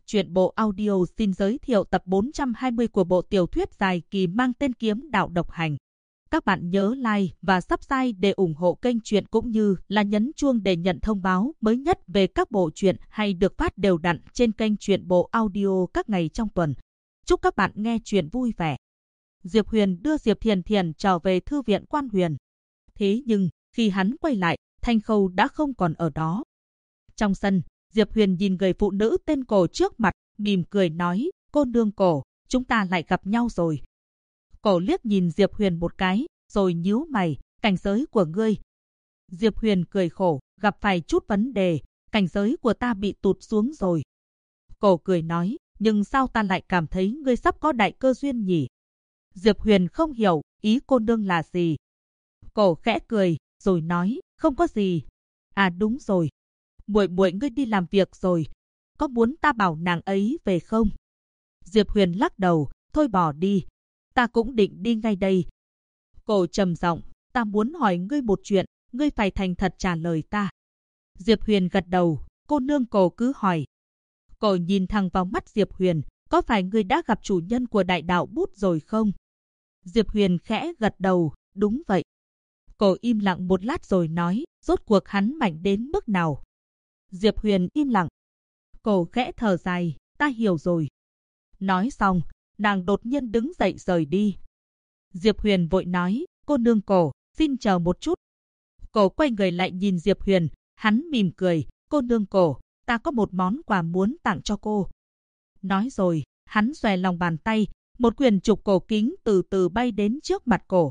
Truyện bộ audio xin giới thiệu tập 420 của bộ tiểu thuyết dài kỳ mang tên Kiếm Đạo Độc Hành. Các bạn nhớ like và subscribe để ủng hộ kênh truyện cũng như là nhấn chuông để nhận thông báo mới nhất về các bộ truyện hay được phát đều đặn trên kênh truyện bộ audio các ngày trong tuần. Chúc các bạn nghe truyện vui vẻ. Diệp Huyền đưa Diệp Thiền Thiền trở về thư viện Quan Huyền. Thế nhưng, khi hắn quay lại, Thanh Khâu đã không còn ở đó. Trong sân, Diệp Huyền nhìn người phụ nữ tên Cổ trước mặt, mỉm cười nói, cô nương Cổ, chúng ta lại gặp nhau rồi. Cổ liếc nhìn Diệp Huyền một cái, rồi nhíu mày, cảnh giới của ngươi. Diệp Huyền cười khổ, gặp phải chút vấn đề, cảnh giới của ta bị tụt xuống rồi. Cổ cười nói, nhưng sao ta lại cảm thấy ngươi sắp có đại cơ duyên nhỉ? Diệp Huyền không hiểu, ý cô nương là gì? Cổ khẽ cười, rồi nói, không có gì. À đúng rồi. Muội muội ngươi đi làm việc rồi, có muốn ta bảo nàng ấy về không? Diệp Huyền lắc đầu, thôi bỏ đi, ta cũng định đi ngay đây. Cổ trầm giọng, ta muốn hỏi ngươi một chuyện, ngươi phải thành thật trả lời ta. Diệp Huyền gật đầu, cô nương Cổ cứ hỏi. Cổ nhìn thẳng vào mắt Diệp Huyền, có phải ngươi đã gặp chủ nhân của đại đạo bút rồi không? Diệp Huyền khẽ gật đầu, đúng vậy. Cổ im lặng một lát rồi nói, rốt cuộc hắn mạnh đến mức nào? Diệp Huyền im lặng. Cổ khẽ thở dài, ta hiểu rồi. Nói xong, nàng đột nhiên đứng dậy rời đi. Diệp Huyền vội nói, cô nương Cổ, xin chờ một chút. Cổ quay người lại nhìn Diệp Huyền, hắn mỉm cười, cô nương Cổ, ta có một món quà muốn tặng cho cô. Nói rồi, hắn xòe lòng bàn tay, một quyển trục cổ kính từ từ bay đến trước mặt Cổ.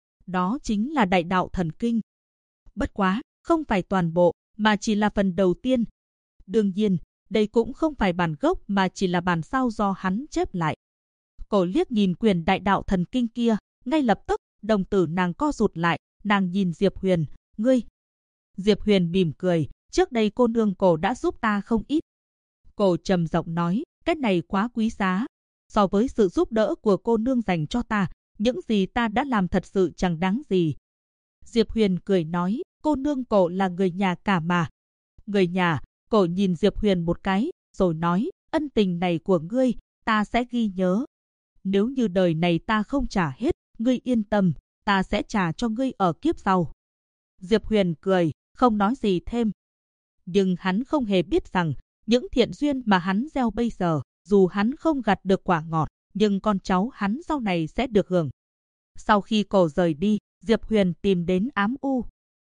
Đó chính là Đại Đạo Thần Kinh. Bất quá, không phải toàn bộ, mà chỉ là phần đầu tiên. Đương nhiên, đây cũng không phải bản gốc mà chỉ là bản sao do hắn chép lại. Cổ liếc nhìn quyển Đại Đạo Thần Kinh kia, ngay lập tức, đồng tử nàng co rụt lại, nàng nhìn Diệp Huyền, ngươi. Diệp Huyền mỉm cười, trước đây cô nương Cổ đã giúp ta không ít. Cổ trầm giọng nói, cái này quá quý giá. So với sự giúp đỡ của cô nương dành cho ta, những gì ta đã làm thật sự chẳng đáng gì. Diệp Huyền cười nói, cô nương Cổ là người nhà cả mà. Người nhà, Cổ nhìn Diệp Huyền một cái, rồi nói, ân tình này của ngươi, ta sẽ ghi nhớ. Nếu như đời này ta không trả hết, ngươi yên tâm, ta sẽ trả cho ngươi ở kiếp sau. Diệp Huyền cười, không nói gì thêm. Nhưng hắn không hề biết rằng, những thiện duyên mà hắn gieo bây giờ, dù hắn không gặt được quả ngọt, nhưng con cháu hắn sau này sẽ được hưởng. Sau khi Cổ rời đi, Diệp Huyền tìm đến Ám U.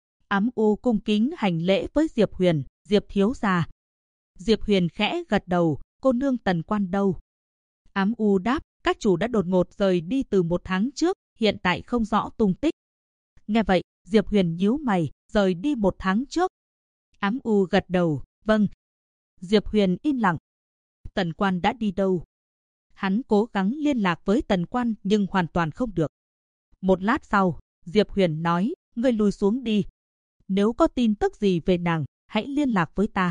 Ám U cung kính hành lễ với Diệp Huyền, Diệp thiếu gia. Diệp Huyền khẽ gật đầu, cô nương Tần Quan đâu? Ám U đáp, các chủ đã đột ngột rời đi từ 1 tháng trước, hiện tại không rõ tung tích. Nghe vậy, Diệp Huyền nhíu mày, rời đi 1 tháng trước. Ám U gật đầu, vâng. Diệp Huyền im lặng. Tần Quan đã đi đâu? Hắn cố gắng liên lạc với Tần Quan nhưng hoàn toàn không được. Một lát sau, Diệp Huyền nói, ngươi lùi xuống đi. Nếu có tin tức gì về nàng, hãy liên lạc với ta.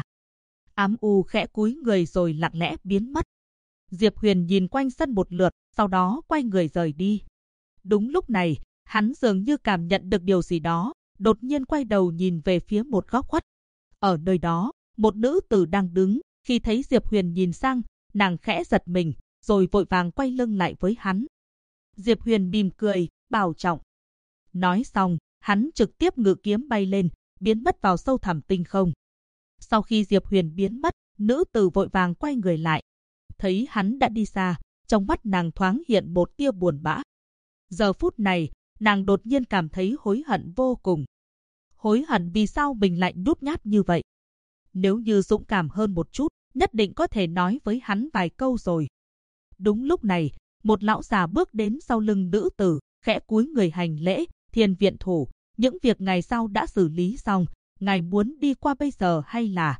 Ám U khẽ cúi người rồi lặng lẽ biến mất. Diệp Huyền nhìn quanh sân một lượt, sau đó quay người rời đi. Đúng lúc này, hắn dường như cảm nhận được điều gì đó, đột nhiên quay đầu nhìn về phía một góc khuất. Ở nơi đó, một nữ tử đang đứng, khi thấy Diệp Huyền nhìn sang, nàng khẽ giật mình, rồi vội vàng quay lưng lại với hắn. Diệp Huyền mỉm cười, bảo trọng. Nói xong, hắn trực tiếp ngự kiếm bay lên, biến mất vào sâu thẳm tinh không. Sau khi Diệp Huyền biến mất, nữ tử vội vàng quay người lại. Thấy hắn đã đi xa, trong mắt nàng thoáng hiện một tia buồn bã. Giờ phút này, nàng đột nhiên cảm thấy hối hận vô cùng. Hối hận vì sao mình lại nhút nhát như vậy. Nếu như dũng cảm hơn một chút, nhất định có thể nói với hắn vài câu rồi. Đúng lúc này, một lão già bước đến sau lưng nữ tử, khẽ cúi người hành lễ, Thiên viện thủ, những việc ngày sau đã xử lý xong, ngài muốn đi qua bây giờ hay là...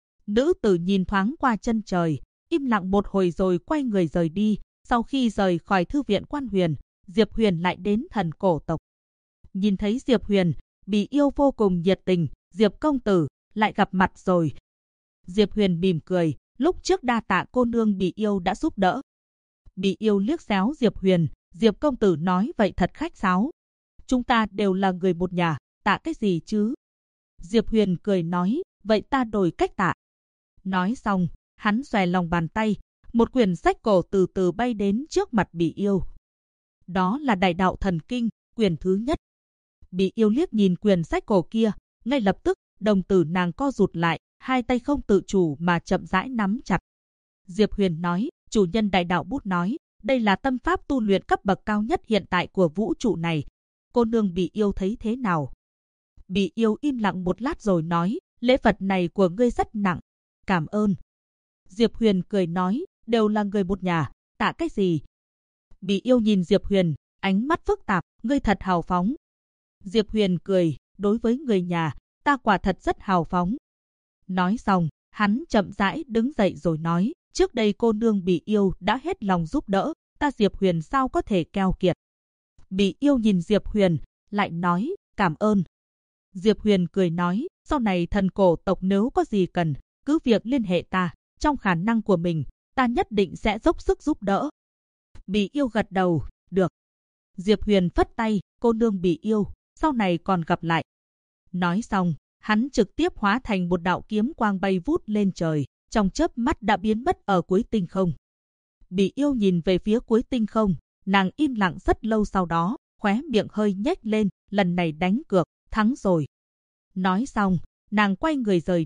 Nữ tử nhìn thoáng qua chân trời, im lặng một hồi rồi quay người rời đi. Sau khi rời khỏi thư viện Quan Huyền, Diệp Huyền lại đến Thần Cổ tộc. Nhìn thấy Diệp Huyền, Bỉ Yêu vô cùng nhiệt tình, Diệp công tử, lại gặp mặt rồi. Diệp Huyền mỉm cười, lúc trước đa tạ cô nương Bỉ Yêu đã giúp đỡ. Bỉ Yêu liếc xéo Diệp Huyền, Diệp công tử nói vậy thật khách sáo. Chúng ta đều là người một nhà, tạ cái gì chứ? Diệp Huyền cười nói, vậy ta đổi cách tạ. Nói xong, hắn xòe lòng bàn tay, một quyển sách cổ từ từ bay đến trước mặt Bỉ Yêu. Đó là Đại Đạo Thần Kinh, quyển thứ nhất. Bỉ Yêu liếc nhìn quyển sách cổ kia, ngay lập tức, đồng tử nàng co rụt lại, hai tay không tự chủ mà chậm rãi nắm chặt. Diệp Huyền nói, chủ nhân Đại Đạo Bút nói, đây là tâm pháp tu luyện cấp bậc cao nhất hiện tại của vũ trụ này. Cô nương Bỉ Yêu thấy thế nào? Bỉ Yêu im lặng một lát rồi nói, lễ vật này của ngươi rất nặng. Cảm ơn. Diệp Huyền cười nói, đều là người một nhà, tạ cái gì? Bỉ Yêu nhìn Diệp Huyền, ánh mắt phức tạp, ngươi thật hào phóng. Diệp Huyền cười, đối với người nhà, ta quả thật rất hào phóng. Nói xong, hắn chậm rãi đứng dậy rồi nói, trước đây cô nương Bỉ Yêu đã hết lòng giúp đỡ, ta Diệp Huyền sao có thể keo kiệt. Bỉ Yêu nhìn Diệp Huyền, lại nói, cảm ơn. Diệp Huyền cười nói, sau này thần cổ tộc nếu có gì cần, cứ việc liên hệ ta, trong khả năng của mình, ta nhất định sẽ dốc sức giúp đỡ. Bỉ Yêu gật đầu, được. Diệp Huyền phất tay, cô nương Bỉ Yêu, sau này còn gặp lại. Nói xong, hắn trực tiếp hóa thành một đạo kiếm quang bay vút lên trời, trong chớp mắt đã biến mất ở cuối tinh không. Bỉ Yêu nhìn về phía cuối tinh không, nàng im lặng rất lâu sau đó, khóe miệng hơi nhếch lên, lần này đánh cược, thắng rồi. Nói xong, nàng quay người rời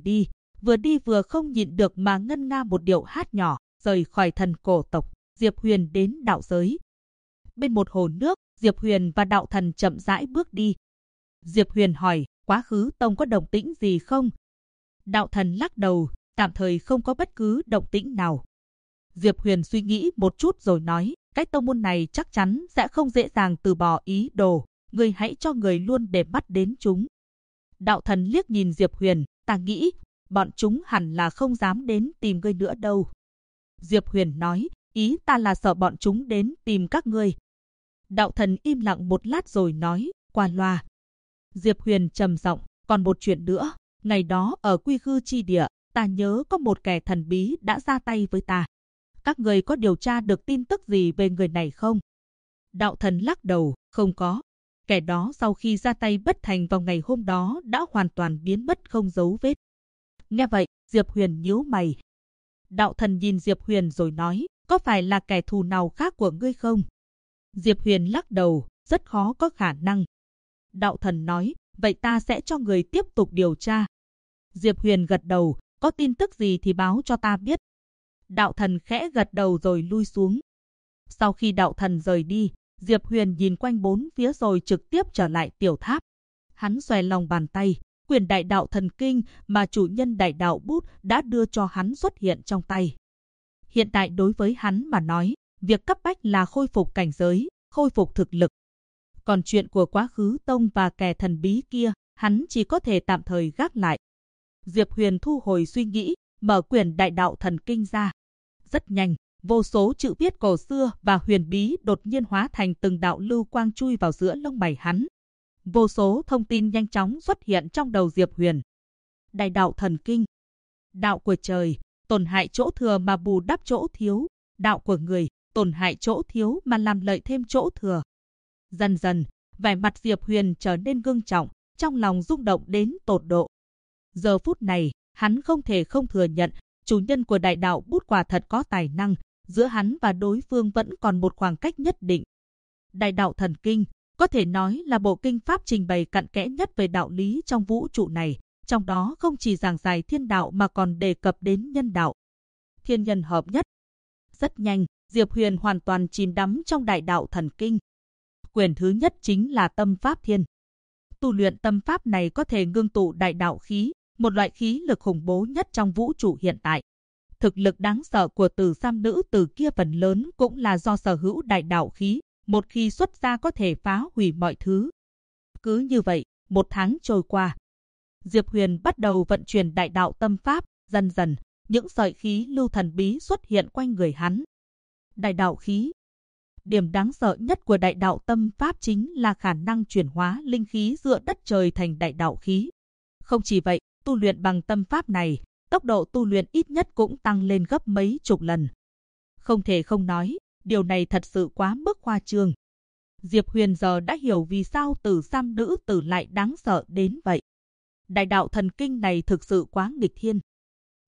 đi vừa không nhịn được mà ngân nga một điệu hát nhỏ, rời khỏi thần cổ tộc, Diệp Huyền đến đạo giới. Bên một hồ nước, Diệp Huyền và đạo thần chậm rãi bước đi. Diệp Huyền hỏi, quá khứ tông có động tĩnh gì không? Đạo thần lắc đầu, tạm thời không có bất cứ động tĩnh nào. Diệp Huyền suy nghĩ một chút rồi nói, cái tông môn này chắc chắn sẽ không dễ dàng từ bỏ ý đồ, ngươi hãy cho người luôn để mắt đến chúng. Đạo thần liếc nhìn Diệp Huyền, ta nghĩ, bọn chúng hẳn là không dám đến tìm ngươi nữa đâu. Diệp Huyền nói, ý ta là sợ bọn chúng đến tìm các ngươi. Đạo thần im lặng một lát rồi nói, qua loa. Diệp Huyền trầm giọng, còn một chuyện nữa, ngày đó ở Quy Khư chi địa, ta nhớ có một kẻ thần bí đã ra tay với ta. Các người có điều tra được tin tức gì về người này không? Đạo thần lắc đầu, không có. Kẻ đó sau khi ra tay bất thành vào ngày hôm đó đã hoàn toàn biến mất không dấu vết. Nghe vậy, Diệp Huyền nhíu mày. Đạo thần nhìn Diệp Huyền rồi nói, có phải là kẻ thù nào khác của ngươi không? Diệp Huyền lắc đầu, rất khó có khả năng. Đạo thần nói, vậy ta sẽ cho người tiếp tục điều tra. Diệp Huyền gật đầu, có tin tức gì thì báo cho ta biết. Đạo thần khẽ gật đầu rồi lui xuống. Sau khi đạo thần rời đi, Diệp Huyền nhìn quanh bốn phía rồi trực tiếp trở lại tiểu tháp. Hắn xòe lòng bàn tay, quyển Đại Đạo Thần Kinh mà chủ nhân Đại Đạo Bút đã đưa cho hắn xuất hiện trong tay. Hiện tại đối với hắn mà nói, việc cấp bách là khôi phục cảnh giới, khôi phục thực lực. Còn chuyện của quá khứ tông và kẻ thần bí kia, hắn chỉ có thể tạm thời gác lại. Diệp Huyền thu hồi suy nghĩ, mở quyển Đại Đạo Thần Kinh ra. Rất nhanh, vô số chữ viết cổ xưa và huyền bí đột nhiên hóa thành từng đạo lưu quang chui vào giữa lông mày hắn. Vô số thông tin nhanh chóng xuất hiện trong đầu Diệp Huyền. Đại Đạo Thần Kinh. Đạo của trời, tổn hại chỗ thừa mà bù đắp chỗ thiếu. Đạo của người, tổn hại chỗ thiếu mà làm lợi thêm chỗ thừa. Dần dần, vẻ mặt Diệp Huyền trở nên ngưng trọng, trong lòng rung động đến tột độ. Giờ phút này, hắn không thể không thừa nhận, chủ nhân của Đại Đạo Bút quả thật có tài năng, giữa hắn và đối phương vẫn còn một khoảng cách nhất định. Đại Đạo Thần Kinh có thể nói là bộ kinh pháp trình bày cặn kẽ nhất về đạo lý trong vũ trụ này, trong đó không chỉ giảng giải thiên đạo mà còn đề cập đến nhân đạo. Thiên nhân hợp nhất. Rất nhanh, Diệp Huyền hoàn toàn chìm đắm trong Đại Đạo Thần Kinh. Quyển thứ nhất chính là Tâm Pháp Thiên. Tu luyện tâm pháp này có thể ngưng tụ đại đạo khí, một loại khí lực khủng bố nhất trong vũ trụ hiện tại. Thực lực đáng sợ của Tử Sam nữ tử kia phần lớn cũng là do sở hữu đại đạo khí, một khi xuất ra có thể phá hủy mọi thứ. Cứ như vậy, một tháng trôi qua. Diệp Huyền bắt đầu vận chuyển đại đạo tâm pháp, dần dần, những sợi khí lưu thần bí xuất hiện quanh người hắn. Đại đạo khí. Điểm đáng sợ nhất của đại đạo tâm pháp chính là khả năng chuyển hóa linh khí giữa đất trời thành đại đạo khí. Không chỉ vậy, tu luyện bằng tâm pháp này, tốc độ tu luyện ít nhất cũng tăng lên gấp mấy chục lần. Không thể không nói, điều này thật sự quá mức khoa trương. Diệp Huyền giờ đã hiểu vì sao Tử Sam nữ tử lại đáng sợ đến vậy. Đại Đạo Thần Kinh này thực sự quá nghịch thiên.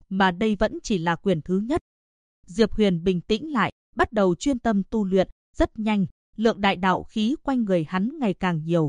mà đây vẫn chỉ là quyền thứ nhất. Diệp Huyền bình tĩnh lại, bắt đầu chuyên tâm tu luyện, rất nhanh, lượng đại đạo khí quanh người hắn ngày càng nhiều.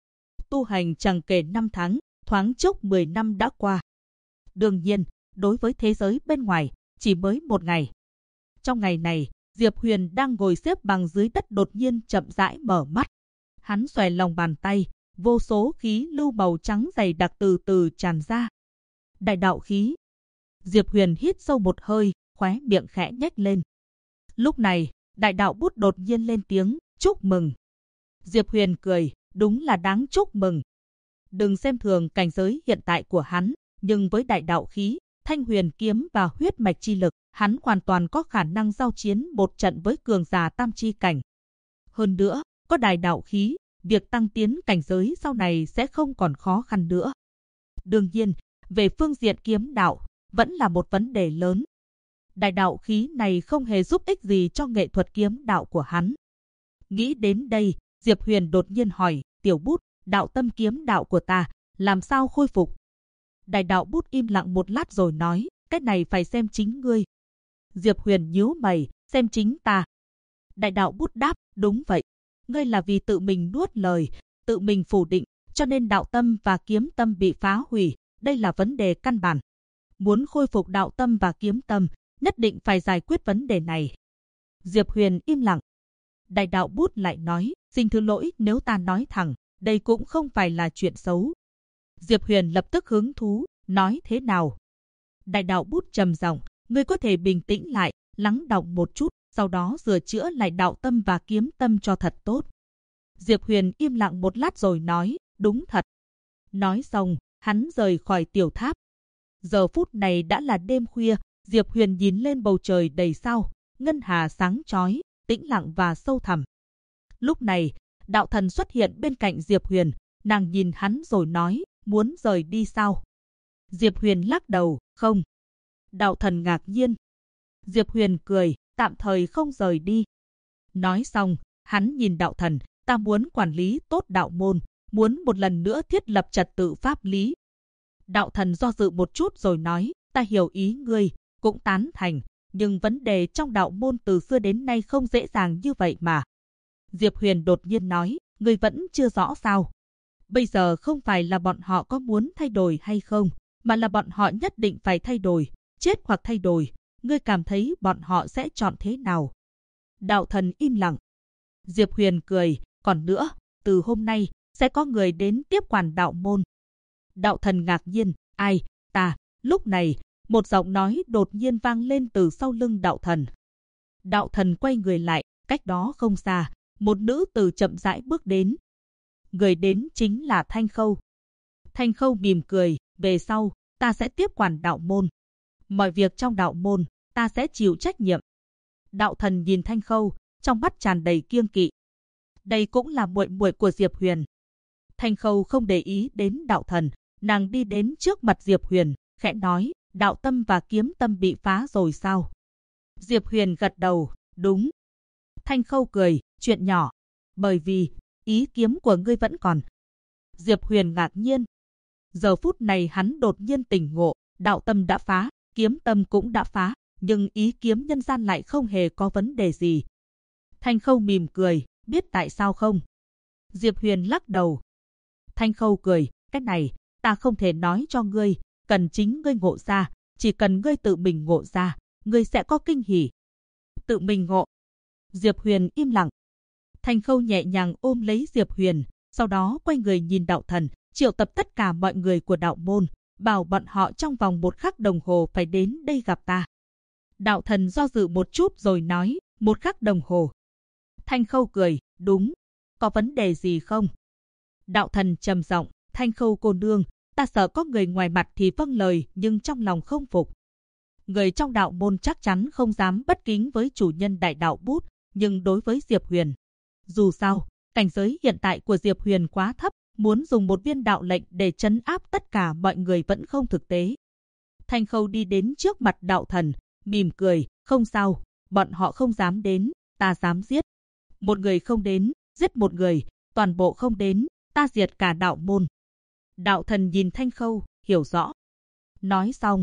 Tu hành chẳng kể 5 tháng, thoáng chốc 10 năm đã qua. Đương nhiên, đối với thế giới bên ngoài, chỉ mới một ngày. Trong ngày này, Diệp Huyền đang ngồi xếp bằng dưới đất đột nhiên chậm rãi mở mắt. Hắn xòe lòng bàn tay, vô số khí lưu màu trắng dày đặc từ từ tràn ra. Đại đạo khí. Diệp Huyền hít sâu một hơi, khóe miệng khẽ nhếch lên. Lúc này, đại đạo bút đột nhiên lên tiếng, chúc mừng. Diệp Huyền cười, đúng là đáng chúc mừng. Đừng xem thường cảnh giới hiện tại của hắn, nhưng với đại đạo khí, thanh huyền kiếm và huyết mạch chi lực, hắn hoàn toàn có khả năng giao chiến một trận với cường giả tam chi cảnh. Hơn nữa, có đại đạo khí, việc tăng tiến cảnh giới sau này sẽ không còn khó khăn nữa. Đương nhiên, về phương diện kiếm đạo, vẫn là một vấn đề lớn. Đại đạo khí này không hề giúp ích gì cho nghệ thuật kiếm đạo của hắn. Nghĩ đến đây, Diệp Huyền đột nhiên hỏi, Tiểu Bút, đạo tâm kiếm đạo của ta, làm sao khôi phục? Đại đạo Bút im lặng một lát rồi nói, cái này phải xem chính ngươi. Diệp Huyền nhíu mày, xem chính ta. Đại đạo Bút đáp, đúng vậy. Ngươi là vì tự mình nuốt lời, tự mình phủ định, cho nên đạo tâm và kiếm tâm bị phá hủy. Đây là vấn đề căn bản. Muốn khôi phục đạo tâm và kiếm tâm, nhất định phải giải quyết vấn đề này. Diệp Huyền im lặng. Đại đạo Bút lại nói, xin thứ lỗi nếu ta nói thẳng, đây cũng không phải là chuyện xấu. Diệp Huyền lập tức hứng thú, nói thế nào? Đại đạo Bút trầm giọng, ngươi có thể bình tĩnh lại, lắng đọng một chút, sau đó sửa chữa lại đạo tâm và kiếm tâm cho thật tốt. Diệp Huyền im lặng một lát rồi nói, đúng thật. Nói xong, hắn rời khỏi tiểu tháp. Giờ phút này đã là đêm khuya, Diệp Huyền nhìn lên bầu trời đầy sao, ngân hà sáng chói, tĩnh lặng và sâu thẳm. Lúc này, đạo thần xuất hiện bên cạnh Diệp Huyền, nàng nhìn hắn rồi nói, muốn rời đi sao? Diệp Huyền lắc đầu, không. Đạo thần ngạc nhiên. Diệp Huyền cười, tạm thời không rời đi. Nói xong, hắn nhìn đạo thần, ta muốn quản lý tốt đạo môn, muốn một lần nữa thiết lập trật tự pháp lý. Đạo thần do dự một chút rồi nói, ta hiểu ý ngươi, cũng tán thành, nhưng vấn đề trong đạo môn từ xưa đến nay không dễ dàng như vậy mà. Diệp Huyền đột nhiên nói, ngươi vẫn chưa rõ sao? Bây giờ không phải là bọn họ có muốn thay đổi hay không, mà là bọn họ nhất định phải thay đổi, chết hoặc thay đổi. Ngươi cảm thấy bọn họ sẽ chọn thế nào? Đạo thần im lặng. Diệp Huyền cười, còn nữa, từ hôm nay, sẽ có người đến tiếp quản đạo môn. Đạo thần ngạc nhiên, ai, ta, lúc này, một giọng nói đột nhiên vang lên từ sau lưng đạo thần. Đạo thần quay người lại, cách đó không xa, một nữ tử chậm rãi bước đến. Người đến chính là Thanh Khâu. Thanh Khâu mỉm cười, về sau, ta sẽ tiếp quản đạo môn. Mọi việc trong đạo môn, ta sẽ chịu trách nhiệm. Đạo thần nhìn Thanh Khâu, trong mắt tràn đầy kiêng kỵ. Đây cũng là muội muội của Diệp Huyền. Thanh Khâu không để ý đến đạo thần, nàng đi đến trước mặt Diệp Huyền, khẽ nói, đạo tâm và kiếm tâm bị phá rồi sao? Diệp Huyền gật đầu, đúng. Thanh Khâu cười, chuyện nhỏ, bởi vì ý kiếm của ngươi vẫn còn. Diệp Huyền ngạc nhiên. Giờ phút này hắn đột nhiên tỉnh ngộ, đạo tâm đã phá, kiếm tâm cũng đã phá, nhưng ý kiếm nhân gian lại không hề có vấn đề gì. Thanh Khâu mỉm cười, biết tại sao không? Diệp Huyền lắc đầu. Thanh Khâu cười, cái này, ta không thể nói cho ngươi, cần chính ngươi ngộ ra, chỉ cần ngươi tự mình ngộ ra, ngươi sẽ có kinh hỉ. Tự mình ngộ. Diệp Huyền im lặng. Thanh Khâu nhẹ nhàng ôm lấy Diệp Huyền, sau đó quay người nhìn đạo thần, triệu tập tất cả mọi người của đạo môn, bảo bọn họ trong vòng 1 khắc đồng hồ phải đến đây gặp ta. Đạo thần do dự một chút rồi nói, 1 khắc đồng hồ. Thanh Khâu cười, đúng, có vấn đề gì không? Đạo thần trầm giọng, Thanh Khâu cô nương, ta sợ có người ngoài mặt thì vâng lời nhưng trong lòng không phục. Người trong đạo môn chắc chắn không dám bất kính với chủ nhân đại đạo Bút, nhưng đối với Diệp Huyền, dù sao, cảnh giới hiện tại của Diệp Huyền quá thấp, muốn dùng một viên đạo lệnh để trấn áp tất cả mọi người vẫn không thực tế. Thanh Khâu đi đến trước mặt đạo thần, mỉm cười, không sao, bọn họ không dám đến, ta dám giết. Một người không đến, giết một người, toàn bộ không đến, ta diệt cả đạo môn. Đạo thần nhìn Thanh Khâu, hiểu rõ. Nói xong,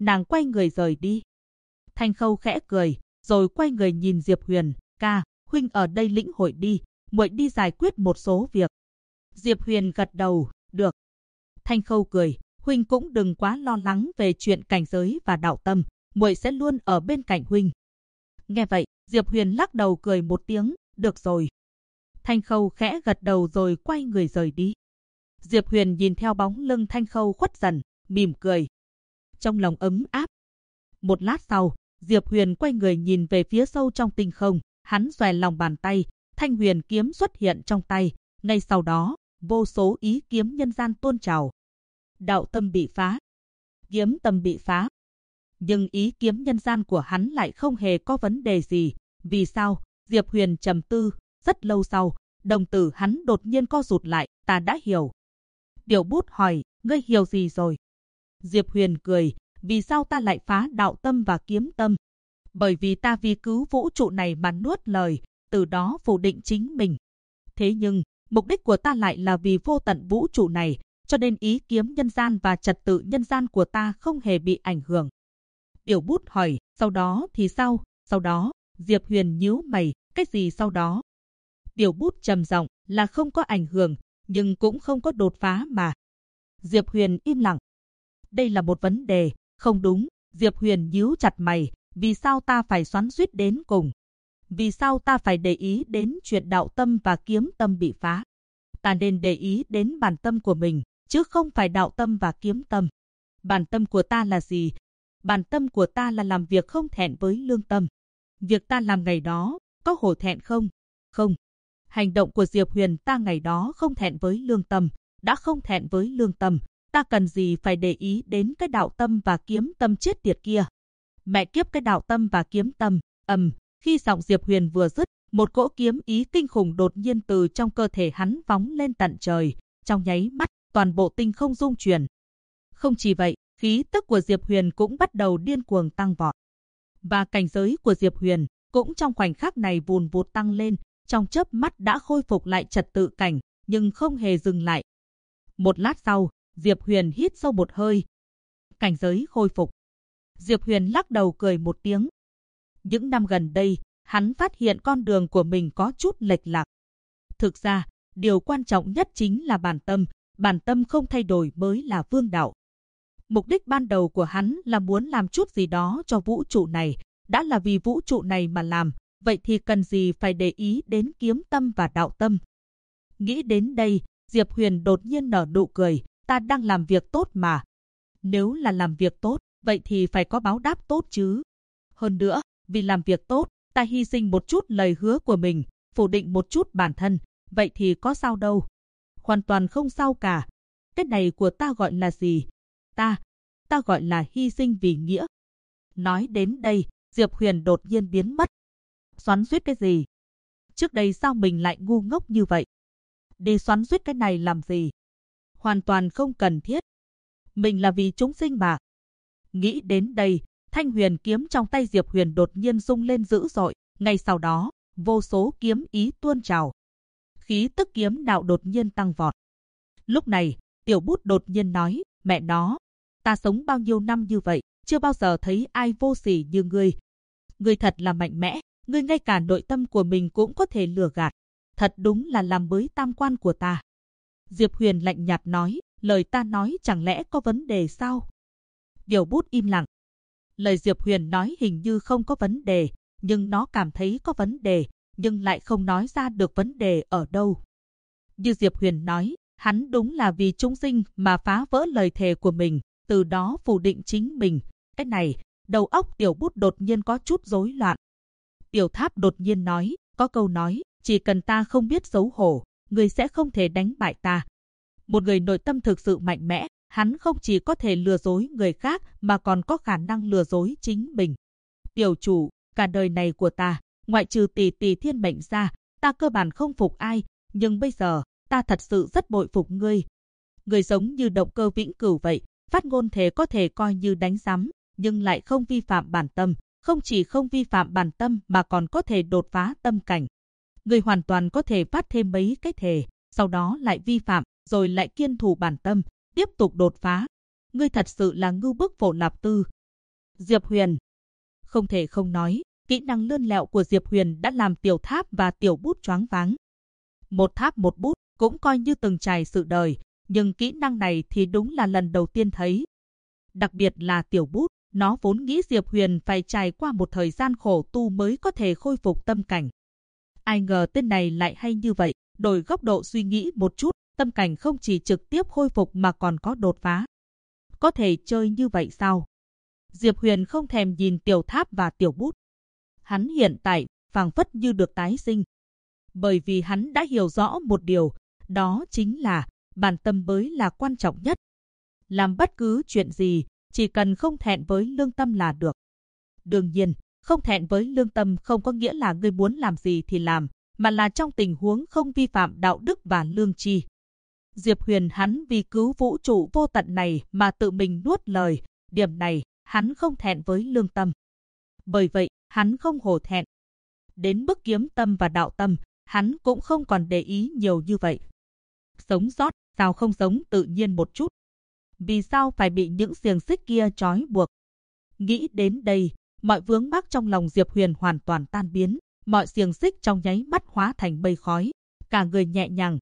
nàng quay người rời đi. Thanh Khâu khẽ cười, rồi quay người nhìn Diệp Huyền, ca, huynh ở đây lĩnh hội đi, muội đi giải quyết một số việc. Diệp Huyền gật đầu, được. Thanh Khâu cười, huynh cũng đừng quá lo lắng về chuyện cảnh giới và đạo tâm, muội sẽ luôn ở bên cạnh huynh. Nghe vậy, Diệp Huyền lắc đầu cười một tiếng, được rồi. Thanh Khâu khẽ gật đầu rồi quay người rời đi. Diệp Huyền nhìn theo bóng lưng Thanh Khâu khuất dần, mỉm cười. Trong lòng ấm áp. Một lát sau, Diệp Huyền quay người nhìn về phía sâu trong tinh không, hắn xòe lòng bàn tay, Thanh Huyền kiếm xuất hiện trong tay, ngay sau đó, vô số ý kiếm nhân gian tuôn trào. Đạo tâm bị phá, kiếm tâm bị phá. Nhưng ý kiếm nhân gian của hắn lại không hề có vấn đề gì. Vì sao? Diệp Huyền trầm tư, rất lâu sau, đồng tử hắn đột nhiên co rụt lại, ta đã hiểu. Tiểu Bút hỏi, ngươi hiểu gì rồi? Diệp Huyền cười, vì sao ta lại phá đạo tâm và kiếm tâm? Bởi vì ta vì cứu vũ trụ này mà nuốt lời, từ đó phủ định chính mình. Thế nhưng, mục đích của ta lại là vì vô tận vũ trụ này, cho nên ý kiếm nhân gian và trật tự nhân gian của ta không hề bị ảnh hưởng. Tiểu Bút hỏi, sau đó thì sao? Sau đó, Diệp Huyền nhíu mày, cái gì sau đó? Tiểu Bút trầm giọng, là không có ảnh hưởng, nhưng cũng không có đột phá mà. Diệp Huyền im lặng. Đây là một vấn đề, không đúng. Diệp Huyền nhíu chặt mày, vì sao ta phải xoắn xuýt đến cùng? Vì sao ta phải để ý đến chuyện đạo tâm và kiếm tâm bị phá? Ta nên để ý đến bản tâm của mình, chứ không phải đạo tâm và kiếm tâm. Bản tâm của ta là gì? Bản tâm của ta là làm việc không thẹn với lương tâm. Việc ta làm ngày đó, có hổ thẹn không? Không. Hành động của Diệp Huyền ta ngày đó không thẹn với lương tâm. Đã không thẹn với lương tâm, ta cần gì phải để ý đến cái đạo tâm và kiếm tâm chết tiệt kia? Mẹ kiếp cái đạo tâm và kiếm tâm, khi giọng Diệp Huyền vừa dứt, một cỗ kiếm ý kinh khủng đột nhiên từ trong cơ thể hắn phóng lên tận trời, trong nháy mắt, toàn bộ tinh không rung chuyển. Không chỉ vậy, khí tức của Diệp Huyền cũng bắt đầu điên cuồng tăng vọt. Và cảnh giới của Diệp Huyền cũng trong khoảnh khắc này vùn vụt tăng lên, trong chớp mắt đã khôi phục lại trật tự cảnh, nhưng không hề dừng lại. Một lát sau, Diệp Huyền hít sâu một hơi. Cảnh giới khôi phục. Diệp Huyền lắc đầu cười một tiếng. Những năm gần đây, hắn phát hiện con đường của mình có chút lệch lạc. Thực ra, điều quan trọng nhất chính là bản tâm không thay đổi mới là vương đạo. Mục đích ban đầu của hắn là muốn làm chút gì đó cho vũ trụ này, đã là vì vũ trụ này mà làm, vậy thì cần gì phải để ý đến kiếm tâm và đạo tâm. Nghĩ đến đây, Diệp Huyền đột nhiên nở nụ cười, ta đang làm việc tốt mà. Nếu là làm việc tốt, vậy thì phải có báo đáp tốt chứ. Hơn nữa, vì làm việc tốt, ta hy sinh một chút lời hứa của mình, phủ định một chút bản thân, vậy thì có sao đâu. Hoàn toàn không sao cả. Cái này của ta gọi là gì? Ta gọi là hy sinh vì nghĩa. Nói đến đây, Diệp Huyền đột nhiên biến mất. Xoắn xuýt cái gì? Trước đây sao mình lại ngu ngốc như vậy? Đi xoắn xuýt cái này làm gì? Hoàn toàn không cần thiết. Mình là vì chúng sinh mà. Nghĩ đến đây, thanh huyền kiếm trong tay Diệp Huyền đột nhiên rung lên dữ dội. Ngay sau đó, vô số kiếm ý tuôn trào. Khí tức kiếm đạo đột nhiên tăng vọt. Lúc này, Tiểu Bút đột nhiên nói, mẹ nó, ta sống bao nhiêu năm như vậy, chưa bao giờ thấy ai vô sỉ như ngươi. Ngươi thật là mạnh mẽ, ngươi ngay cả nội tâm của mình cũng có thể lừa gạt. Thật đúng là làm mới tam quan của ta. Diệp Huyền lạnh nhạt nói, lời ta nói chẳng lẽ có vấn đề sao? Tiểu Bút im lặng. Lời Diệp Huyền nói hình như không có vấn đề, nhưng nó cảm thấy có vấn đề, nhưng lại không nói ra được vấn đề ở đâu. Như Diệp Huyền nói, hắn đúng là vì chúng sinh mà phá vỡ lời thề của mình, từ đó phủ định chính mình. Cái này, đầu óc Tiểu Bút đột nhiên có chút rối loạn. Tiểu Tháp đột nhiên nói, có câu nói, chỉ cần ta không biết xấu hổ, người sẽ không thể đánh bại ta. Một người nội tâm thực sự mạnh mẽ, hắn không chỉ có thể lừa dối người khác mà còn có khả năng lừa dối chính mình. Tiểu chủ, cả đời này của ta, ngoại trừ tỷ tỷ thiên mệnh ra, ta cơ bản không phục ai, nhưng bây giờ, ta thật sự rất bội phục ngươi. Ngươi giống như động cơ vĩnh cửu vậy, phát ngôn thế có thể coi như đánh giám, nhưng lại không vi phạm bản tâm, không chỉ không vi phạm bản tâm mà còn có thể đột phá tâm cảnh. Ngươi hoàn toàn có thể phát thêm mấy cái thề, sau đó lại vi phạm, rồi lại kiên thủ bản tâm, tiếp tục đột phá. Ngươi thật sự là ngưu bức Phổ Lạp Tư. Diệp Huyền. Không thể không nói, kỹ năng lươn lẹo của Diệp Huyền đã làm Tiểu Tháp và Tiểu Bút choáng váng. Một tháp một bút cũng coi như từng trải sự đời, nhưng kỹ năng này thì đúng là lần đầu tiên thấy. Đặc biệt là Tiểu Bút, nó vốn nghĩ Diệp Huyền phải trải qua một thời gian khổ tu mới có thể khôi phục tâm cảnh. Ai ngờ tên này lại hay như vậy, đổi góc độ suy nghĩ một chút, tâm cảnh không chỉ trực tiếp khôi phục mà còn có đột phá. Có thể chơi như vậy sao? Diệp Huyền không thèm nhìn Tiểu Tháp và Tiểu Bút. Hắn hiện tại phảng phất như được tái sinh. Bởi vì hắn đã hiểu rõ một điều, đó chính là bản tâm mới là quan trọng nhất. Làm bất cứ chuyện gì, chỉ cần không thẹn với lương tâm là được. Đương nhiên, không thẹn với lương tâm không có nghĩa là ngươi muốn làm gì thì làm, mà là trong tình huống không vi phạm đạo đức và lương tri. Diệp Huyền hắn vì cứu vũ trụ vô tận này mà tự mình nuốt lời, điểm này hắn không thẹn với lương tâm. Bởi vậy, hắn không hổ thẹn. Đến mức kiếm tâm và đạo tâm, hắn cũng không còn để ý nhiều như vậy. Sống sót, sao không sống tự nhiên một chút? Vì sao phải bị những xiềng xích kia trói buộc? Nghĩ đến đây, mọi vướng mắc trong lòng Diệp Huyền hoàn toàn tan biến, mọi xiềng xích trong nháy mắt hóa thành mây khói. Cả người nhẹ nhàng,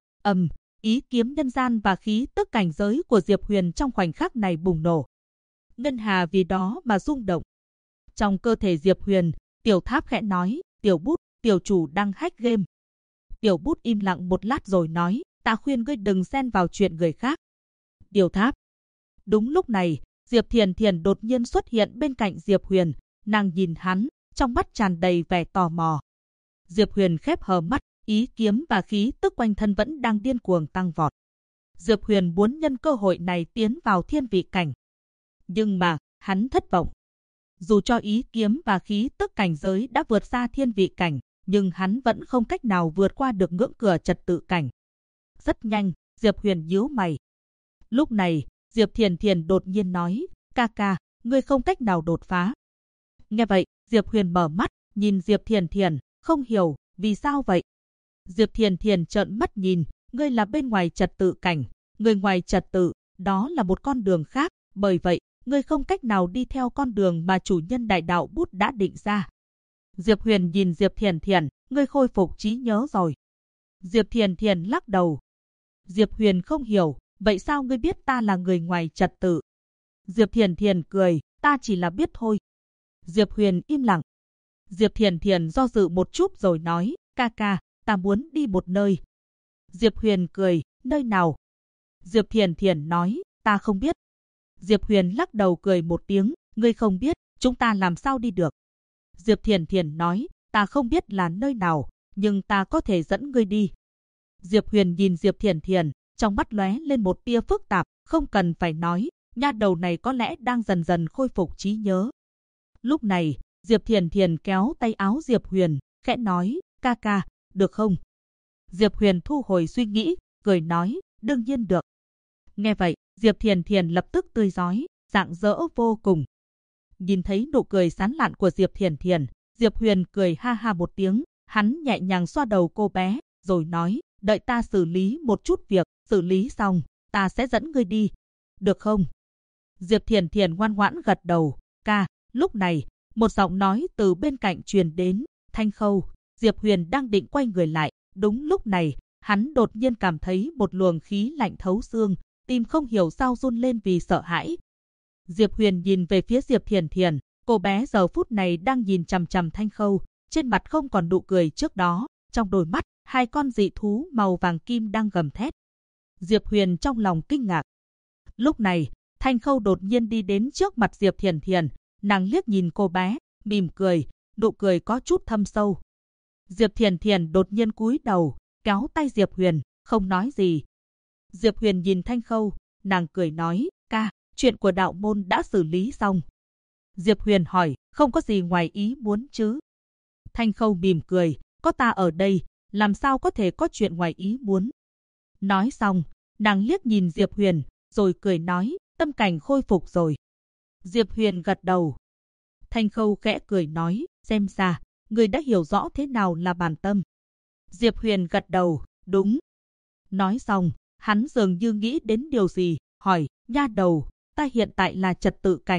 ý kiếm nhân gian và khí tức cảnh giới của Diệp Huyền trong khoảnh khắc này bùng nổ. Ngân hà vì đó mà rung động. Trong cơ thể Diệp Huyền, Tiểu Tháp khẽ nói, Tiểu Bút, tiểu chủ đang hack game. Tiểu Bút im lặng một lát rồi nói, ta khuyên ngươi đừng xen vào chuyện người khác. Tiểu Tháp. Đúng lúc này, Diệp Thiền Thiền đột nhiên xuất hiện bên cạnh Diệp Huyền, nàng nhìn hắn, trong mắt tràn đầy vẻ tò mò. Diệp Huyền khép hờ mắt, ý kiếm và khí tức quanh thân vẫn đang điên cuồng tăng vọt. Diệp Huyền muốn nhân cơ hội này tiến vào thiên vị cảnh. Nhưng mà, hắn thất vọng. Dù cho ý kiếm và khí tức cảnh giới đã vượt xa thiên vị cảnh, nhưng hắn vẫn không cách nào vượt qua được ngưỡng cửa trật tự cảnh. Rất nhanh, Diệp Huyền nhíu mày. Lúc này, Diệp Thiền Thiền đột nhiên nói, ca ca, ngươi không cách nào đột phá. Nghe vậy, Diệp Huyền mở mắt, nhìn Diệp Thiền Thiền, không hiểu, vì sao vậy? Diệp Thiền Thiền trợn mắt nhìn, ngươi là bên ngoài trật tự cảnh, người ngoài trật tự, đó là một con đường khác, bởi vậy, ngươi không cách nào đi theo con đường mà chủ nhân đại đạo bút đã định ra. Diệp Huyền nhìn Diệp Thiền Thiền, ngươi khôi phục trí nhớ rồi. Diệp Thiền Thiền lắc đầu. Diệp Huyền không hiểu, vậy sao ngươi biết ta là người ngoài trật tự? Diệp Thiền Thiền cười, ta chỉ là biết thôi. Diệp Huyền im lặng. Diệp Thiền Thiền do dự một chút rồi nói, ca ca, ta muốn đi một nơi. Diệp Huyền cười, nơi nào? Diệp Thiền Thiền nói, ta không biết. Diệp Huyền lắc đầu cười một tiếng, ngươi không biết, chúng ta làm sao đi được? Diệp Thiền Thiền nói, ta không biết là nơi nào, nhưng ta có thể dẫn ngươi đi. Diệp Huyền nhìn Diệp Thiền Thiền, trong mắt lóe lên một tia phức tạp, không cần phải nói, nha đầu này có lẽ đang dần dần khôi phục trí nhớ. Lúc này, Diệp Thiền Thiền kéo tay áo Diệp Huyền, khẽ nói, ca ca, được không? Diệp Huyền thu hồi suy nghĩ, cười nói, đương nhiên được. Nghe vậy, Diệp Thiền Thiền lập tức tươi rói, rạng rỡ vô cùng. Nhìn thấy nụ cười sán lạn của Diệp Thiền Thiền, Diệp Huyền cười ha ha một tiếng, hắn nhẹ nhàng xoa đầu cô bé, rồi nói, đợi ta xử lý một chút việc, xử lý xong, ta sẽ dẫn ngươi đi. Được không? Diệp Thiền Thiền ngoan ngoãn gật đầu, ca. Lúc này, một giọng nói từ bên cạnh truyền đến, Thanh Khâu. Diệp Huyền đang định quay người lại, đúng lúc này, hắn đột nhiên cảm thấy một luồng khí lạnh thấu xương, tim không hiểu sao run lên vì sợ hãi. Diệp Huyền nhìn về phía Diệp Thiền Thiền, cô bé giờ phút này đang nhìn chằm chằm Thanh Khâu, trên mặt không còn nụ cười trước đó, trong đôi mắt, hai con dị thú màu vàng kim đang gầm thét. Diệp Huyền trong lòng kinh ngạc. Lúc này, Thanh Khâu đột nhiên đi đến trước mặt Diệp Thiền Thiền, nàng liếc nhìn cô bé, mỉm cười, nụ cười có chút thâm sâu. Diệp Thiền Thiền đột nhiên cúi đầu, kéo tay Diệp Huyền, không nói gì. Diệp Huyền nhìn Thanh Khâu, nàng cười nói, ca, chuyện của đạo môn đã xử lý xong. Diệp Huyền hỏi, không có gì ngoài ý muốn chứ? Thanh Khâu mỉm cười, có ta ở đây, làm sao có thể có chuyện ngoài ý muốn? Nói xong, nàng liếc nhìn Diệp Huyền, rồi cười nói, tâm cảnh khôi phục rồi. Diệp Huyền gật đầu. Thanh Khâu khẽ cười nói, xem ra, người đã hiểu rõ thế nào là bản tâm. Diệp Huyền gật đầu, đúng. Nói xong, hắn dường như nghĩ đến điều gì, hỏi, nha đầu, ta hiện tại là trật tự cảnh,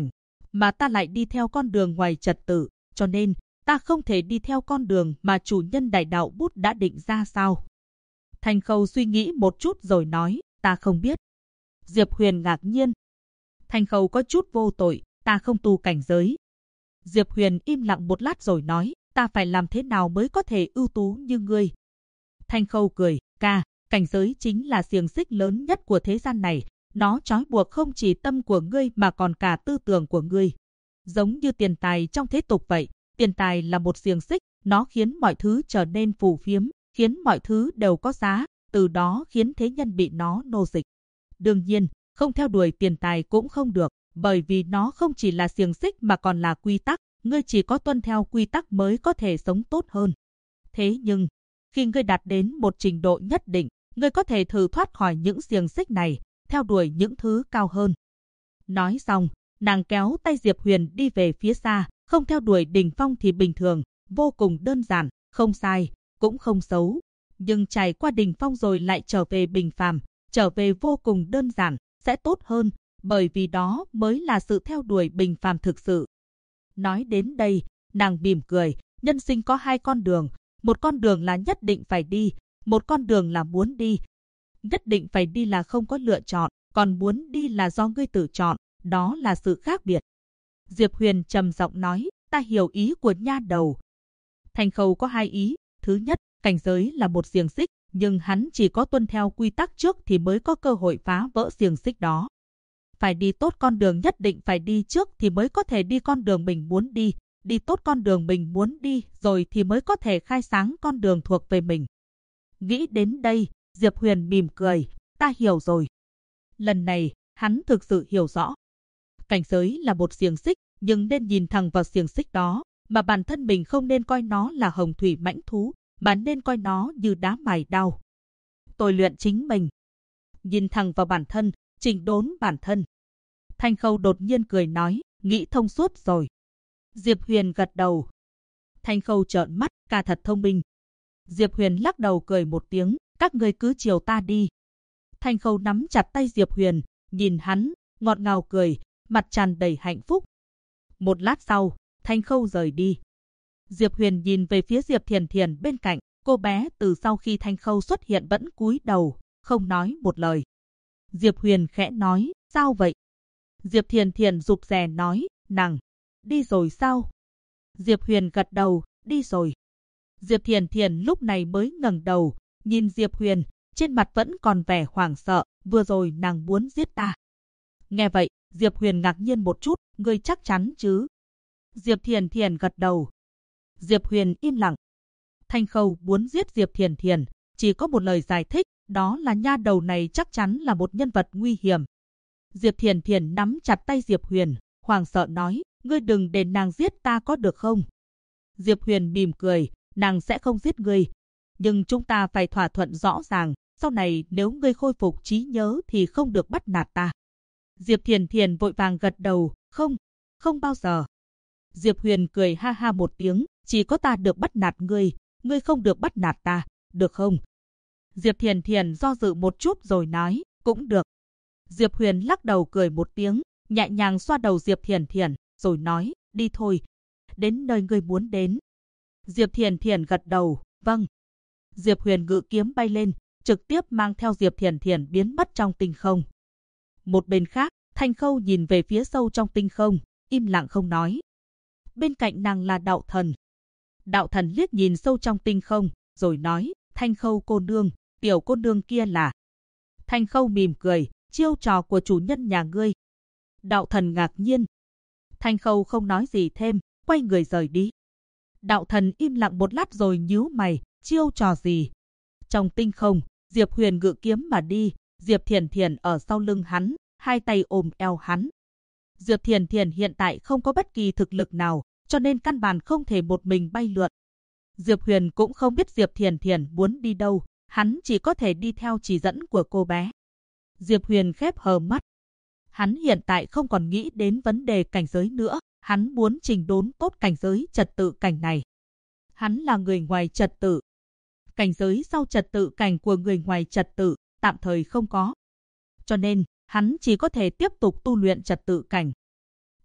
mà ta lại đi theo con đường ngoài trật tự, cho nên ta không thể đi theo con đường mà chủ nhân đại đạo bút đã định ra sao? Thanh Khâu suy nghĩ một chút rồi nói, ta không biết. Diệp Huyền ngạc nhiên. Thanh Khâu có chút vô tội, ta không tu cảnh giới. Diệp Huyền im lặng một lát rồi nói, ta phải làm thế nào mới có thể ưu tú như ngươi? Thanh Khâu cười, cảnh giới chính là xiềng xích lớn nhất của thế gian này. Nó trói buộc không chỉ tâm của ngươi mà còn cả tư tưởng của ngươi. Giống như tiền tài trong thế tục vậy, tiền tài là một xiềng xích, nó khiến mọi thứ trở nên phù phiếm, khiến mọi thứ đều có giá, từ đó khiến thế nhân bị nó nô dịch. Đương nhiên, không theo đuổi tiền tài cũng không được, bởi vì nó không chỉ là xiềng xích mà còn là quy tắc, ngươi chỉ có tuân theo quy tắc mới có thể sống tốt hơn. Thế nhưng, khi ngươi đạt đến một trình độ nhất định, ngươi có thể thử thoát khỏi những xiềng xích này, theo đuổi những thứ cao hơn. Nói xong, nàng kéo tay Diệp Huyền đi về phía xa, không theo đuổi đỉnh phong thì bình thường, vô cùng đơn giản, không sai, cũng không xấu. Nhưng trải qua đỉnh phong rồi lại trở về bình phàm, trở về vô cùng đơn giản, sẽ tốt hơn, bởi vì đó mới là sự theo đuổi bình phàm thực sự. Nói đến đây, nàng mỉm cười, nhân sinh có hai con đường, một con đường là nhất định phải đi, một con đường là muốn đi. Nhất định phải đi là không có lựa chọn, còn muốn đi là do ngươi tự chọn, đó là sự khác biệt. Diệp Huyền trầm giọng nói, ta hiểu ý của nha đầu. Thanh Khâu có hai ý, thứ nhất, cảnh giới là một xiềng xích, nhưng hắn chỉ có tuân theo quy tắc trước thì mới có cơ hội phá vỡ xiềng xích đó. Phải đi tốt con đường nhất định phải đi trước thì mới có thể đi con đường mình muốn đi tốt con đường mình muốn đi rồi thì mới có thể khai sáng con đường thuộc về mình. Nghĩ đến đây, Diệp Huyền mỉm cười, ta hiểu rồi. Lần này, hắn thực sự hiểu rõ. Cảnh giới là một xiềng xích, nhưng nên nhìn thẳng vào xiềng xích đó, mà bản thân mình không nên coi nó là hồng thủy mãnh thú, mà nên coi nó như đá mài đao. Tôi luyện chính mình. Nhìn thẳng vào bản thân, chỉnh đốn bản thân. Thanh Khâu đột nhiên cười nói, nghĩ thông suốt rồi. Diệp Huyền gật đầu. Thanh Khâu trợn mắt, ca thật thông minh. Diệp Huyền lắc đầu cười một tiếng, các người cứ chiều ta đi. Thanh Khâu nắm chặt tay Diệp Huyền, nhìn hắn, ngọt ngào cười, mặt tràn đầy hạnh phúc. Một lát sau, Thanh Khâu rời đi. Diệp Huyền nhìn về phía Diệp Thiền Thiền bên cạnh, cô bé từ sau khi Thanh Khâu xuất hiện vẫn cúi đầu, không nói một lời. Diệp Huyền khẽ nói, sao vậy? Diệp Thiền Thiền rụt rè nói, nàng, đi rồi sao? Diệp Huyền gật đầu, đi rồi. Diệp Thiền Thiền lúc này mới ngẩng đầu, nhìn Diệp Huyền, trên mặt vẫn còn vẻ hoảng sợ, vừa rồi nàng muốn giết ta. Nghe vậy, Diệp Huyền ngạc nhiên một chút, ngươi chắc chắn chứ? Diệp Thiền Thiền gật đầu. Diệp Huyền im lặng. Thanh Khâu muốn giết Diệp Thiền Thiền, chỉ có một lời giải thích, đó là nha đầu này chắc chắn là một nhân vật nguy hiểm. Diệp Thiền Thiền nắm chặt tay Diệp Huyền, hoảng sợ nói, ngươi đừng để nàng giết ta có được không? Diệp Huyền mỉm cười, nàng sẽ không giết ngươi, nhưng chúng ta phải thỏa thuận rõ ràng, sau này nếu ngươi khôi phục trí nhớ thì không được bắt nạt ta. Diệp Thiền Thiền vội vàng gật đầu, không bao giờ. Diệp Huyền cười ha ha một tiếng, chỉ có ta được bắt nạt ngươi không được bắt nạt ta, được không? Diệp Thiền Thiền do dự một chút rồi nói, cũng được. Diệp Huyền lắc đầu cười một tiếng, nhẹ nhàng xoa đầu Diệp Thiền Thiền, rồi nói, đi thôi, đến nơi ngươi muốn đến. Diệp Thiền Thiền gật đầu, vâng. Diệp Huyền ngự kiếm bay lên, trực tiếp mang theo Diệp Thiền Thiền biến mất trong tinh không. Một bên khác, Thanh Khâu nhìn về phía sâu trong tinh không, im lặng không nói. Bên cạnh nàng là Đạo Thần. Đạo Thần liếc nhìn sâu trong tinh không, rồi nói, Thanh Khâu cô nương, tiểu cô nương kia là. Thanh Khâu mỉm cười, chiêu trò của chủ nhân nhà ngươi. Đạo Thần ngạc nhiên. Thanh Khâu không nói gì thêm, quay người rời đi. Đạo Thần im lặng một lát rồi nhíu mày, chiêu trò gì? Trong tinh không, Diệp Huyền ngự kiếm mà đi, Diệp Thiền Thiền ở sau lưng hắn, hai tay ôm eo hắn. Diệp Thiền Thiền hiện tại không có bất kỳ thực lực nào, cho nên căn bản không thể một mình bay lượn. Diệp Huyền cũng không biết Diệp Thiền Thiền muốn đi đâu, hắn chỉ có thể đi theo chỉ dẫn của cô bé. Diệp Huyền khép hờ mắt. Hắn hiện tại không còn nghĩ đến vấn đề cảnh giới nữa, hắn muốn chỉnh đốn tốt cảnh giới trật tự cảnh này. Hắn là người ngoài trật tự. Cảnh giới sau trật tự cảnh của người ngoài trật tự, tạm thời không có. Cho nên, hắn chỉ có thể tiếp tục tu luyện trật tự cảnh.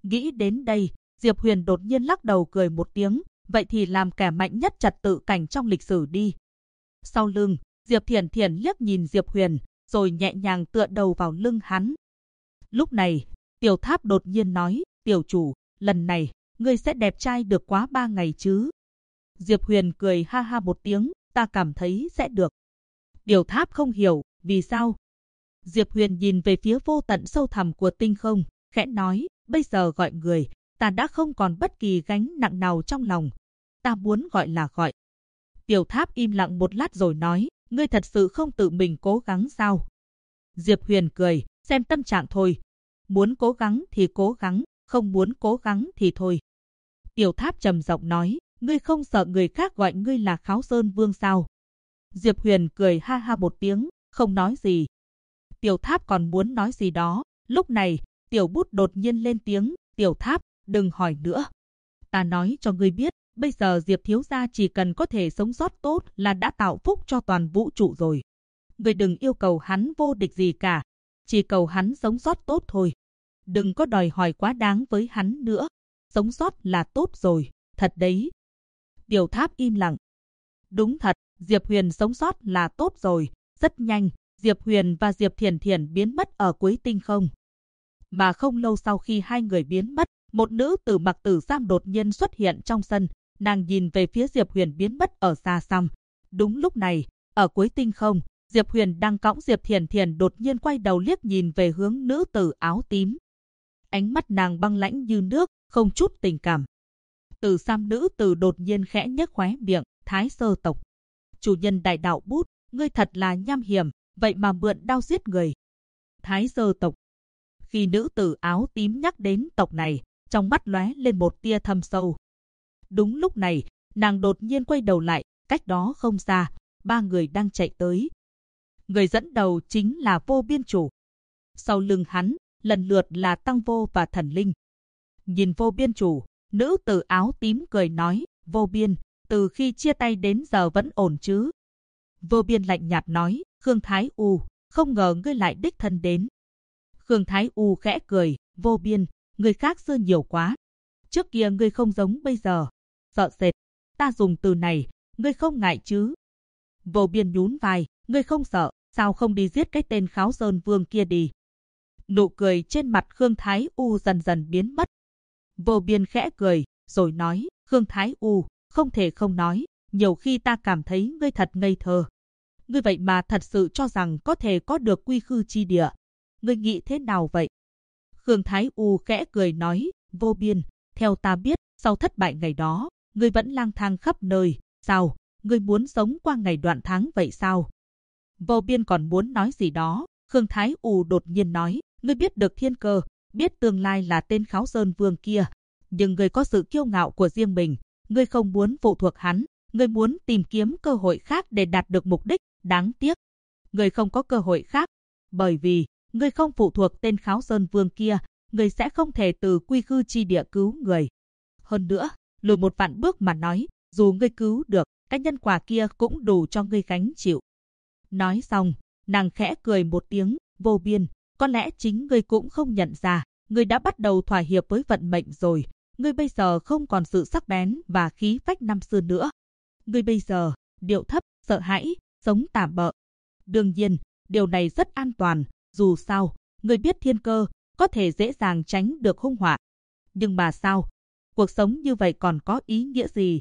Nghĩ đến đây, Diệp Huyền đột nhiên lắc đầu cười một tiếng, vậy thì làm kẻ mạnh nhất trật tự cảnh trong lịch sử đi. Sau lưng, Diệp Thiển Thiển liếc nhìn Diệp Huyền, rồi nhẹ nhàng tựa đầu vào lưng hắn. Lúc này, Tiểu Tháp đột nhiên nói, tiểu chủ, lần này, ngươi sẽ đẹp trai được quá 3 ngày chứ? Diệp Huyền cười ha ha một tiếng, ta cảm thấy sẽ được. Tiểu Tháp không hiểu, vì sao? Diệp Huyền nhìn về phía vô tận sâu thẳm của tinh không, khẽ nói, bây giờ gọi người, ta đã không còn bất kỳ gánh nặng nào trong lòng. Ta muốn gọi là gọi. Tiểu Tháp im lặng một lát rồi nói, ngươi thật sự không tự mình cố gắng sao? Diệp Huyền cười, xem tâm trạng thôi. Muốn cố gắng thì cố gắng, không muốn cố gắng thì thôi. Tiểu Tháp trầm giọng nói, ngươi không sợ người khác gọi ngươi là Kháo Sơn Vương sao? Diệp Huyền cười ha ha một tiếng, không nói gì. Tiểu Tháp còn muốn nói gì đó, lúc này, Tiểu Bút đột nhiên lên tiếng, Tiểu Tháp, đừng hỏi nữa. Ta nói cho ngươi biết, bây giờ Diệp thiếu gia chỉ cần có thể sống sót tốt là đã tạo phúc cho toàn vũ trụ rồi. Ngươi đừng yêu cầu hắn vô địch gì cả, chỉ cầu hắn sống sót tốt thôi. Đừng có đòi hỏi quá đáng với hắn nữa. Sống sót là tốt rồi, thật đấy. Tiểu Tháp im lặng. Đúng thật, Diệp Huyền sống sót là tốt rồi. Rất nhanh, Diệp Huyền và Diệp Thiển Thiển biến mất ở cuối tinh không. Mà không lâu sau khi hai người biến mất, một nữ tử mặc tử sam đột nhiên xuất hiện trong sân. Nàng nhìn về phía Diệp Huyền biến mất ở xa xăm. Đúng lúc này, ở cuối tinh không, Diệp Huyền đang cõng Diệp Thiển Thiển đột nhiên quay đầu liếc nhìn về hướng nữ tử áo tím. Ánh mắt nàng băng lãnh như nước, không chút tình cảm. Tử sam nữ tử đột nhiên khẽ nhếch khóe miệng, Thái Sơ tộc. Chủ nhân Đại Đạo Bút, ngươi thật là nham hiểm, vậy mà mượn đao giết người. Thái Sơ tộc. Khi nữ tử áo tím nhắc đến tộc này, trong mắt lóe lên một tia thâm sâu. Đúng lúc này, nàng đột nhiên quay đầu lại, cách đó không xa, ba người đang chạy tới. Người dẫn đầu chính là Vô Biên chủ. Sau lưng hắn, lần lượt là Tăng Vô và Thần Linh. Nhìn Vô Biên chủ, nữ tử áo tím cười nói, Vô Biên, từ khi chia tay đến giờ vẫn ổn chứ? Vô Biên lạnh nhạt nói, Khương Thái U, không ngờ ngươi lại đích thân đến. Khương Thái U khẽ cười, Vô Biên, người khác xưa nhiều quá. Trước kia ngươi không giống bây giờ. Sợ sệt, ta dùng từ này, ngươi không ngại chứ? Vô Biên nhún vai, ngươi không sợ, sao không đi giết cái tên Kháo Sơn Vương kia đi? Nụ cười trên mặt Khương Thái U dần dần biến mất. Vô Biên khẽ cười, rồi nói, Khương Thái U, không thể không nói, nhiều khi ta cảm thấy ngươi thật ngây thơ. Ngươi vậy mà thật sự cho rằng có thể có được quy khư chi địa. Ngươi nghĩ thế nào vậy? Khương Thái U khẽ cười nói, Vô Biên, theo ta biết, sau thất bại ngày đó, ngươi vẫn lang thang khắp nơi, sao? Ngươi muốn sống qua ngày đoạn tháng vậy sao? Vô Biên còn muốn nói gì đó, Khương Thái U đột nhiên nói, ngươi biết được thiên cơ, biết tương lai là tên Kháo Sơn Vương kia, nhưng ngươi có sự kiêu ngạo của riêng mình, ngươi không muốn phụ thuộc hắn, ngươi muốn tìm kiếm cơ hội khác để đạt được mục đích, đáng tiếc. Ngươi không có cơ hội khác, bởi vì ngươi không phụ thuộc tên Kháo Sơn Vương kia, ngươi sẽ không thể từ quy khư chi địa cứu người. Hơn nữa, lùi một vạn bước mà nói, dù ngươi cứu được, cái nhân quả kia cũng đủ cho ngươi gánh chịu. Nói xong, nàng khẽ cười một tiếng, Vô Biên, có lẽ chính ngươi cũng không nhận ra, ngươi đã bắt đầu thỏa hiệp với vận mệnh rồi. Ngươi bây giờ không còn sự sắc bén và khí phách năm xưa nữa. Ngươi bây giờ, điệu thấp, sợ hãi, sống tạm bợ. Đương nhiên, điều này rất an toàn, dù sao, ngươi biết thiên cơ, có thể dễ dàng tránh được hung họa. Nhưng mà sao? Cuộc sống như vậy còn có ý nghĩa gì?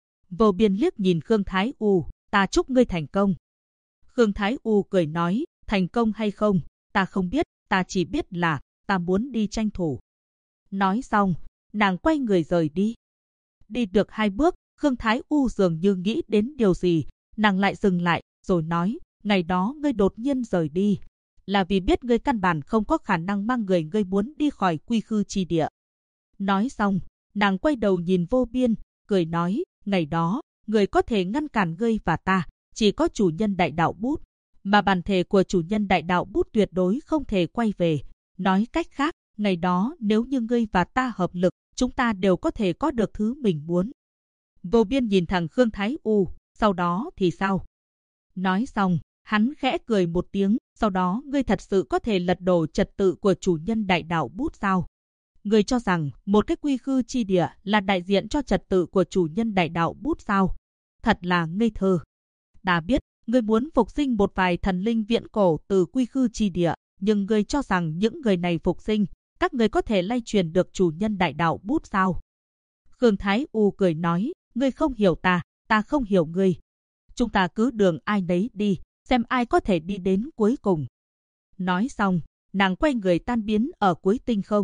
Vô Biên liếc nhìn Khương Thái U, ta chúc ngươi thành công. Khương Thái U cười nói, thành công hay không, ta không biết, ta chỉ biết là ta muốn đi tranh thủ. Nói xong, nàng quay người rời đi. Đi được 2 bước, Khương Thái U dường như nghĩ đến điều gì, nàng lại dừng lại, rồi nói, ngày đó ngươi đột nhiên rời đi, là vì biết ngươi căn bản không có khả năng mang người ngươi muốn đi khỏi quy khư chi địa. Nói xong, nàng quay đầu nhìn Vô Biên, cười nói, ngày đó, người có thể ngăn cản ngươi và ta, chỉ có chủ nhân Đại Đạo Bút, mà bản thể của chủ nhân Đại Đạo Bút tuyệt đối không thể quay về. Nói cách khác, ngày đó nếu như ngươi và ta hợp lực, chúng ta đều có thể có được thứ mình muốn. Vô Biên nhìn thẳng Khương Thái U, sau đó thì sao? Nói xong, hắn khẽ cười một tiếng, sau đó ngươi thật sự có thể lật đổ trật tự của chủ nhân Đại Đạo Bút sao? Người cho rằng một cái quy khư chi địa là đại diện cho trật tự của chủ nhân đại đạo bút sao? Thật là ngây thơ. Ta biết, người muốn phục sinh một vài thần linh viễn cổ từ quy khư chi địa, nhưng người cho rằng những người này phục sinh, các người có thể lay truyền được chủ nhân đại đạo bút sao? Khương Thái U cười nói, ngươi không hiểu ta không hiểu ngươi. Chúng ta cứ đường ai nấy đi, xem ai có thể đi đến cuối cùng. Nói xong, nàng quay người tan biến ở cuối tinh không.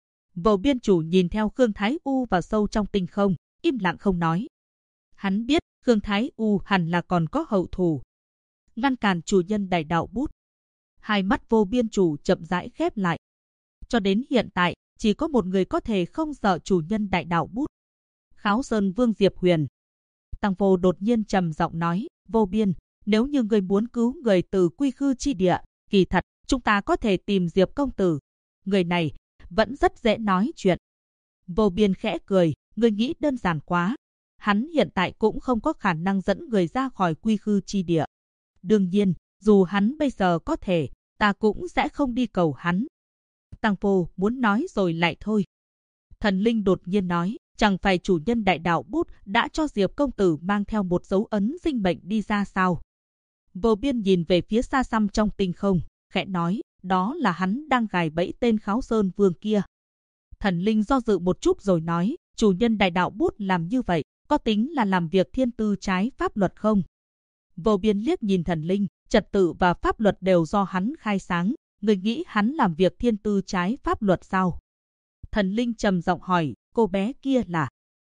Vô Biên Chủ nhìn theo Khương Thái U vào sâu trong tinh không, im lặng không nói. Hắn biết Khương Thái U hẳn là còn có hậu thù. Ngăn cản chủ nhân đại đạo bút. Hai mắt Vô Biên Chủ chậm rãi khép lại. Cho đến hiện tại, chỉ có một người có thể không sợ chủ nhân đại đạo bút. Kháo Sơn Vương Diệp Huyền. Tăng Vô đột nhiên trầm giọng nói, Vô Biên, nếu như người muốn cứu người từ quy khư chi địa, kỳ thật, chúng ta có thể tìm Diệp công tử. Người này vẫn rất dễ nói chuyện. Vô Biên khẽ cười, người nghĩ đơn giản quá. Hắn hiện tại cũng không có khả năng dẫn người ra khỏi quy khư chi địa. Đương nhiên, dù hắn bây giờ có thể, ta cũng sẽ không đi cầu hắn. Tăng Vô muốn nói rồi lại thôi. Thần linh đột nhiên nói, chẳng phải chủ nhân đại đạo bút đã cho Diệp công tử mang theo một dấu ấn sinh mệnh đi ra sao? Vô Biên nhìn về phía xa xăm trong tinh không, khẽ nói, đó là hắn đang gài bẫy tên Kháo Sơn Vương kia. Thần linh do dự một chút rồi nói, chủ nhân đại đạo bút làm như vậy, có tính là làm việc thiên tư trái pháp luật không? Vô Biên liếc nhìn thần linh, trật tự và pháp luật đều do hắn khai sáng, người nghĩ hắn làm việc thiên tư trái pháp luật sao? Thần linh trầm giọng hỏi, cô bé kia là?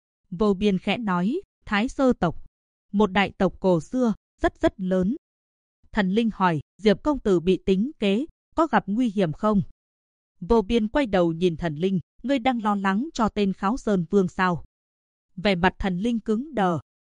Vô Biên khẽ nói, Thái Sơ tộc, một đại tộc cổ xưa, rất lớn. Thần linh hỏi, Diệp công tử bị tính kế, có gặp nguy hiểm không? Vô Biên quay đầu nhìn thần linh, ngươi đang lo lắng cho tên Kháo Sơn Vương sao? Vẻ mặt thần linh cứng đờ.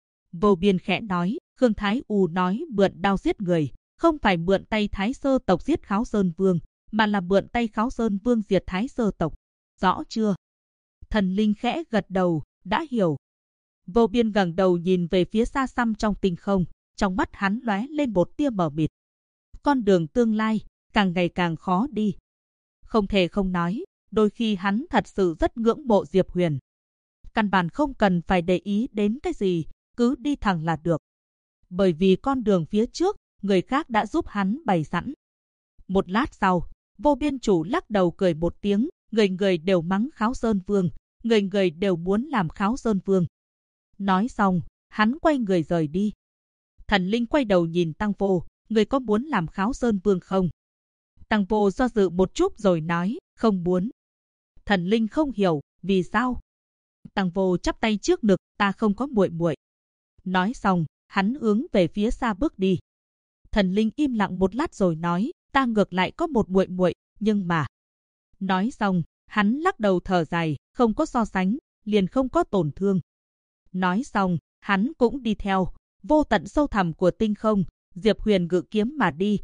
Vô Biên khẽ nói, Khương Thái U nói mượn đao giết người, không phải mượn tay Thái Sơ tộc giết Kháo Sơn Vương, mà là mượn tay Kháo Sơn Vương diệt Thái Sơ tộc. Rõ chưa? Thần linh khẽ gật đầu, đã hiểu. Vô Biên ngẩng đầu nhìn về phía xa xăm trong tinh không, trong mắt hắn lóe lên một tia mờ mịt. Con đường tương lai càng ngày càng khó đi. Không thể không nói, đôi khi hắn thật sự rất ngưỡng mộ Diệp Huyền. Căn bản không cần phải để ý đến cái gì, cứ đi thẳng là được. Bởi vì con đường phía trước, người khác đã giúp hắn bày sẵn. Một lát sau, Vô Biên Chủ lắc đầu cười một tiếng, người đều mắng Kháo Sơn Vương, người đều muốn làm Kháo Sơn Vương. Nói xong, hắn quay người rời đi. Thần linh quay đầu nhìn Tăng Vô, người có muốn làm Kháo Sơn Vương không? Tăng Vô do dự một chút rồi nói, không muốn. Thần linh không hiểu, vì sao? Tăng Vô chắp tay trước ngực, ta không có muội muội. Nói xong, hắn hướng về phía xa bước đi. Thần linh im lặng một lát rồi nói, ta ngược lại có một muội muội, nhưng mà... Nói xong, hắn lắc đầu thở dài, không có so sánh, liền không có tổn thương. Nói xong, hắn cũng đi theo. Vô tận sâu thẳm của tinh không, Diệp Huyền ngự kiếm mà đi.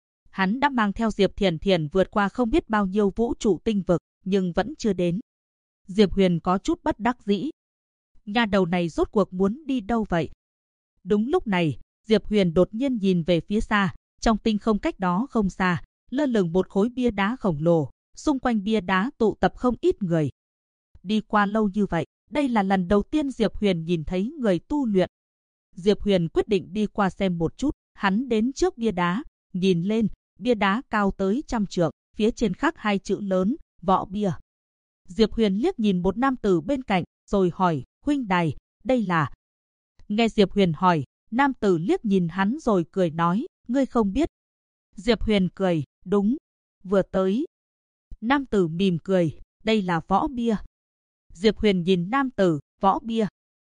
Hắn đã mang theo Diệp Thiền Thiền vượt qua không biết bao nhiêu vũ trụ tinh vực, nhưng vẫn chưa đến. Diệp Huyền có chút bất đắc dĩ. Nhà đầu này rốt cuộc muốn đi đâu vậy? Đúng lúc này, Diệp Huyền đột nhiên nhìn về phía xa, trong tinh không cách đó không xa, lơ lửng một khối bia đá khổng lồ, xung quanh bia đá tụ tập không ít người. Đi qua lâu như vậy, đây là lần đầu tiên Diệp Huyền nhìn thấy người tu luyện. Diệp Huyền quyết định đi qua xem một chút, hắn đến trước bia đá, nhìn lên, bia đá cao tới 100 trượng, phía trên khắc 2 chữ lớn, võ bia. Diệp Huyền liếc nhìn một nam tử bên cạnh, rồi hỏi, huynh đài, đây là... Nghe Diệp Huyền hỏi, nam tử liếc nhìn hắn rồi cười nói, ngươi không biết. Diệp Huyền cười, đúng, vừa tới. Nam tử mỉm cười, đây là võ bia. Diệp Huyền nhìn nam tử, võ bia.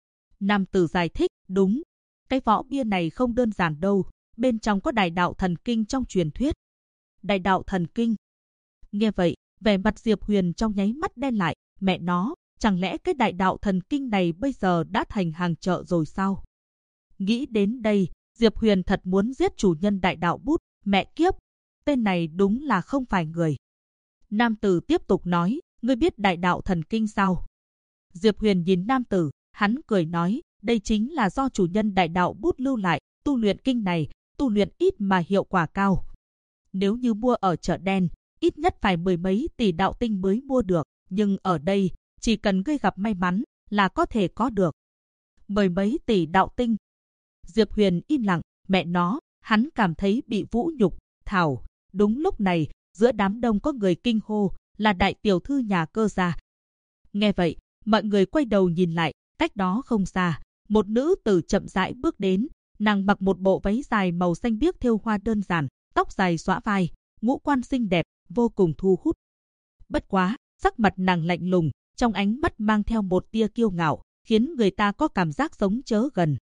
Nam tử giải thích, đúng, cái võ bia này không đơn giản đâu, bên trong có đại đạo thần kinh trong truyền thuyết. Đại đạo thần kinh. Nghe vậy, vẻ mặt Diệp Huyền trong nháy mắt đen lại, mẹ nó, chẳng lẽ cái đại đạo thần kinh này bây giờ đã thành hàng chợ rồi sao? Nghĩ đến đây, Diệp Huyền thật muốn giết chủ nhân đại đạo bút, mẹ kiếp, tên này đúng là không phải người. Nam tử tiếp tục nói, ngươi biết đại đạo thần kinh sao? Diệp Huyền nhìn nam tử, hắn cười nói, đây chính là do chủ nhân đại đạo bút lưu lại, tu luyện kinh này, tu luyện ít mà hiệu quả cao. Nếu như mua ở chợ đen, ít nhất phải 10 mấy tỷ đạo tinh mới mua được. Nhưng ở đây, chỉ cần ngươi gặp may mắn là có thể có được. Mười mấy tỷ đạo tinh. Diệp Huyền im lặng, mẹ nó, hắn cảm thấy bị vũ nhục. Thảo, đúng lúc này, giữa đám đông có người kinh hô, là đại tiểu thư nhà Cơ gia. Nghe vậy, mọi người quay đầu nhìn lại, cách đó không xa, một nữ tử chậm rãi bước đến, nàng mặc một bộ váy dài màu xanh biếc thêu hoa đơn giản, tóc dài xõa vai, ngũ quan xinh đẹp, vô cùng thu hút. Bất quá, sắc mặt nàng lạnh lùng, trong ánh mắt mang theo một tia kiêu ngạo, khiến người ta có cảm giác sống chớ gần.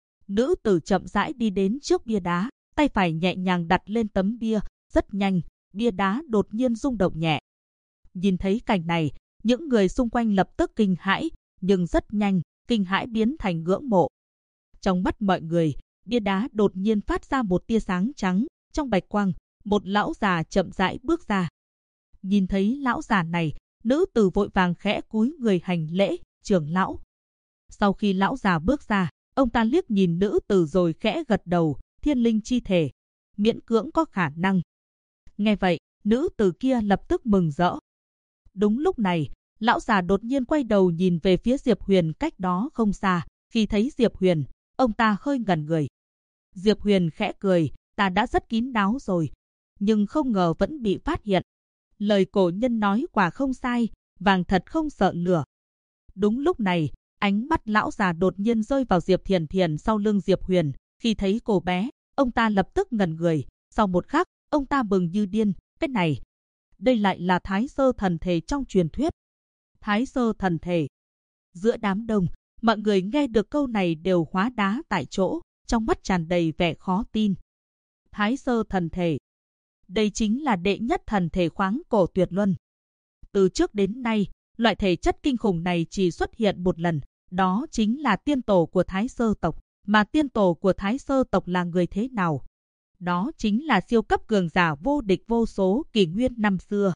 Nữ tử chậm rãi đi đến trước bia đá, tay phải nhẹ nhàng đặt lên tấm bia, rất nhanh, bia đá đột nhiên rung động nhẹ. Nhìn thấy cảnh này, những người xung quanh lập tức kinh hãi, nhưng rất nhanh, kinh hãi biến thành ngưỡng mộ. Trong mắt mọi người, bia đá đột nhiên phát ra một tia sáng trắng, trong bạch quang, một lão già chậm rãi bước ra. Nhìn thấy lão già này, nữ tử vội vàng khẽ cúi người hành lễ, trưởng lão. Sau khi lão già bước ra, ông ta liếc nhìn nữ tử rồi khẽ gật đầu, thiên linh chi thể, miễn cưỡng có khả năng. Nghe vậy, nữ tử kia lập tức mừng rỡ. Đúng lúc này, lão già đột nhiên quay đầu nhìn về phía Diệp Huyền cách đó không xa, khi thấy Diệp Huyền, ông ta hơi ngẩn người. Diệp Huyền khẽ cười, ta đã rất kín đáo rồi, nhưng không ngờ vẫn bị phát hiện. Lời cổ nhân nói quả không sai, vàng thật không sợ lửa. Đúng lúc này, ánh mắt lão già đột nhiên rơi vào Diệp Thiền Thiền sau lưng Diệp Huyền. Khi thấy cô bé, ông ta lập tức ngẩn người. Sau một khắc, ông ta mừng như điên. Cái này, đây lại là Thái Sơ thần thể trong truyền thuyết. Thái Sơ thần thể. Giữa đám đông, mọi người nghe được câu này đều hóa đá tại chỗ, trong mắt tràn đầy vẻ khó tin. Thái Sơ thần thể. Đây chính là đệ nhất thần thể khoáng cổ tuyệt luân. Từ trước đến nay, loại thể chất kinh khủng này chỉ xuất hiện một lần, đó chính là tiên tổ của Thái Sơ tộc. Mà tiên tổ của Thái Sơ tộc là người thế nào? Đó chính là siêu cấp cường giả vô địch vô số kỷ nguyên năm xưa.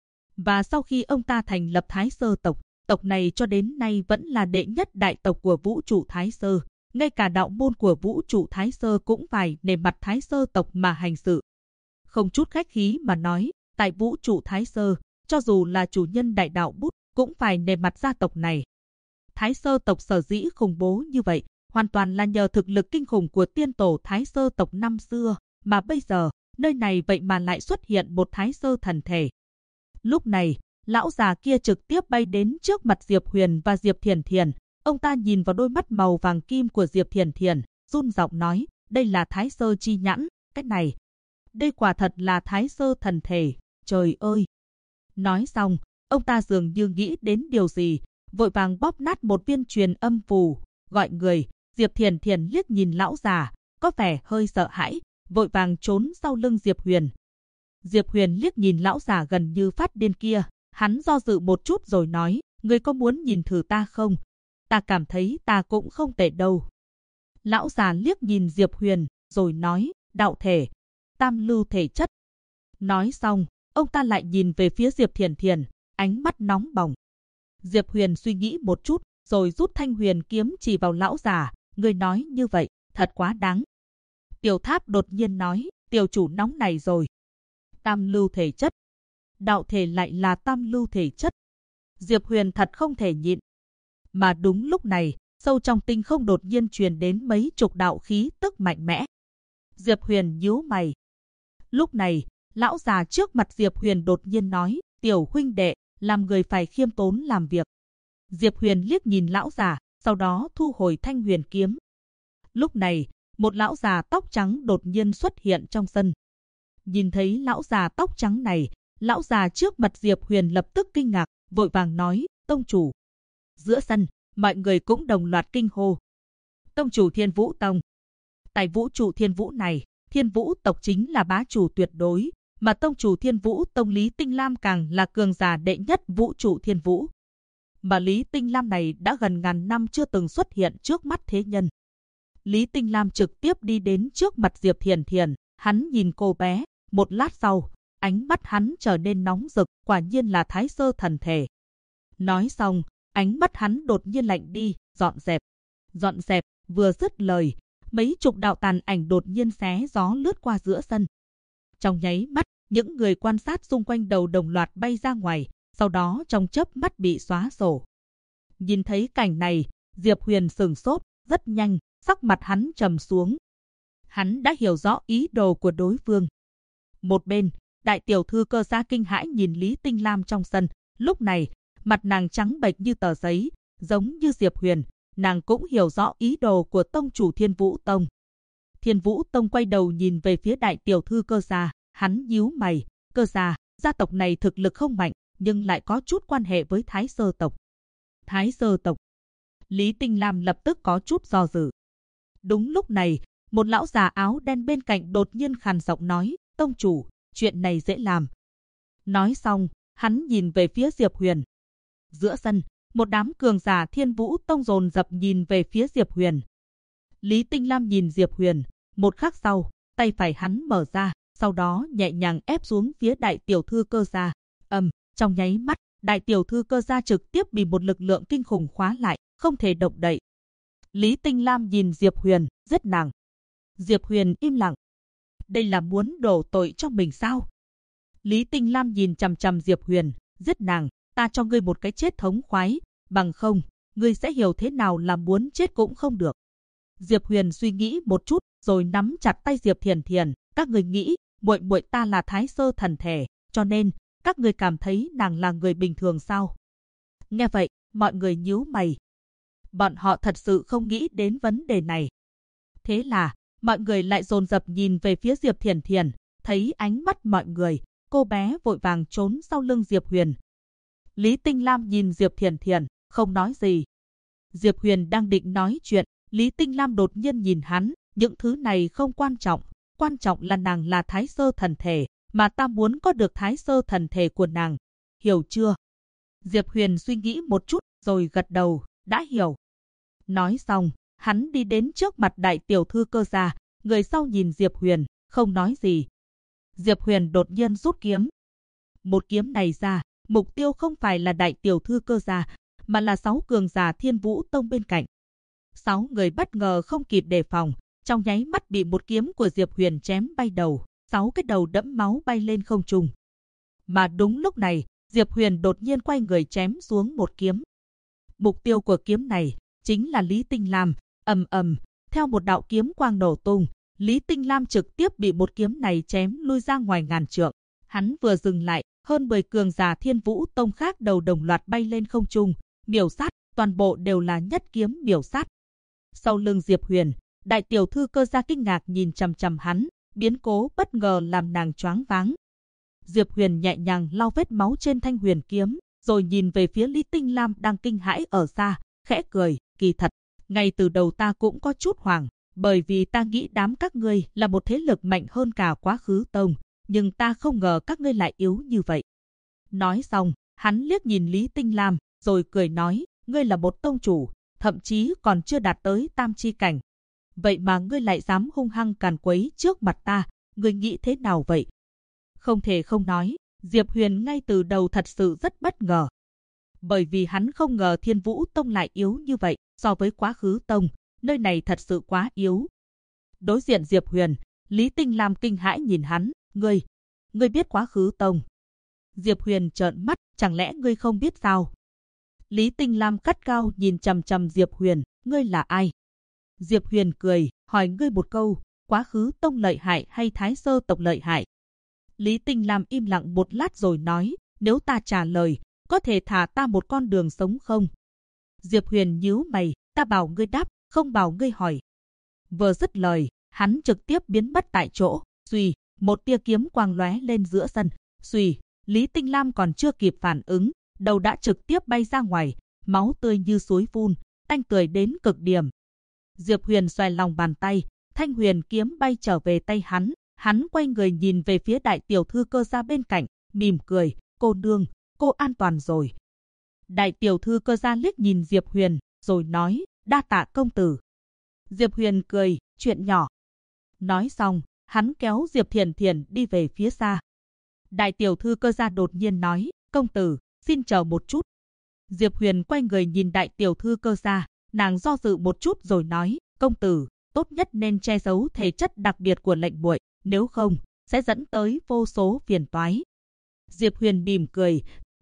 Và sau khi ông ta thành lập Thái Sơ tộc, tộc này cho đến nay vẫn là đệ nhất đại tộc của vũ trụ Thái Sơ. Ngay cả đạo môn của vũ trụ Thái Sơ cũng phải nề mặt Thái Sơ tộc mà hành sự. Không chút khách khí mà nói, tại vũ trụ Thái Sơ, cho dù là chủ nhân đại đạo bút, cũng phải nề mặt gia tộc này. Thái Sơ tộc sở dĩ khủng bố như vậy, hoàn toàn là nhờ thực lực kinh khủng của tiên tổ Thái Sơ tộc năm xưa, mà bây giờ, nơi này vậy mà lại xuất hiện một Thái Sơ thần thể. Lúc này, lão già kia trực tiếp bay đến trước mặt Diệp Huyền và Diệp Thiền Thiền. Ông ta nhìn vào đôi mắt màu vàng kim của Diệp Thiền Thiền, run giọng nói, đây là Thái Sơ chi nhãn, cái này. Đây quả thật là Thái Sơ thần thể, trời ơi. Nói xong, ông ta dường như nghĩ đến điều gì, vội vàng bóp nát một viên truyền âm phù, gọi người. Diệp Thiền Thiền liếc nhìn lão già, có vẻ hơi sợ hãi, vội vàng trốn sau lưng Diệp Huyền. Diệp Huyền liếc nhìn lão già gần như phát điên kia, hắn do dự một chút rồi nói, ngươi có muốn nhìn thử ta không? Ta cảm thấy ta cũng không tệ đâu. Lão già liếc nhìn Diệp Huyền, rồi nói, đạo thể, tam lưu thể chất. Nói xong, ông ta lại nhìn về phía Diệp Thiền Thiền, ánh mắt nóng bỏng. Diệp Huyền suy nghĩ một chút, rồi rút thanh huyền kiếm chỉ vào lão già, ngươi nói như vậy, thật quá đáng. Tiểu Tháp đột nhiên nói, tiểu chủ nóng này rồi. Tam lưu thể chất. Đạo thể lại là tam lưu thể chất. Diệp Huyền thật không thể nhịn. Mà đúng lúc này, sâu trong tinh không đột nhiên truyền đến mấy chục đạo khí tức mạnh mẽ. Diệp Huyền nhíu mày. Lúc này, lão già trước mặt Diệp Huyền đột nhiên nói, tiểu huynh đệ, làm người phải khiêm tốn làm việc. Diệp Huyền liếc nhìn lão già, sau đó thu hồi thanh huyền kiếm. Lúc này, một lão già tóc trắng đột nhiên xuất hiện trong sân. Nhìn thấy lão già tóc trắng này, lão già trước mặt Diệp Huyền lập tức kinh ngạc, vội vàng nói, tông chủ. Giữa sân, mọi người cũng đồng loạt kinh hô. Tông chủ Thiên Vũ Tông. Tại vũ trụ Thiên Vũ này, Thiên Vũ tộc chính là bá chủ tuyệt đối, mà tông chủ Thiên Vũ Tông Lý Tinh Lam càng là cường giả đệ nhất vũ trụ Thiên Vũ. Mà Lý Tinh Lam này đã gần ngàn năm chưa từng xuất hiện trước mắt thế nhân. Lý Tinh Lam trực tiếp đi đến trước mặt Diệp Thiền Thiền, hắn nhìn cô bé, một lát sau, ánh mắt hắn trở nên nóng rực, quả nhiên là Thái Sơ thần thể. Nói xong, ánh mắt hắn đột nhiên lạnh đi, dọn dẹp. Dọn dẹp, vừa dứt lời, mấy chục đạo tàn ảnh đột nhiên xé gió lướt qua giữa sân. Trong nháy mắt, những người quan sát xung quanh đầu đồng loạt bay ra ngoài, sau đó trong chớp mắt bị xóa sổ. Nhìn thấy cảnh này, Diệp Huyền sửng sốt, rất nhanh, sắc mặt hắn trầm xuống. Hắn đã hiểu rõ ý đồ của đối phương. Một bên, đại tiểu thư Cơ Gia kinh hãi nhìn Lý Tinh Lam trong sân, lúc này, mặt nàng trắng bệch như tờ giấy, giống như Diệp Huyền, nàng cũng hiểu rõ ý đồ của tông chủ Thiên Vũ Tông. Thiên Vũ Tông quay đầu nhìn về phía đại tiểu thư Cơ Gia, hắn nhíu mày, Cơ Gia, gia tộc này thực lực không mạnh, nhưng lại có chút quan hệ với Thái Sơ tộc. Thái Sơ tộc. Lý Tinh Lam lập tức có chút do dự. Đúng lúc này, một lão già áo đen bên cạnh đột nhiên khàn giọng nói, tông chủ, chuyện này dễ làm. Nói xong, hắn nhìn về phía Diệp Huyền. Giữa sân, một đám cường giả Thiên Vũ Tông dồn dập nhìn về phía Diệp Huyền. Lý Tinh Lam nhìn Diệp Huyền, một khắc sau, tay phải hắn mở ra, sau đó nhẹ nhàng ép xuống phía đại tiểu thư Cơ Gia. Trong nháy mắt, đại tiểu thư Cơ Gia trực tiếp bị một lực lượng kinh khủng khóa lại, không thể động đậy. Lý Tinh Lam nhìn Diệp Huyền, giết nàng. Diệp Huyền im lặng. Đây là muốn đổ tội cho mình sao? Lý Tinh Lam nhìn chằm chằm Diệp Huyền, giết nàng, ta cho ngươi một cái chết thống khoái, bằng không, ngươi sẽ hiểu thế nào là muốn chết cũng không được. Diệp Huyền suy nghĩ một chút, rồi nắm chặt tay Diệp Thiền Thiền, các người nghĩ, muội muội ta là Thái Sơ thần thể, cho nên, các người cảm thấy nàng là người bình thường sao? Nghe vậy, mọi người nhíu mày. Bọn họ thật sự không nghĩ đến vấn đề này. Thế là, mọi người lại dồn dập nhìn về phía Diệp Thiền Thiền, thấy ánh mắt mọi người, cô bé vội vàng trốn sau lưng Diệp Huyền. Lý Tinh Lam nhìn Diệp Thiền Thiền, không nói gì. Diệp Huyền đang định nói chuyện, Lý Tinh Lam đột nhiên nhìn hắn, những thứ này không quan trọng là nàng là Thái Sơ thần thể, mà ta muốn có được Thái Sơ thần thể của nàng, hiểu chưa? Diệp Huyền suy nghĩ một chút, rồi gật đầu, đã hiểu. Nói xong, hắn đi đến trước mặt đại tiểu thư Cơ Gia, người sau nhìn Diệp Huyền, không nói gì. Diệp Huyền đột nhiên rút kiếm. Một kiếm này ra, mục tiêu không phải là đại tiểu thư Cơ Gia, mà là 6 cường giả Thiên Vũ Tông bên cạnh. 6 người bất ngờ không kịp đề phòng, trong nháy mắt bị một kiếm của Diệp Huyền chém bay đầu, 6 cái đầu đẫm máu bay lên không trung. Mà đúng lúc này, Diệp Huyền đột nhiên quay người chém xuống một kiếm. Mục tiêu của kiếm này chính là Lý Tinh Lam. Theo một đạo kiếm quang nổ tung, Lý Tinh Lam trực tiếp bị một kiếm này chém lui ra ngoài ngàn trượng. Hắn vừa dừng lại, hơn 10 cường giả Thiên Vũ Tông khác đầu đồng loạt bay lên không trung, miểu sát, toàn bộ đều là nhất kiếm miểu sát. Sau lưng Diệp Huyền, đại tiểu thư Cơ Gia kinh ngạc nhìn chằm chằm hắn, biến cố bất ngờ làm nàng choáng váng. Diệp Huyền nhẹ nhàng lau vết máu trên thanh huyền kiếm, rồi nhìn về phía Lý Tinh Lam đang kinh hãi ở xa, khẽ cười, kỳ thật, ngay từ đầu ta cũng có chút hoảng, bởi vì ta nghĩ đám các ngươi là một thế lực mạnh hơn cả Quá Khứ Tông, nhưng ta không ngờ các ngươi lại yếu như vậy. Nói xong, hắn liếc nhìn Lý Tinh Lam, rồi cười nói, ngươi là một tông chủ, thậm chí còn chưa đạt tới tam chi cảnh. Vậy mà ngươi lại dám hung hăng càn quấy trước mặt ta, ngươi nghĩ thế nào vậy? Không thể không nói, Diệp Huyền ngay từ đầu thật sự rất bất ngờ. Bởi vì hắn không ngờ Thiên Vũ Tông lại yếu như vậy, so với Quá Khứ Tông, nơi này thật sự quá yếu. Đối diện Diệp Huyền, Lý Tinh Lam kinh hãi nhìn hắn, ngươi biết Quá Khứ Tông. Diệp Huyền trợn mắt, chẳng lẽ ngươi không biết sao? Lý Tinh Lam cắt cao nhìn chằm chằm Diệp Huyền, ngươi là ai? Diệp Huyền cười, hỏi ngươi một câu, Quá Khứ Tông lợi hại hay Thái Sơ tộc lợi hại? Lý Tinh Lam im lặng một lát rồi nói, nếu ta trả lời, có thể thả ta một con đường sống không? Diệp Huyền nhíu mày, ta bảo ngươi đáp, không bảo ngươi hỏi. Vừa dứt lời, hắn trực tiếp biến mất tại chỗ, suy, một tia kiếm quang lóe lên giữa sân, suy, Lý Tinh Lam còn chưa kịp phản ứng, đầu đã trực tiếp bay ra ngoài, máu tươi như suối phun, tanh tưởi đến cực điểm. Diệp Huyền xoay lòng bàn tay, thanh huyền kiếm bay trở về tay hắn quay người nhìn về phía đại tiểu thư Cơ Gia bên cạnh, mỉm cười, cô nương, cô an toàn rồi. Đại tiểu thư Cơ Gia liếc nhìn Diệp Huyền, rồi nói, đa tạ công tử. Diệp Huyền cười, chuyện nhỏ. Nói xong, hắn kéo Diệp Thiền Thiền đi về phía xa. Đại tiểu thư Cơ Gia đột nhiên nói, công tử, xin chờ một chút. Diệp Huyền quay người nhìn đại tiểu thư Cơ Gia, nàng do dự một chút rồi nói, công tử, tốt nhất nên che giấu thể chất đặc biệt của lệnh muội, nếu không, sẽ dẫn tới vô số phiền toái. Diệp Huyền mỉm cười,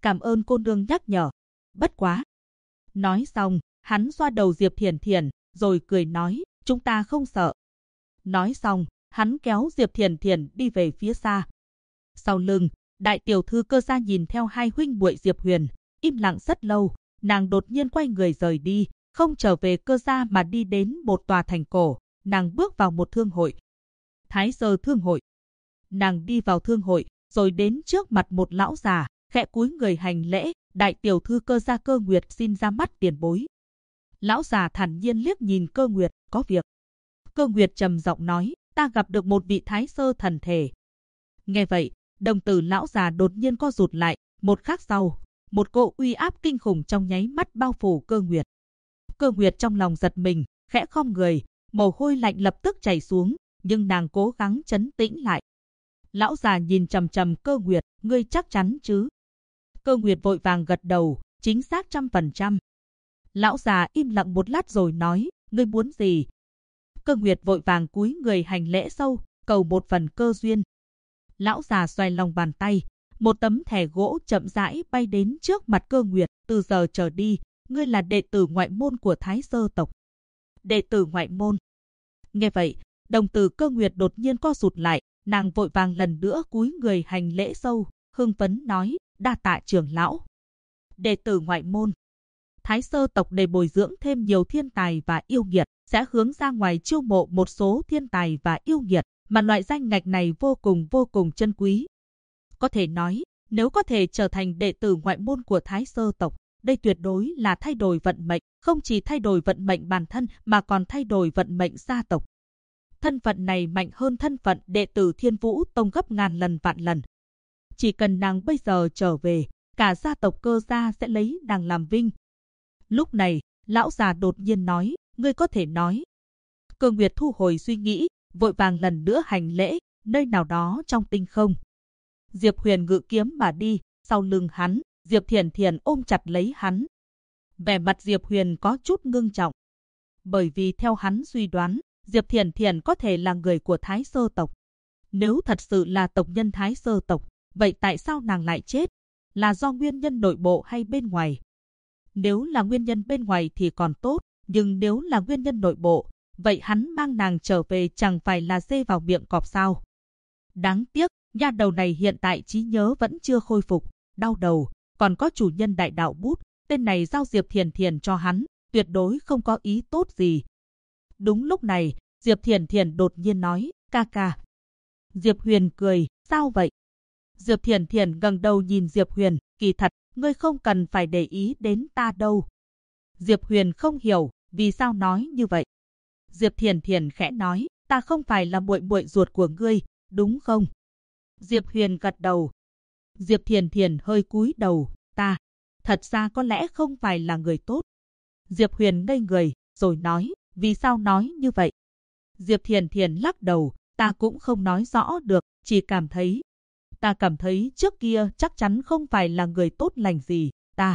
cảm ơn cô nương nhắc nhở. Bất quá. Nói xong, hắn xoa đầu Diệp Thiển Thiển, rồi cười nói, chúng ta không sợ. Nói xong, hắn kéo Diệp Thiển Thiển đi về phía xa. Sau lưng, đại tiểu thư Cơ gia nhìn theo hai huynh muội Diệp Huyền, im lặng rất lâu, nàng đột nhiên quay người rời đi, không trở về Cơ gia mà đi đến một tòa thành cổ, nàng bước vào một thương hội. Thái Sơ thương hội. Nàng đi vào thương hội, rồi đến trước mặt một lão già, khẽ cúi người hành lễ, đại tiểu thư Cơ gia Cơ Nguyệt xin ra mắt tiền bối. Lão già thản nhiên liếc nhìn Cơ Nguyệt, có việc. Cơ Nguyệt trầm giọng nói, ta gặp được một vị Thái Sơ thần thể. Nghe vậy, đồng tử lão già đột nhiên co rụt lại, một khắc sau, một cỗ uy áp kinh khủng trong nháy mắt bao phủ Cơ Nguyệt. Cơ Nguyệt trong lòng giật mình, khẽ khom người, mồ hôi lạnh lập tức chảy xuống, nhưng nàng cố gắng trấn tĩnh lại. Lão già nhìn chằm chằm Cơ Nguyệt, ngươi chắc chắn chứ? Cơ Nguyệt vội vàng gật đầu, chính xác 100%. Lão già im lặng một lát rồi nói, ngươi muốn gì? Cơ Nguyệt vội vàng cúi người hành lễ sâu, cầu một phần cơ duyên. Lão già xoay lòng bàn tay, một tấm thẻ gỗ chậm rãi bay đến trước mặt Cơ Nguyệt, từ giờ trở đi, ngươi là đệ tử ngoại môn của Thái Sơ tộc. Đệ tử ngoại môn. Nghe vậy, đồng tử Cơ Nguyệt đột nhiên co rụt lại, nàng vội vàng lần nữa cúi người hành lễ sâu, hưng phấn nói, đa tạ trưởng lão. Đệ tử ngoại môn. Thái Sơ tộc để bồi dưỡng thêm nhiều thiên tài và yêu nghiệt, sẽ hướng ra ngoài chiêu mộ một số thiên tài và yêu nghiệt, mà loại danh ngạch này vô cùng chân quý. Có thể nói, nếu có thể trở thành đệ tử ngoại môn của Thái Sơ tộc, đây tuyệt đối là thay đổi vận mệnh, không chỉ thay đổi vận mệnh bản thân mà còn thay đổi vận mệnh gia tộc. Thân phận này mạnh hơn thân phận đệ tử Thiên Vũ Tông gấp ngàn lần vạn lần. Chỉ cần nàng bây giờ trở về, cả gia tộc Cơ gia sẽ lấy nàng làm vinh. Lúc này, lão già đột nhiên nói, ngươi có thể nói. Cơ Nguyệt thu hồi suy nghĩ, vội vàng lần nữa hành lễ, nơi nào đó trong tinh không. Diệp Huyền ngự kiếm mà đi, sau lưng hắn, Diệp Thiển Thiển ôm chặt lấy hắn. Vẻ mặt Diệp Huyền có chút ngưng trọng. Bởi vì theo hắn suy đoán, Diệp Thiển Thiển có thể là người của Thái Sơ tộc. Nếu thật sự là tộc nhân Thái Sơ tộc, vậy tại sao nàng lại chết? Là do nguyên nhân nội bộ hay bên ngoài? Nếu là nguyên nhân bên ngoài thì còn tốt, nhưng nếu là nguyên nhân nội bộ, vậy hắn mang nàng trở về chẳng phải là dê vào miệng cọp sao? Đáng tiếc, nha đầu này hiện tại trí nhớ vẫn chưa khôi phục, đau đầu, còn có chủ nhân đại đạo bút, tên này giao Diệp Thiển Thiển cho hắn, tuyệt đối không có ý tốt gì. Đúng lúc này, Diệp Thiển Thiển đột nhiên nói, ca ca. Diệp Huyền cười, sao vậy? Diệp Thiển Thiển ngẩng đầu nhìn Diệp Huyền, kỳ thật, ngươi không cần phải để ý đến ta đâu. Diệp Huyền không hiểu, vì sao nói như vậy. Diệp Thiển Thiển khẽ nói, ta không phải là muội muội ruột của ngươi, đúng không? Diệp Huyền gật đầu. Diệp Thiển Thiển hơi cúi đầu, ta, thật ra có lẽ không phải là người tốt. Diệp Huyền ngây người, rồi nói, vì sao nói như vậy? Diệp Thiển Thiển lắc đầu, ta cũng không nói rõ được, chỉ cảm thấy. Ta cảm thấy trước kia chắc chắn không phải là người tốt lành gì,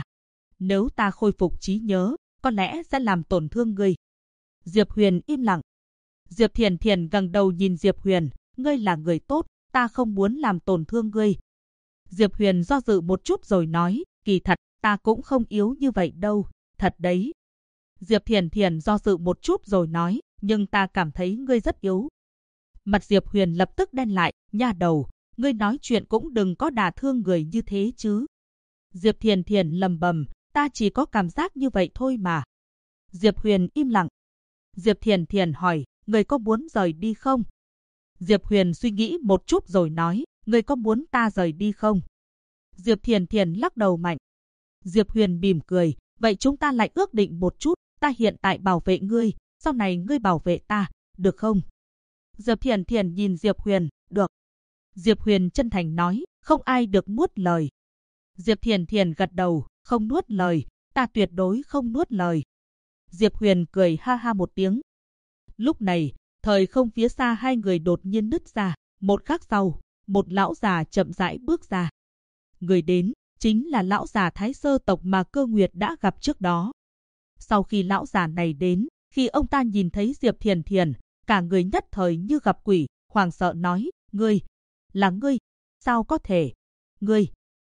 nếu ta khôi phục trí nhớ, có lẽ sẽ làm tổn thương ngươi. Diệp Huyền im lặng. Diệp Thiển Thiển gật đầu nhìn Diệp Huyền, ngươi là người tốt, ta không muốn làm tổn thương ngươi. Diệp Huyền do dự một chút rồi nói, kỳ thật, ta cũng không yếu như vậy đâu, thật đấy. Diệp Thiển Thiển do dự một chút rồi nói, nhưng ta cảm thấy ngươi rất yếu. Mặt Diệp Huyền lập tức đen lại, nha đầu, ngươi nói chuyện cũng đừng có đả thương người như thế chứ. Diệp Thiển Thiển lầm bầm, ta chỉ có cảm giác như vậy thôi mà. Diệp Huyền im lặng. Diệp Thiển Thiển hỏi, ngươi có muốn rời đi không? Diệp Huyền suy nghĩ một chút rồi nói, ngươi có muốn ta rời đi không? Diệp Thiển Thiển lắc đầu mạnh. Diệp Huyền mỉm cười, vậy chúng ta lại ước định một chút, ta hiện tại bảo vệ ngươi, sau này ngươi bảo vệ ta, được không? Diệp Thiển Thiển nhìn Diệp Huyền, được. Diệp Huyền chân thành nói, không ai được nuốt lời. Diệp Thiển Thiển gật đầu, không nuốt lời, ta tuyệt đối không nuốt lời. Diệp Huyền cười ha ha một tiếng. Lúc này, thời không phía xa hai người đột nhiên nứt ra, một khắc sau, một lão già chậm rãi bước ra. Người đến, chính là lão già Thái Sơ tộc mà Cơ Nguyệt đã gặp trước đó. Sau khi lão già này đến, khi ông ta nhìn thấy Diệp Thiển Thiển, cả người nhất thời như gặp quỷ, hoảng sợ nói, ngươi, là ngươi, sao có thể, ngươi.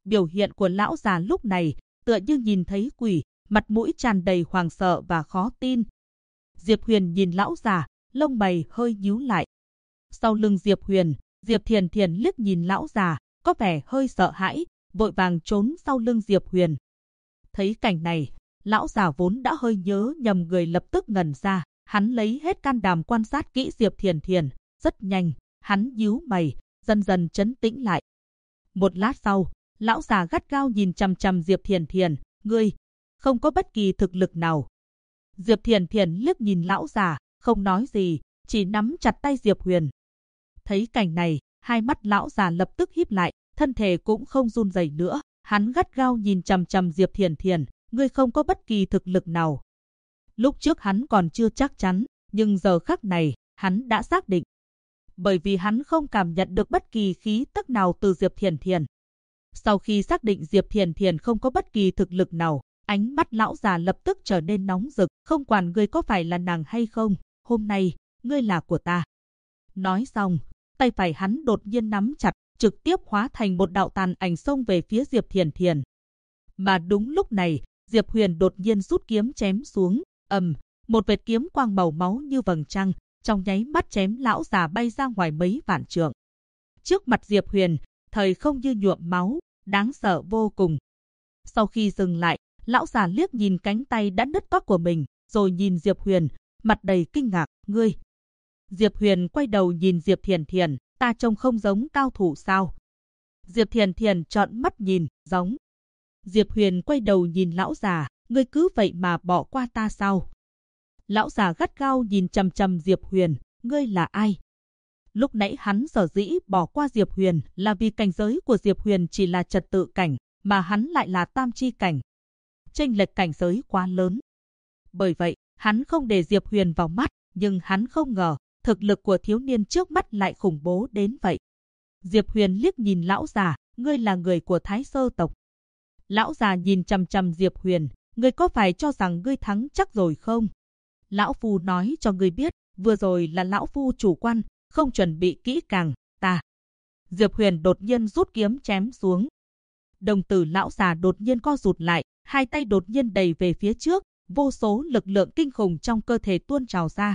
Biểu hiện của lão già lúc này tựa như nhìn thấy quỷ, mặt mũi tràn đầy hoảng sợ và khó tin. Diệp Huyền nhìn lão già, lông mày hơi nhíu lại. Sau lưng Diệp Huyền, Diệp Thiền Thiền liếc nhìn lão già, có vẻ hơi sợ hãi, vội vàng trốn sau lưng Diệp Huyền. Thấy cảnh này, lão già vốn đã hơi nhớ nhầm người lập tức ngẩn ra, hắn lấy hết can đảm quan sát kỹ Diệp Thiền Thiền, rất nhanh, hắn nhíu mày, dần dần trấn tĩnh lại. Một lát sau, lão già gắt gao nhìn chằm chằm Diệp Thiền Thiền, ngươi không có bất kỳ thực lực nào. Diệp Thiền Thiền liếc nhìn lão già, không nói gì, chỉ nắm chặt tay Diệp Huyền. Thấy cảnh này, hai mắt lão già lập tức híp lại, thân thể cũng không run rẩy nữa, hắn gắt gao nhìn chằm chằm Diệp Thiền Thiền, ngươi không có bất kỳ thực lực nào. Lúc trước hắn còn chưa chắc chắn, nhưng giờ khắc này, hắn đã xác định. Bởi vì hắn không cảm nhận được bất kỳ khí tức nào từ Diệp Thiền Thiền. Sau khi xác định Diệp Thiền Thiền không có bất kỳ thực lực nào, ánh mắt lão già lập tức trở nên nóng rực, không quản ngươi có phải là nàng hay không, hôm nay, ngươi là của ta. Nói xong, tay phải hắn đột nhiên nắm chặt, trực tiếp hóa thành một đạo tàn ảnh xông về phía Diệp Thiền Thiền. Mà đúng lúc này, Diệp Huyền đột nhiên rút kiếm chém xuống, một vệt kiếm quang màu máu như vầng trăng, trong nháy mắt chém lão già bay ra ngoài mấy vạn trượng. Trước mặt Diệp Huyền, thời không như nhuộm máu, đáng sợ vô cùng. Sau khi dừng lại, lão già liếc nhìn cánh tay đã nứt toác của mình, rồi nhìn Diệp Huyền, mặt đầy kinh ngạc, ngươi. Diệp Huyền quay đầu nhìn Diệp Thiền Thiền, ta trông không giống cao thủ sao? Diệp Thiền Thiền trợn mắt nhìn, giống. Diệp Huyền quay đầu nhìn lão già, ngươi cứ vậy mà bỏ qua ta sao? Lão già gắt gao nhìn chằm chằm Diệp Huyền, ngươi là ai? Lúc nãy hắn sở dĩ bỏ qua Diệp Huyền là vì cảnh giới của Diệp Huyền chỉ là trật tự cảnh, mà hắn lại là tam chi cảnh. Chênh lệch cảnh giới quá lớn. Bởi vậy, hắn không để Diệp Huyền vào mắt, nhưng hắn không ngờ, thực lực của thiếu niên trước mắt lại khủng bố đến vậy. Diệp Huyền liếc nhìn lão già, ngươi là người của Thái Sơ tộc. Lão già nhìn chằm chằm Diệp Huyền, ngươi có phải cho rằng ngươi thắng chắc rồi không? Lão Phu nói cho ngươi biết, vừa rồi là Lão Phu chủ quan, không chuẩn bị kỹ càng, ta. Diệp Huyền đột nhiên rút kiếm chém xuống. Đồng tử lão già đột nhiên co rụt lại, hai tay đột nhiên đẩy về phía trước, vô số lực lượng kinh khủng trong cơ thể tuôn trào ra,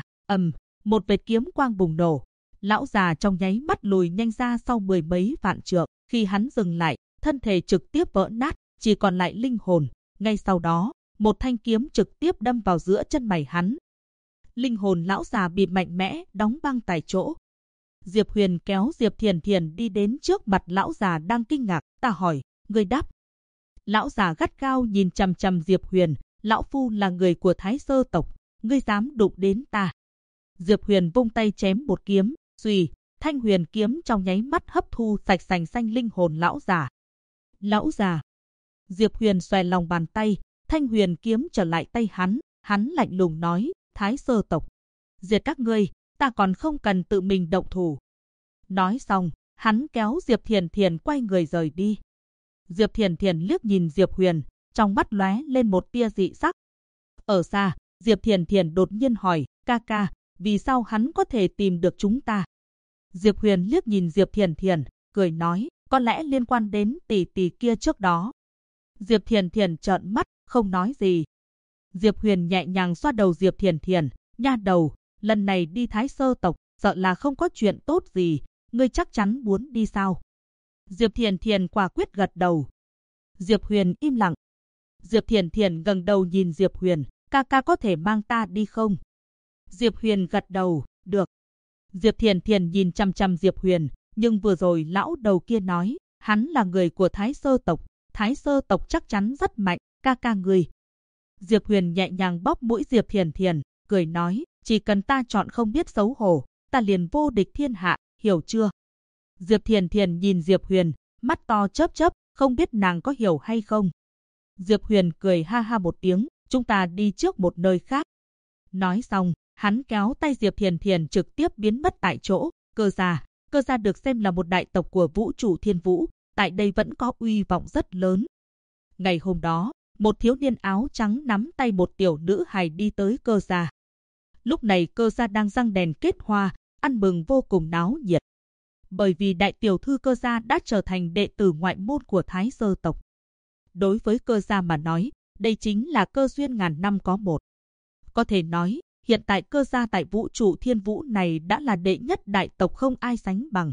một vệt kiếm quang bùng nổ. Lão già trong nháy mắt lùi nhanh ra sau mười mấy vạn trượng, khi hắn dừng lại, thân thể trực tiếp vỡ nát, chỉ còn lại linh hồn. Ngay sau đó, một thanh kiếm trực tiếp đâm vào giữa chân mày hắn. Linh hồn lão già bị mạnh mẽ đóng băng tại chỗ. Diệp Huyền kéo Diệp Thiền Thiền đi đến trước mặt lão già đang kinh ngạc, ta hỏi, ngươi đáp. Lão già gắt gao nhìn chằm chằm Diệp Huyền, lão Phu là người của Thái Sơ tộc, ngươi dám đụng đến ta. Diệp Huyền vung tay chém một kiếm, xuy, thanh huyền kiếm trong nháy mắt hấp thu sạch sành xanh linh hồn lão già. Lão già. Diệp Huyền xòe lòng bàn tay, thanh huyền kiếm trở lại tay hắn lạnh lùng nói, Thái Sơ tộc. Diệt các ngươi, ta còn không cần tự mình động thủ. Nói xong, hắn kéo Diệp Thiền Thiền quay người rời đi. Diệp Thiền Thiền liếc nhìn Diệp Huyền, trong mắt lóe lên một tia dị sắc. Ở xa, Diệp Thiền Thiền đột nhiên hỏi, ca ca, vì sao hắn có thể tìm được chúng ta? Diệp Huyền liếc nhìn Diệp Thiền Thiền, cười nói, có lẽ liên quan đến tỷ tỷ kia trước đó. Diệp Thiền Thiền trợn mắt, không nói gì. Diệp Huyền nhẹ nhàng xoa đầu Diệp Thiền Thiền, nha đầu, lần này đi Thái Sơ tộc, sợ là không có chuyện tốt gì, ngươi chắc chắn muốn đi sao? Diệp Thiền Thiền quả quyết gật đầu. Diệp Huyền im lặng. Diệp Thiền Thiền ngẩng đầu nhìn Diệp Huyền, ca ca có thể mang ta đi không? Diệp Huyền gật đầu, được. Diệp Thiền Thiền nhìn chằm chằm Diệp Huyền, nhưng vừa rồi lão đầu kia nói, hắn là người của Thái Sơ tộc chắc chắn rất mạnh, ca ca người. Diệp Huyền nhẹ nhàng bóp mũi Diệp Thiền Thiền, cười nói, chỉ cần ta chọn không biết xấu hổ, ta liền vô địch thiên hạ, hiểu chưa? Diệp Thiền Thiền nhìn Diệp Huyền, mắt to chớp chớp, không biết nàng có hiểu hay không. Diệp Huyền cười ha ha một tiếng, chúng ta đi trước một nơi khác. Nói xong, hắn kéo tay Diệp Thiền Thiền trực tiếp biến mất tại chỗ. Cơ gia được xem là một đại tộc của vũ trụ Thiên Vũ, tại đây vẫn có uy vọng rất lớn. Ngày hôm đó, một thiếu niên áo trắng nắm tay một tiểu nữ hài đi tới cơ gia. Lúc này cơ gia đang răng đèn kết hoa, ăn mừng vô cùng náo nhiệt. bởi vì đại tiểu thư Cơ gia đã trở thành đệ tử ngoại môn của Thái Sơ tộc. Đối với Cơ gia mà nói, đây chính là cơ duyên ngàn năm có một. Có thể nói, hiện tại Cơ gia tại vũ trụ Thiên Vũ này đã là đệ nhất đại tộc không ai sánh bằng.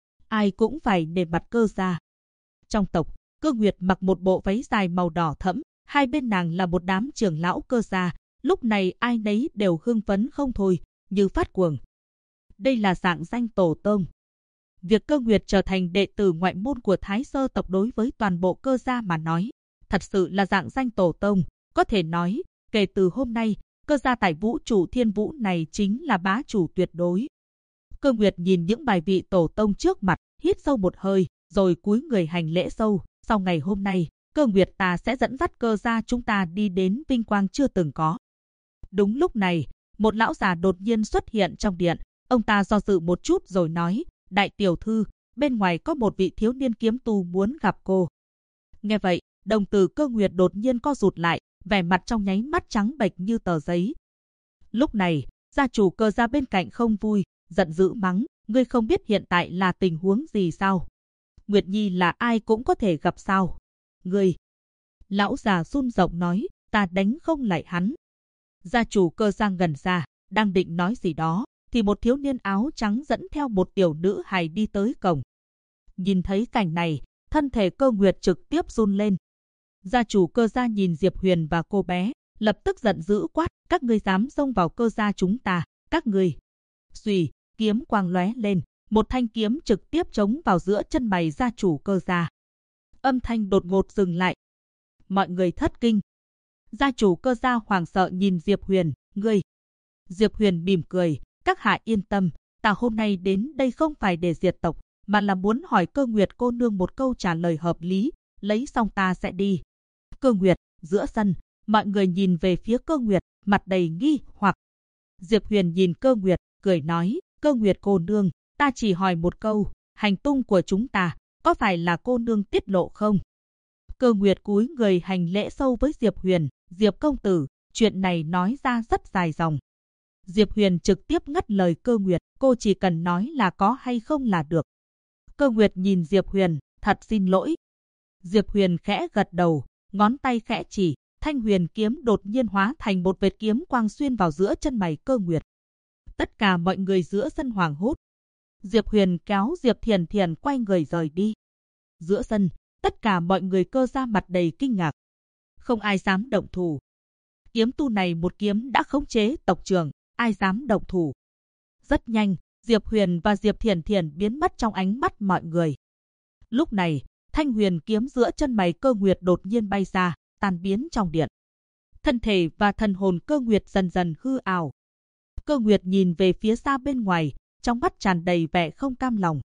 Ai cũng phải nể mặt Cơ gia. Trong tộc, Cơ Nguyệt mặc một bộ váy dài màu đỏ thẫm, hai bên nàng là một đám trưởng lão Cơ gia, lúc này ai nấy đều hưng phấn không thôi, như phát cuồng. Đây là dạng danh tổ tông. Việc Cơ Nguyệt trở thành đệ tử ngoại môn của Thái Sơ tộc đối với toàn bộ Cơ gia mà nói, thật sự là dạng danh tổ tông. Có thể nói, kể từ hôm nay, Cơ gia tại vũ trụ Thiên Vũ này chính là bá chủ tuyệt đối. Cơ Nguyệt nhìn những bài vị tổ tông trước mặt, hít sâu một hơi, rồi cúi người hành lễ sâu. Sau ngày hôm nay, Cơ Nguyệt ta sẽ dẫn dắt Cơ gia chúng ta đi đến vinh quang chưa từng có. Đúng lúc này, một lão già đột nhiên xuất hiện trong điện. Ông ta do dự một chút rồi nói, đại tiểu thư, bên ngoài có một vị thiếu niên kiếm tu muốn gặp cô. Nghe vậy, đồng tử Cơ Nguyệt đột nhiên co rụt lại, vẻ mặt trong nháy mắt trắng bệch như tờ giấy. Lúc này, gia chủ Cơ gia bên cạnh không vui, giận dữ mắng, ngươi không biết hiện tại là tình huống gì sao? Nguyệt Nhi là ai cũng có thể gặp sao? Ngươi! Lão già run giọng nói, ta đánh không lại hắn. Gia chủ Cơ gia ngẩn ra, đang định nói gì đó, thì một thiếu niên áo trắng dẫn theo một tiểu nữ hài đi tới cổng. Nhìn thấy cảnh này, thân thể Cơ Nguyệt trực tiếp run lên. Gia chủ Cơ gia nhìn Diệp Huyền và cô bé, lập tức giận dữ quát, các ngươi dám xông vào Cơ gia chúng ta, các ngươi. Xuy, kiếm quang lóe lên, một thanh kiếm trực tiếp chống vào giữa chân mày gia chủ Cơ gia. Âm thanh đột ngột dừng lại. Mọi người thất kinh. Gia chủ Cơ gia hoảng sợ nhìn Diệp Huyền, ngươi. Diệp Huyền mỉm cười, các hạ yên tâm, ta hôm nay đến đây không phải để diệt tộc, mà là muốn hỏi Cơ Nguyệt cô nương một câu trả lời hợp lý, lấy xong ta sẽ đi. Cơ Nguyệt, giữa sân, mọi người nhìn về phía Cơ Nguyệt, mặt đầy nghi hoặc. Diệp Huyền nhìn Cơ Nguyệt, cười nói, Cơ Nguyệt cô nương, ta chỉ hỏi một câu, hành tung của chúng ta, có phải là cô nương tiết lộ không? Cơ Nguyệt cúi người hành lễ sâu với Diệp Huyền, Diệp công tử, chuyện này nói ra rất dài dòng. Diệp Huyền trực tiếp ngắt lời Cơ Nguyệt, cô chỉ cần nói là có hay không là được. Cơ Nguyệt nhìn Diệp Huyền, thật xin lỗi. Diệp Huyền khẽ gật đầu, ngón tay khẽ chỉ, thanh huyền kiếm đột nhiên hóa thành một vệt kiếm quang xuyên vào giữa chân mày Cơ Nguyệt. Tất cả mọi người giữa sân hoảng hốt. Diệp Huyền kéo Diệp Thiền Thiền quay người rời đi. Giữa sân, tất cả mọi người Cơ gia mặt đầy kinh ngạc. Không ai dám động thủ. Kiếm tu này một kiếm đã khống chế tộc trưởng, ai dám động thủ. Rất nhanh, Diệp Huyền và Diệp Thiền Thiền biến mất trong ánh mắt mọi người. Lúc này, thanh huyền kiếm giữa chân mày Cơ Nguyệt đột nhiên bay ra, tan biến trong điện. Thân thể và thần hồn Cơ Nguyệt dần dần hư ảo. Cơ Nguyệt nhìn về phía xa bên ngoài, trong mắt tràn đầy vẻ không cam lòng.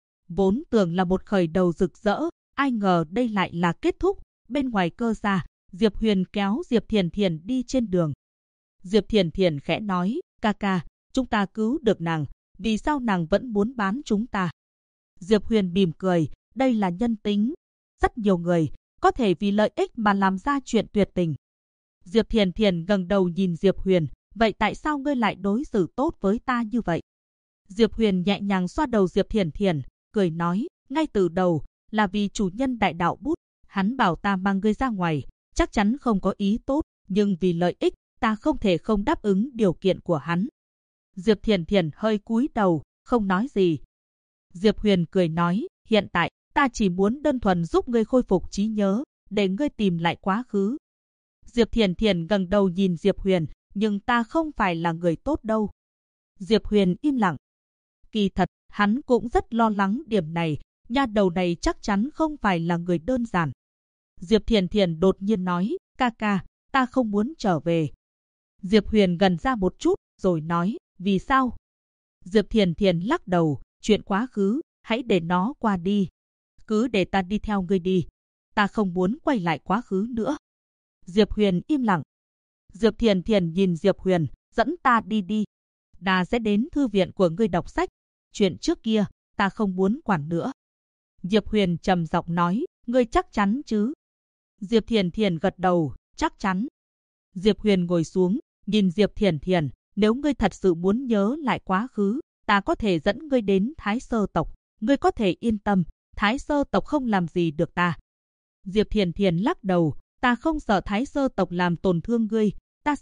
Vốn tưởng là một khởi đầu rực rỡ, ai ngờ đây lại là kết thúc. Bên ngoài Cơ gia, Diệp Huyền kéo Diệp Thiền Thiền đi trên đường. Diệp Thiền Thiền khẽ nói, ca ca, chúng ta cứu được nàng, vì sao nàng vẫn muốn bán chúng ta? Diệp Huyền mỉm cười, đây là nhân tính. Rất nhiều người có thể vì lợi ích mà làm ra chuyện tuyệt tình. Diệp Thiền Thiền ngẩng đầu nhìn Diệp Huyền, vậy tại sao ngươi lại đối xử tốt với ta như vậy? Diệp Huyền nhẹ nhàng xoa đầu Diệp Thiền Thiền, cười nói, ngay từ đầu là vì chủ nhân đại đạo bút, hắn bảo ta mang ngươi ra ngoài, chắc chắn không có ý tốt, nhưng vì lợi ích, ta không thể không đáp ứng điều kiện của hắn. Diệp Thiền Thiền hơi cúi đầu, không nói gì. Diệp Huyền cười nói, hiện tại, ta chỉ muốn đơn thuần giúp ngươi khôi phục trí nhớ, để ngươi tìm lại quá khứ. Diệp Thiền Thiền ngẩng đầu nhìn Diệp Huyền, nhưng ta không phải là người tốt đâu. Diệp Huyền im lặng. Kỳ thật, hắn cũng rất lo lắng điểm này, nha đầu này chắc chắn không phải là người đơn giản. Diệp Thiền Thiền đột nhiên nói, ca ca, ta không muốn trở về. Diệp Huyền gần ra một chút, rồi nói, vì sao? Diệp Thiền Thiền lắc đầu, chuyện quá khứ, hãy để nó qua đi. Cứ để ta đi theo ngươi đi. Ta không muốn quay lại quá khứ nữa. Diệp Huyền im lặng. Diệp Thiền Thiền nhìn Diệp Huyền, dẫn ta đi đi. Ta sẽ đến thư viện của ngươi đọc sách. Chuyện trước kia, ta không muốn quản nữa. Diệp Huyền trầm giọng nói, ngươi chắc chắn chứ? Diệp Thiền Thiền gật đầu, chắc chắn. Diệp Huyền ngồi xuống, nhìn Diệp Thiền Thiền, nếu ngươi thật sự muốn nhớ lại quá khứ, ta có thể dẫn ngươi đến Thái Sơ tộc, ngươi có thể yên tâm, Thái Sơ tộc không làm gì được ta. Diệp Thiền Thiền lắc đầu, ta không sợ Thái Sơ tộc làm tổn thương ngươi, ta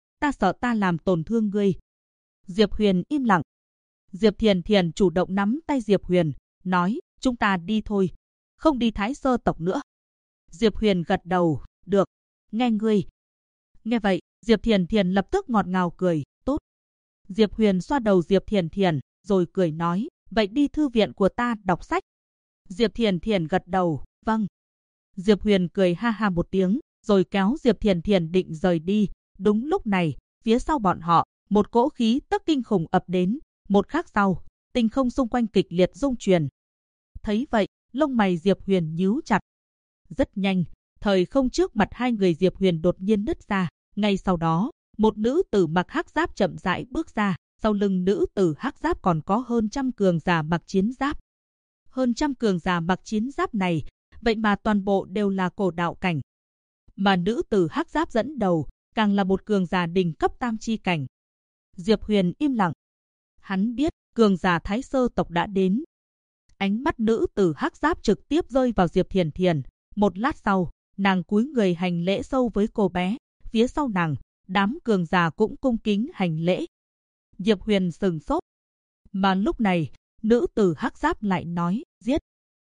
sợ ta làm tổn thương ngươi. Diệp Huyền im lặng. Diệp Thiền Thiền chủ động nắm tay Diệp Huyền, nói, chúng ta đi thôi, không đi Thái Sơ tộc nữa. Diệp Huyền gật đầu, được, nghe ngươi. Nghe vậy, Diệp Thiền Thiền lập tức ngọt ngào cười, tốt. Diệp Huyền xoa đầu Diệp Thiền Thiền, rồi cười nói, vậy đi thư viện của ta đọc sách. Diệp Thiền Thiền gật đầu, vâng. Diệp Huyền cười ha ha một tiếng, rồi kéo Diệp Thiền Thiền định rời đi. Đúng lúc này, phía sau bọn họ, một cỗ khí tức kinh khủng ập đến. Một khắc sau, tinh không xung quanh kịch liệt rung chuyển. Thấy vậy, lông mày Diệp Huyền nhíu chặt. Rất nhanh, thời không trước mặt hai người Diệp Huyền đột nhiên nứt ra. Ngay sau đó, một nữ tử mặc hắc giáp chậm rãi bước ra. Sau lưng nữ tử hắc giáp còn có hơn trăm cường giả mặc chiến giáp. Hơn trăm cường giả mặc chiến giáp này, vậy mà toàn bộ đều là cổ đạo cảnh. Mà nữ tử hắc giáp dẫn đầu, càng là một cường giả đỉnh cấp tam chi cảnh. Diệp Huyền im lặng. Hắn biết, cường giả Thái Sơ tộc đã đến. Ánh mắt nữ tử hắc giáp trực tiếp rơi vào Diệp Thiền Thiền. Một lát sau, nàng cúi người hành lễ sâu với cô bé. Phía sau nàng, đám cường giả cũng cung kính hành lễ. Diệp Huyền sừng sốt. Mà lúc này, nữ tử hắc giáp lại nói, giết.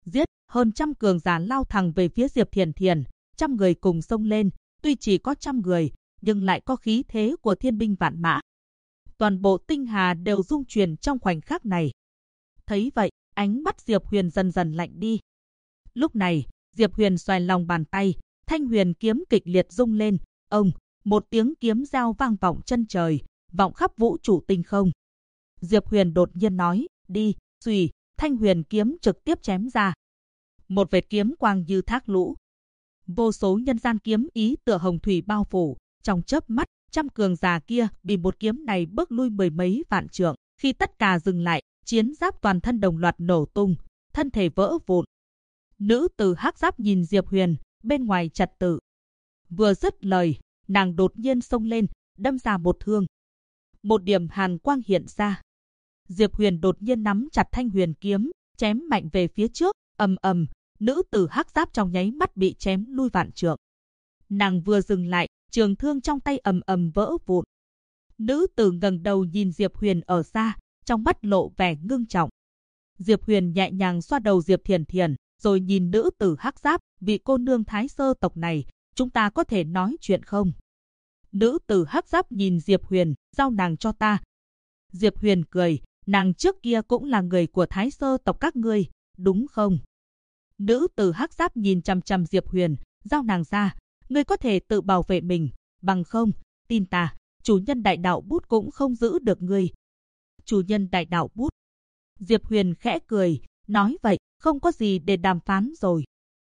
Hơn trăm cường giả lao thẳng về phía Diệp Thiền Thiền. Trăm người cùng xông lên, tuy chỉ có trăm người, nhưng lại có khí thế của thiên binh vạn mã. Toàn bộ tinh hà đều rung chuyển trong khoảnh khắc này. Thấy vậy, ánh mắt Diệp Huyền dần dần lạnh đi. Lúc này, Diệp Huyền xoay lòng bàn tay, thanh huyền kiếm kịch liệt rung lên. Ông, một tiếng kiếm reo vang vọng chân trời, vọng khắp vũ trụ tinh không. Diệp Huyền đột nhiên nói, đi, xùy, thanh huyền kiếm trực tiếp chém ra. Một vệt kiếm quang như thác lũ. Vô số nhân gian kiếm ý tựa hồng thủy bao phủ, trong chớp mắt, trăm cường giả kia bị một kiếm này bước lui mười mấy vạn trượng. Khi tất cả dừng lại, chiến giáp toàn thân đồng loạt nổ tung, thân thể vỡ vụn. Nữ tử hắc giáp nhìn Diệp Huyền, bên ngoài trật tự. Vừa dứt lời, nàng đột nhiên xông lên, đâm ra một thương. Một điểm hàn quang hiện ra. Diệp Huyền đột nhiên nắm chặt thanh huyền kiếm, chém mạnh về phía trước, ầm ầm, nữ tử hắc giáp trong nháy mắt bị chém lui vạn trượng. Nàng vừa dừng lại, trường thương trong tay ầm ầm vỡ vụn. Nữ tử ngẩng đầu nhìn Diệp Huyền ở xa, trong mắt lộ vẻ ngưng trọng. Diệp Huyền nhẹ nhàng xoa đầu Diệp Thiền Thiền, rồi nhìn nữ tử hắc giáp, vị cô nương Thái Sơ tộc này, chúng ta có thể nói chuyện không? Nữ tử hắc giáp nhìn Diệp Huyền, giao nàng cho ta. Diệp Huyền cười, nàng trước kia cũng là người của Thái Sơ tộc các ngươi, đúng không? Nữ tử hắc giáp nhìn chằm chằm Diệp Huyền, giao nàng ra, ngươi có thể tự bảo vệ mình, bằng không, tin ta, chủ nhân đại đạo bút cũng không giữ được ngươi. Chủ nhân đại đạo bút. Diệp Huyền khẽ cười, nói vậy, không có gì để đàm phán rồi.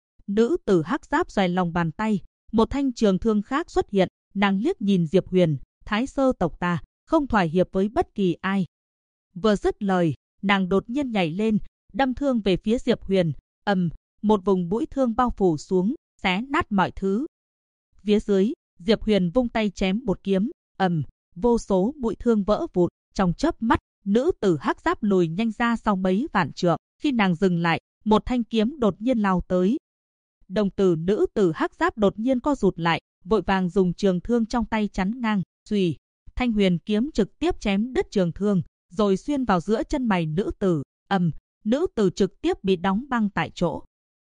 Nữ tử hắc giáp xoay lòng bàn tay, một thanh trường thương khác xuất hiện, nàng liếc nhìn Diệp Huyền, Thái Sơ tộc ta, không thỏa hiệp với bất kỳ ai. Vừa dứt lời, nàng đột nhiên nhảy lên, đâm thương về phía Diệp Huyền, một vùng mũi thương bao phủ xuống, xé nát mọi thứ. Phía dưới, Diệp Huyền vung tay chém một kiếm, vô số mũi thương vỡ vụn, trong chớp mắt, nữ tử hắc giáp lùi nhanh ra sau mấy vạn trượng. Khi nàng dừng lại, một thanh kiếm đột nhiên lao tới. Đồng tử nữ tử hắc giáp đột nhiên co rụt lại, vội vàng dùng trường thương trong tay chắn ngang, xùy, thanh huyền kiếm trực tiếp chém đứt trường thương, rồi xuyên vào giữa chân mày nữ tử, nữ tử trực tiếp bị đóng băng tại chỗ.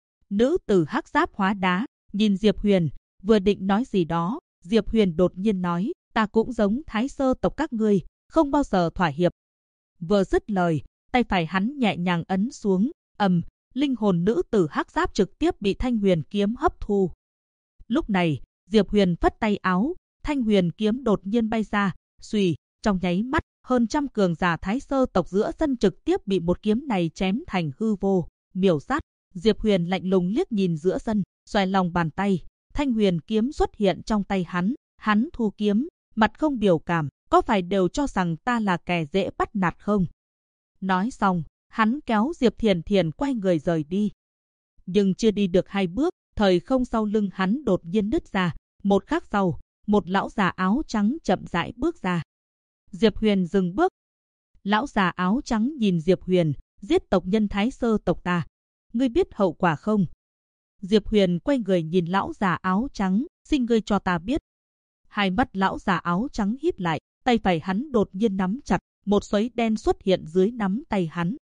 Nữ tử hắc giáp hóa đá, nhìn Diệp Huyền, vừa định nói gì đó, Diệp Huyền đột nhiên nói, ta cũng giống Thái Sơ tộc các ngươi, không bao giờ thỏa hiệp. Vừa dứt lời, tay phải hắn nhẹ nhàng ấn xuống, linh hồn nữ tử hắc giáp trực tiếp bị thanh huyền kiếm hấp thu. Lúc này, Diệp Huyền phất tay áo, thanh huyền kiếm đột nhiên bay ra, xùy, trong nháy mắt, hơn trăm cường giả Thái Sơ tộc giữa sân trực tiếp bị một kiếm này chém thành hư vô, miểu sát. Diệp Huyền lạnh lùng liếc nhìn giữa sân, xoay lòng bàn tay, thanh huyền kiếm xuất hiện trong tay hắn thu kiếm, mặt không biểu cảm, có phải đều cho rằng ta là kẻ dễ bắt nạt không? Nói xong, hắn kéo Diệp Thiền Thiền quay người rời đi. Nhưng chưa đi được 2 bước, thời không sau lưng hắn đột nhiên nứt ra, một khắc sau, một lão già áo trắng chậm rãi bước ra. Diệp Huyền dừng bước. Lão già áo trắng nhìn Diệp Huyền, giết tộc nhân Thái Sơ tộc ta. Ngươi biết hậu quả không? Diệp Huyền quay người nhìn lão già áo trắng, xin ngươi cho ta biết. Hai mắt lão già áo trắng híp lại, tay phải hắn đột nhiên nắm chặt, một xoáy đen xuất hiện dưới nắm tay hắn.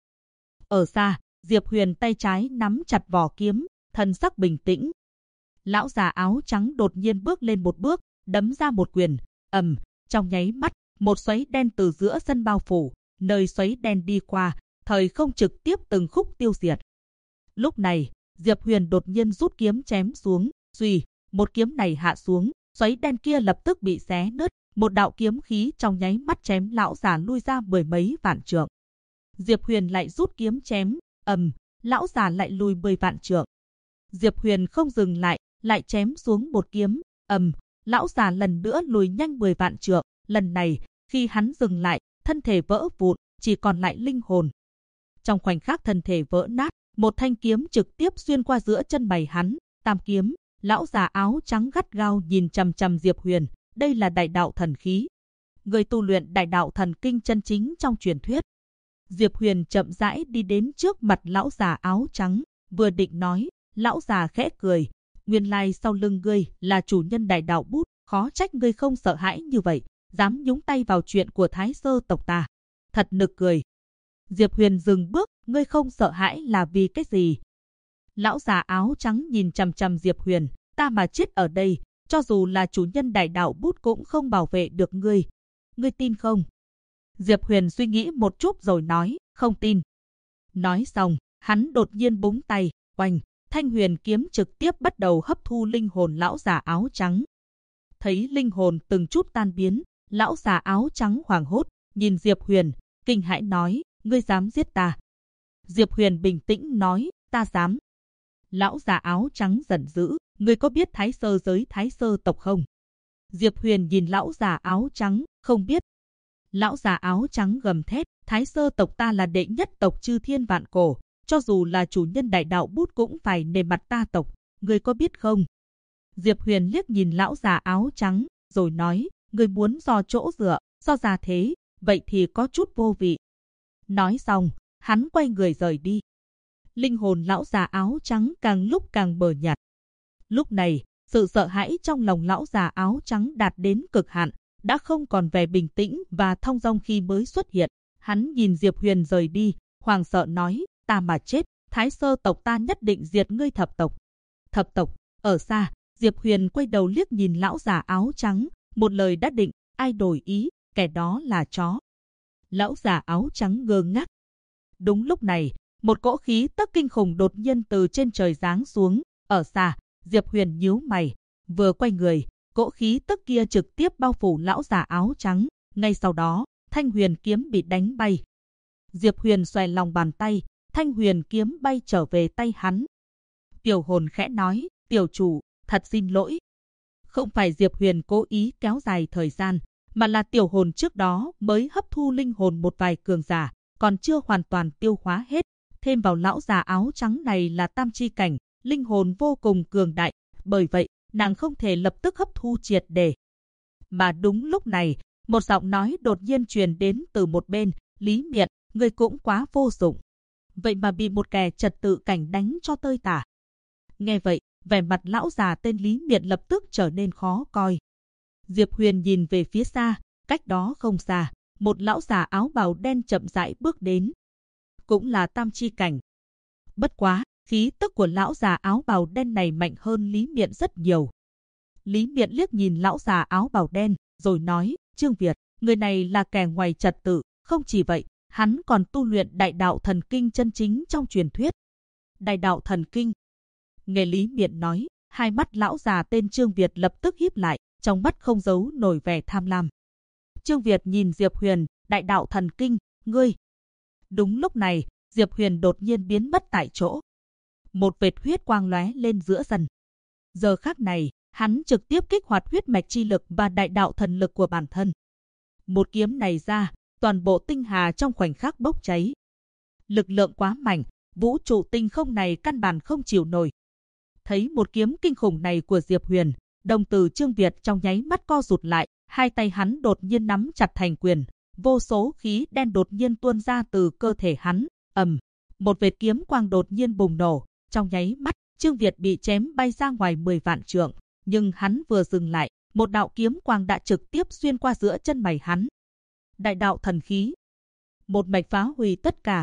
Ở xa, Diệp Huyền tay trái nắm chặt vỏ kiếm, thần sắc bình tĩnh. Lão già áo trắng đột nhiên bước lên một bước, đấm ra một quyền, trong nháy mắt, một xoáy đen từ giữa sân bao phủ, nơi xoáy đen đi qua, thời không trực tiếp từng khúc tiêu diệt. Lúc này, Diệp Huyền đột nhiên rút kiếm chém xuống, suy, một kiếm này hạ xuống, xoáy đen kia lập tức bị xé nứt, một đạo kiếm khí trong nháy mắt chém lão già lui ra mười mấy vạn trượng. Diệp Huyền lại rút kiếm chém, lão già lại lùi 10 vạn trượng. Diệp Huyền không dừng lại chém xuống một kiếm, lão già lần nữa lùi nhanh 10 vạn trượng, lần này, khi hắn dừng lại, thân thể vỡ vụn, chỉ còn lại linh hồn. Trong khoảnh khắc thân thể vỡ nát, một thanh kiếm trực tiếp xuyên qua giữa chân mày hắn, tam kiếm. Lão già áo trắng gắt gao nhìn chằm chằm Diệp Huyền, đây là đại đạo thần khí. Người tu luyện đại đạo thần kinh chân chính trong truyền thuyết. Diệp Huyền chậm rãi đi đến trước mặt lão già áo trắng, vừa định nói, lão già khẽ cười, nguyên lai sau lưng ngươi là chủ nhân đại đạo bút, khó trách ngươi không sợ hãi như vậy, dám nhúng tay vào chuyện của Thái Sơ tộc ta. Thật nực cười. Diệp Huyền dừng bước, ngươi không sợ hãi là vì cái gì? Lão già áo trắng nhìn chằm chằm Diệp Huyền, ta mà chết ở đây, cho dù là chủ nhân đại đạo bút cũng không bảo vệ được ngươi. Ngươi tin không? Diệp Huyền suy nghĩ một chút rồi nói, không tin. Nói xong, hắn đột nhiên búng tay, oanh, thanh huyền kiếm trực tiếp bắt đầu hấp thu linh hồn lão già áo trắng. Thấy linh hồn từng chút tan biến, lão già áo trắng hoảng hốt, nhìn Diệp Huyền, kinh hãi nói, ngươi dám giết ta. Diệp Huyền bình tĩnh nói, ta dám. Lão già áo trắng giận dữ, ngươi có biết Thái Sơ giới Thái Sơ tộc không? Diệp Huyền nhìn lão già áo trắng, không biết. Lão già áo trắng gầm thét, Thái Sơ tộc ta là đệ nhất tộc chư thiên vạn cổ, cho dù là chủ nhân đại đạo bút cũng phải nề mặt ta tộc, ngươi có biết không? Diệp Huyền liếc nhìn lão già áo trắng, rồi nói, ngươi muốn do chỗ dựa, do già thế, vậy thì có chút vô vị. Nói xong, hắn quay người rời đi. Linh hồn lão già áo trắng càng lúc càng mờ nhạt. Lúc này, sự sợ hãi trong lòng lão già áo trắng đạt đến cực hạn, đã không còn vẻ bình tĩnh và thong dong khi mới xuất hiện. Hắn nhìn Diệp Huyền rời đi, hoàng sợ nói, ta mà chết, Thái Sơ tộc ta nhất định diệt ngươi thập tộc. Thập tộc, ở xa, Diệp Huyền quay đầu liếc nhìn lão già áo trắng, một lời đã định, ai đổi ý, kẻ đó là chó. Lão già áo trắng ngơ ngác. Đúng lúc này, một cỗ khí tức kinh khủng đột nhiên từ trên trời giáng xuống, ở xa, Diệp Huyền nhíu mày, vừa quay người, cỗ khí tức kia trực tiếp bao phủ lão già áo trắng, ngay sau đó, thanh huyền kiếm bị đánh bay. Diệp Huyền xòe lòng bàn tay, thanh huyền kiếm bay trở về tay hắn. Tiểu hồn khẽ nói, tiểu chủ, thật xin lỗi. Không phải Diệp Huyền cố ý kéo dài thời gian, mà là tiểu hồn trước đó mới hấp thu linh hồn một vài cường giả, còn chưa hoàn toàn tiêu hóa hết. Thêm vào lão già áo trắng này là tam chi cảnh, linh hồn vô cùng cường đại, bởi vậy, nàng không thể lập tức hấp thu triệt để. Mà đúng lúc này, một giọng nói đột nhiên truyền đến từ một bên, Lý Miện, ngươi cũng quá vô dụng. Vậy mà bị một kẻ trật tự cảnh đánh cho tơi tả. Nghe vậy, vẻ mặt lão già tên Lý Miện lập tức trở nên khó coi. Diệp Huyền nhìn về phía xa, cách đó không xa, một lão già áo bào đen chậm rãi bước đến. Cũng là tam chi cảnh. Bất quá, khí tức của lão già áo bào đen này mạnh hơn Lý Miện rất nhiều. Lý Miện liếc nhìn lão già áo bào đen, rồi nói, Trương Việt, người này là kẻ ngoài trật tự, không chỉ vậy, hắn còn tu luyện đại đạo thần kinh chân chính trong truyền thuyết. Đại đạo thần kinh. Nghe Lý Miện nói, hai mắt lão già tên Trương Việt lập tức híp lại, trong mắt không giấu nổi vẻ tham lam. Trương Việt nhìn Diệp Huyền, đại đạo thần kinh, ngươi. Đúng lúc này, Diệp Huyền đột nhiên biến mất tại chỗ. Một vệt huyết quang lóe lên giữa sân. Giờ khắc này, hắn trực tiếp kích hoạt huyết mạch chi lực và đại đạo thần lực của bản thân. Một kiếm này ra, toàn bộ tinh hà trong khoảnh khắc bốc cháy. Lực lượng quá mạnh, vũ trụ tinh không này căn bản không chịu nổi. Thấy một kiếm kinh khủng này của Diệp Huyền, đồng tử Trương Việt trong nháy mắt co rụt lại, hai tay hắn đột nhiên nắm chặt thành quyền, vô số khí đen đột nhiên tuôn ra từ cơ thể hắn, một vệt kiếm quang đột nhiên bùng nổ, trong nháy mắt, Trương Việt bị chém bay ra ngoài 10 vạn trượng, nhưng hắn vừa dừng lại, một đạo kiếm quang đã trực tiếp xuyên qua giữa chân mày hắn. Đại đạo thần khí, một mạch phá hủy tất cả.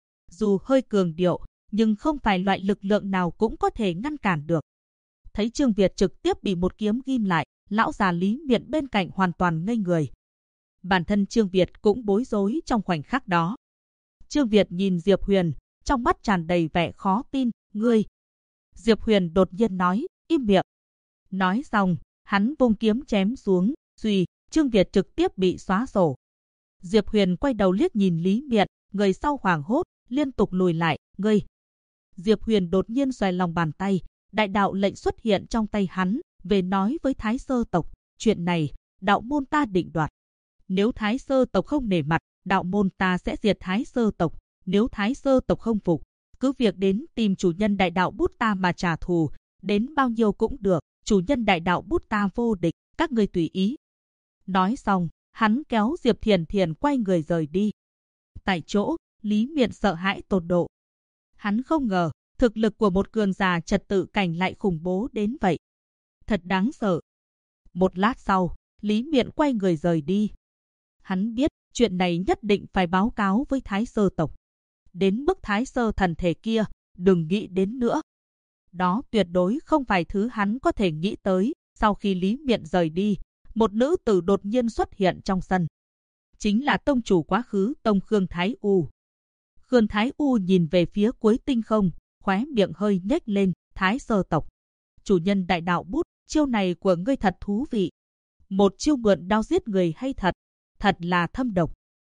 Dù hơi cường điệu, nhưng không phải loại lực lượng nào cũng có thể ngăn cản được. Thấy Trương Việt trực tiếp bị một kiếm ghim lại, lão già Lý Miện bên cạnh hoàn toàn ngây người. Bản thân Trương Việt cũng bối rối trong khoảnh khắc đó. Trương Việt nhìn Diệp Huyền, trong mắt tràn đầy vẻ khó tin, ngươi. Diệp Huyền đột nhiên nói, im miệng. Nói xong, hắn vung kiếm chém xuống, suy, Trương Việt trực tiếp bị xóa sổ. Diệp Huyền quay đầu liếc nhìn Lý Miện, người sau hoảng hốt, liên tục lùi lại, ngươi. Diệp Huyền đột nhiên xoay lòng bàn tay, đại đạo lệnh xuất hiện trong tay hắn, về nói với Thái Sơ tộc, chuyện này, đạo môn ta định đoạt. Nếu Thái Sơ tộc không nể mặt, đạo môn ta sẽ diệt Thái Sơ tộc, nếu Thái Sơ tộc không phục, cứ việc đến tìm chủ nhân đại đạo bút ta mà trả thù, đến bao nhiêu cũng được, chủ nhân đại đạo bút ta vô địch, các ngươi tùy ý. Nói xong, hắn kéo Diệp Thiền Thiền quay người rời đi. Tại chỗ, Lý Miện sợ hãi tột độ. Hắn không ngờ, thực lực của một cường giả trật tự cảnh lại khủng bố đến vậy. Thật đáng sợ. Một lát sau, Lý Miện quay người rời đi. Hắn biết, chuyện này nhất định phải báo cáo với Thái Sơ tộc. Đến mức Thái Sơ thần thể kia, đừng nghĩ đến nữa. Đó tuyệt đối không phải thứ hắn có thể nghĩ tới. Sau khi Lý Miện rời đi, một nữ tử đột nhiên xuất hiện trong sân. Chính là tông chủ quá khứ tông Khương Thái U. Khương Thái U nhìn về phía cuối tinh không, khóe miệng hơi nhếch lên, Thái Sơ tộc. Chủ nhân đại đạo bút, chiêu này của ngươi thật thú vị. Một chiêu mượn đao giết người hay thật, thật là thâm độc.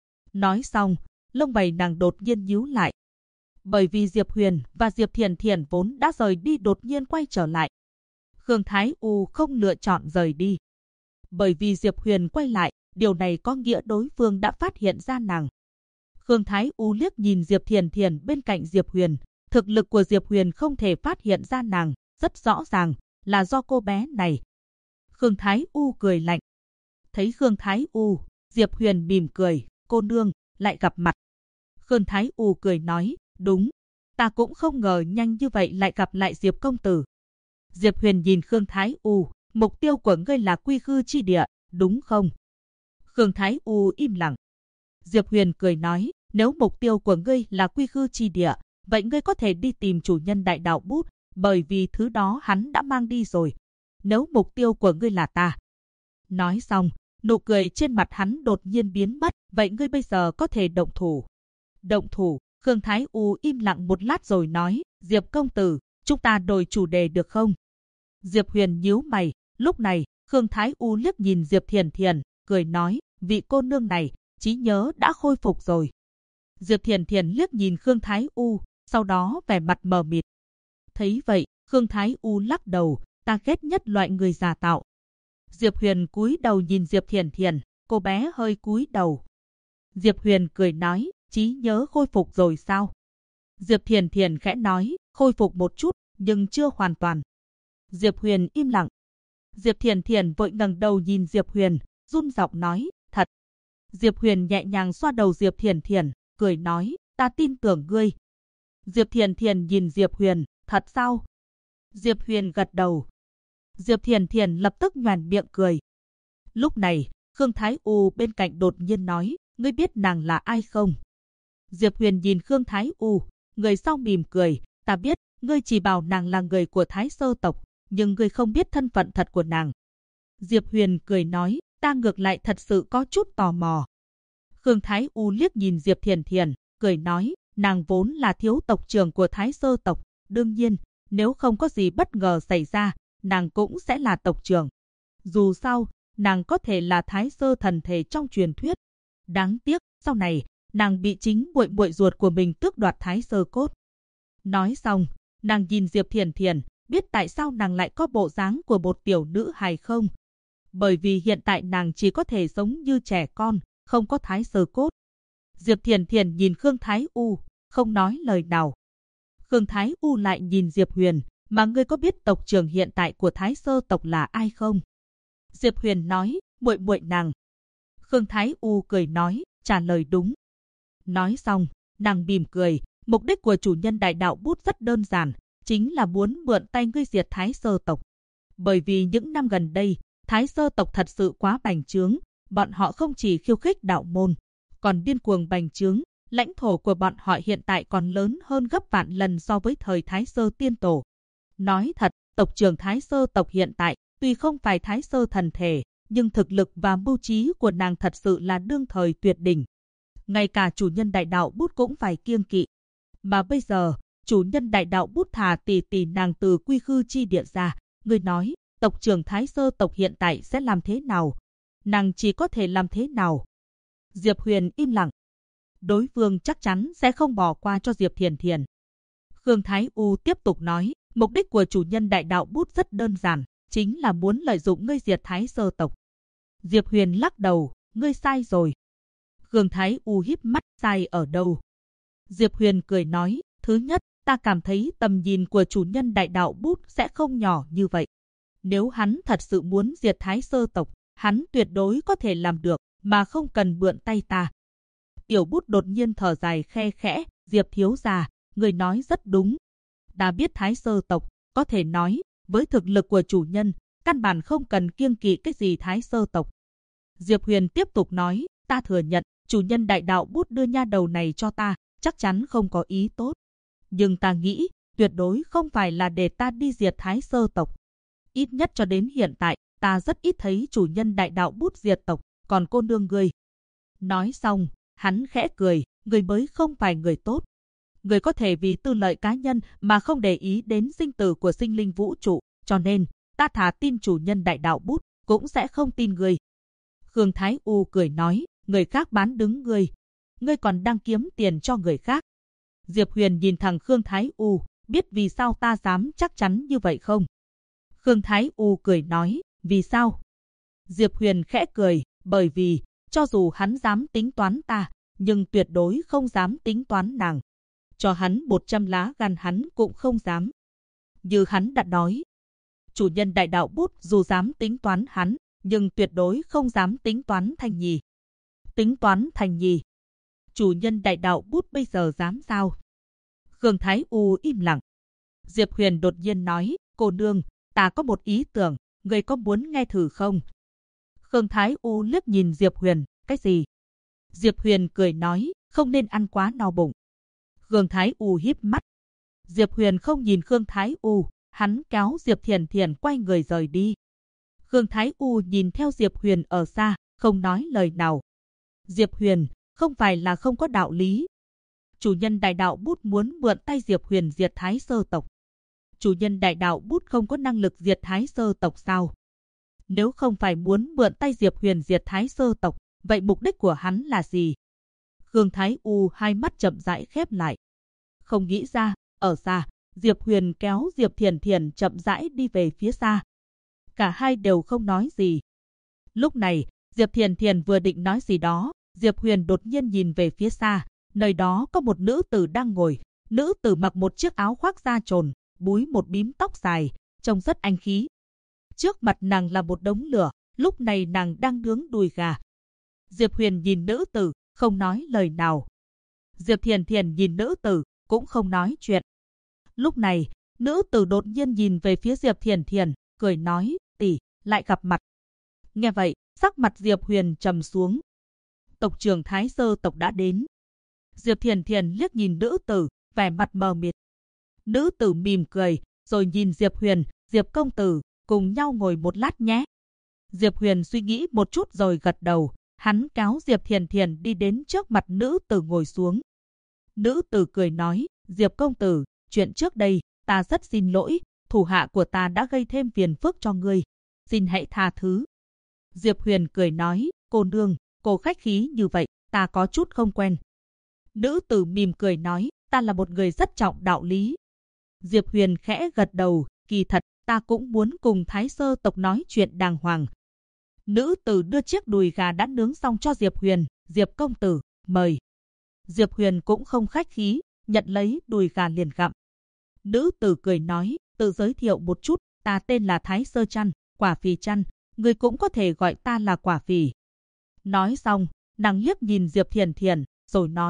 Nói xong, lông mày nàng đột nhiên nhíu lại. Bởi vì Diệp Huyền và Diệp Thiền Thiền vốn đã rời đi đột nhiên quay trở lại. Khương Thái U không lựa chọn rời đi. Bởi vì Diệp Huyền quay lại, điều này có nghĩa đối phương đã phát hiện ra nàng. Khương Thái U liếc nhìn Diệp Thiền Thiền bên cạnh Diệp Huyền. Thực lực của Diệp Huyền không thể phát hiện ra nàng, rất rõ ràng là do cô bé này. Khương Thái U cười lạnh. Thấy Khương Thái U, Diệp Huyền mỉm cười, cô nương, lại gặp mặt. Khương Thái U cười nói, đúng, ta cũng không ngờ nhanh như vậy lại gặp lại Diệp công tử. Diệp Huyền nhìn Khương Thái U, mục tiêu của ngươi là Quy Khư chi địa, đúng không? Khương Thái U im lặng. Diệp Huyền cười nói, nếu mục tiêu của ngươi là Quy Khư chi địa, vậy ngươi có thể đi tìm chủ nhân đại đạo bút, bởi vì thứ đó hắn đã mang đi rồi. Nếu mục tiêu của ngươi là ta. Nói xong, nụ cười trên mặt hắn đột nhiên biến mất, vậy ngươi bây giờ có thể động thủ. Động thủ, Khương Thái U im lặng một lát rồi nói, Diệp công tử, chúng ta đổi chủ đề được không? Diệp Huyền nhíu mày, lúc này, Khương Thái U liếc nhìn Diệp Thiền Thiền, cười nói, vị cô nương này, trí nhớ đã khôi phục rồi. Diệp Thiền Thiền liếc nhìn Khương Thái U, sau đó vẻ mặt mờ mịt. Thấy vậy, Khương Thái U lắc đầu, ta ghét nhất loại người giả tạo. Diệp Huyền cúi đầu nhìn Diệp Thiền Thiền, cô bé hơi cúi đầu. Diệp Huyền cười nói, trí nhớ khôi phục rồi sao? Diệp Thiền Thiền khẽ nói, khôi phục một chút, nhưng chưa hoàn toàn. Diệp Huyền im lặng. Diệp Thiền Thiền vội ngẩng đầu nhìn Diệp Huyền, run giọng nói, thật. Diệp Huyền nhẹ nhàng xoa đầu Diệp Thiền Thiền, cười nói, ta tin tưởng ngươi. Diệp Thiền Thiền nhìn Diệp Huyền, thật sao? Diệp Huyền gật đầu. Diệp Thiền Thiền lập tức nhoẻn miệng cười. Lúc này, Khương Thái U bên cạnh đột nhiên nói, ngươi biết nàng là ai không? Diệp Huyền nhìn Khương Thái U, người sau mỉm cười, ta biết, ngươi chỉ bảo nàng là người của Thái Sơ tộc, nhưng ngươi không biết thân phận thật của nàng. Diệp Huyền cười nói, ta ngược lại thật sự có chút tò mò. Khương Thái U liếc nhìn Diệp Thiền Thiền, cười nói, nàng vốn là thiếu tộc trưởng của Thái Sơ tộc, đương nhiên, nếu không có gì bất ngờ xảy ra, nàng cũng sẽ là tộc trưởng. Dù sao, nàng có thể là Thái Sơ thần thể trong truyền thuyết. Đáng tiếc, sau này, nàng bị chính muội muội ruột của mình tước đoạt Thái Sơ cốt. Nói xong, nàng nhìn Diệp Thiền Thiền, biết tại sao nàng lại có bộ dáng của một tiểu nữ hài không? Bởi vì hiện tại nàng chỉ có thể sống như trẻ con, không có Thái Sơ cốt. Diệp Thiền Thiền nhìn Khương Thái U, không nói lời nào. Khương Thái U lại nhìn Diệp Huyền, mà ngươi có biết tộc trưởng hiện tại của Thái Sơ tộc là ai không? Diệp Huyền nói, muội muội nàng. Khương Thái U cười nói, trả lời đúng. Nói xong, nàng mỉm cười, Mục đích của chủ nhân đại đạo bút rất đơn giản, chính là muốn mượn tay ngươi diệt Thái Sơ tộc. Bởi vì những năm gần đây, Thái Sơ tộc thật sự quá bành trướng, bọn họ không chỉ khiêu khích đạo môn, còn điên cuồng bành trướng, lãnh thổ của bọn họ hiện tại còn lớn hơn gấp vạn lần so với thời Thái Sơ tiên tổ. Nói thật, tộc trưởng Thái Sơ tộc hiện tại, tuy không phải Thái Sơ thần thể, nhưng thực lực và mưu trí của nàng thật sự là đương thời tuyệt đỉnh. Ngay cả chủ nhân đại đạo bút cũng phải kiêng kỵ. Mà bây giờ, chủ nhân đại đạo bút thả tỷ nàng từ quy khư chi địa ra, người nói, tộc trưởng Thái Sơ tộc hiện tại sẽ làm thế nào? Nàng chỉ có thể làm thế nào? Diệp Huyền im lặng. Đối phương chắc chắn sẽ không bỏ qua cho Diệp Thiền Thiền. Khương Thái U tiếp tục nói, mục đích của chủ nhân đại đạo bút rất đơn giản, chính là muốn lợi dụng ngươi diệt Thái Sơ tộc. Diệp Huyền lắc đầu, ngươi sai rồi. Khương Thái U híp mắt, sai ở đâu? Diệp Huyền cười nói, thứ nhất, ta cảm thấy tầm nhìn của chủ nhân đại đạo bút sẽ không nhỏ như vậy. Nếu hắn thật sự muốn diệt Thái Sơ tộc, hắn tuyệt đối có thể làm được, mà không cần mượn tay ta. Tiểu bút đột nhiên thở dài khe khẽ, Diệp thiếu gia, người nói rất đúng. Ta biết Thái Sơ tộc, có thể nói, với thực lực của chủ nhân, căn bản không cần kiêng kỵ cái gì Thái Sơ tộc. Diệp Huyền tiếp tục nói, ta thừa nhận, chủ nhân đại đạo bút đưa nha đầu này cho ta, chắc chắn không có ý tốt. Nhưng ta nghĩ, tuyệt đối không phải là để ta đi diệt Thái Sơ tộc. Ít nhất cho đến hiện tại, ta rất ít thấy chủ nhân đại đạo bút diệt tộc, còn cô nương ngươi. Nói xong, hắn khẽ cười, người mới không phải người tốt. Người có thể vì tư lợi cá nhân mà không để ý đến sinh tử của sinh linh vũ trụ, cho nên, ta thà tin chủ nhân đại đạo bút, cũng sẽ không tin người. Khương Thái U cười nói, người khác bán đứng ngươi còn đang kiếm tiền cho người khác. Diệp Huyền nhìn thẳng Khương Thái U, biết vì sao ta dám chắc chắn như vậy không? Khương Thái U cười nói, vì sao? Diệp Huyền khẽ cười, bởi vì, cho dù hắn dám tính toán ta, nhưng tuyệt đối không dám tính toán nàng. Cho hắn 100 lá gan hắn cũng không dám. Như hắn đã nói, chủ nhân đại đạo bút dù dám tính toán hắn, nhưng tuyệt đối không dám tính toán Thành Nhi. Tính toán Thành Nhi. Chủ nhân đại đạo bút bây giờ dám sao? Khương Thái U im lặng. Diệp Huyền đột nhiên nói, cô nương, ta có một ý tưởng, người có muốn nghe thử không? Khương Thái U liếc nhìn Diệp Huyền, cái gì? Diệp Huyền cười nói, không nên ăn quá no bụng. Khương Thái U híp mắt. Diệp Huyền không nhìn Khương Thái U, hắn kéo Diệp Thiền Thiền quay người rời đi. Khương Thái U nhìn theo Diệp Huyền ở xa, không nói lời nào. Diệp Huyền, không phải là không có đạo lý. Chủ nhân đại đạo bút muốn mượn tay Diệp Huyền diệt Thái Sơ tộc. Chủ nhân đại đạo bút không có năng lực diệt Thái Sơ tộc sao? Nếu không phải muốn mượn tay Diệp Huyền diệt Thái Sơ tộc, vậy mục đích của hắn là gì? Khương Thái U hai mắt chậm rãi khép lại. Không nghĩ ra, ở xa, Diệp Huyền kéo Diệp Thiền Thiền chậm rãi đi về phía xa. Cả hai đều không nói gì. Lúc này, Diệp Thiền Thiền vừa định nói gì đó, Diệp Huyền đột nhiên nhìn về phía xa, nơi đó có một nữ tử đang ngồi. Nữ tử mặc một chiếc áo khoác da trồn, búi một bím tóc dài, trông rất anh khí. Trước mặt nàng là một đống lửa, lúc này nàng đang nướng đùi gà. Diệp Huyền nhìn nữ tử, không nói lời nào. Diệp Thiền Thiền nhìn nữ tử, cũng không nói chuyện. Lúc này, nữ tử đột nhiên nhìn về phía Diệp Thiền Thiền, cười nói, tỷ, lại gặp mặt. Nghe vậy, sắc mặt Diệp Huyền trầm xuống. Tộc trưởng Thái Sơ tộc đã đến. Diệp Thiền Thiền liếc nhìn nữ tử, vẻ mặt mờ mịt. Nữ tử mỉm cười, rồi nhìn Diệp Huyền, Diệp công tử, cùng nhau ngồi một lát nhé. Diệp Huyền suy nghĩ một chút rồi gật đầu, hắn kéo Diệp Thiền Thiền đi đến trước mặt nữ tử ngồi xuống. Nữ tử cười nói, Diệp công tử, chuyện trước đây, ta rất xin lỗi, thủ hạ của ta đã gây thêm phiền phức cho ngươi. Xin hãy tha thứ. Diệp Huyền cười nói, cô nương, cô khách khí như vậy, ta có chút không quen. Nữ tử mỉm cười nói, ta là một người rất trọng đạo lý. Diệp Huyền khẽ gật đầu, kỳ thật, ta cũng muốn cùng Thái Sơ tộc nói chuyện đàng hoàng. Nữ tử đưa chiếc đùi gà đã nướng xong cho Diệp Huyền, Diệp công tử, mời. Diệp Huyền cũng không khách khí, nhận lấy đùi gà liền gặm. Nữ tử cười nói, tự giới thiệu một chút, ta tên là Thái Sơ Chăn, Quả Phì Chăn, người cũng có thể gọi ta là Quả Phì. Nói xong, nàng liếc nhìn Diệp Thiền Thiền, rồi nói,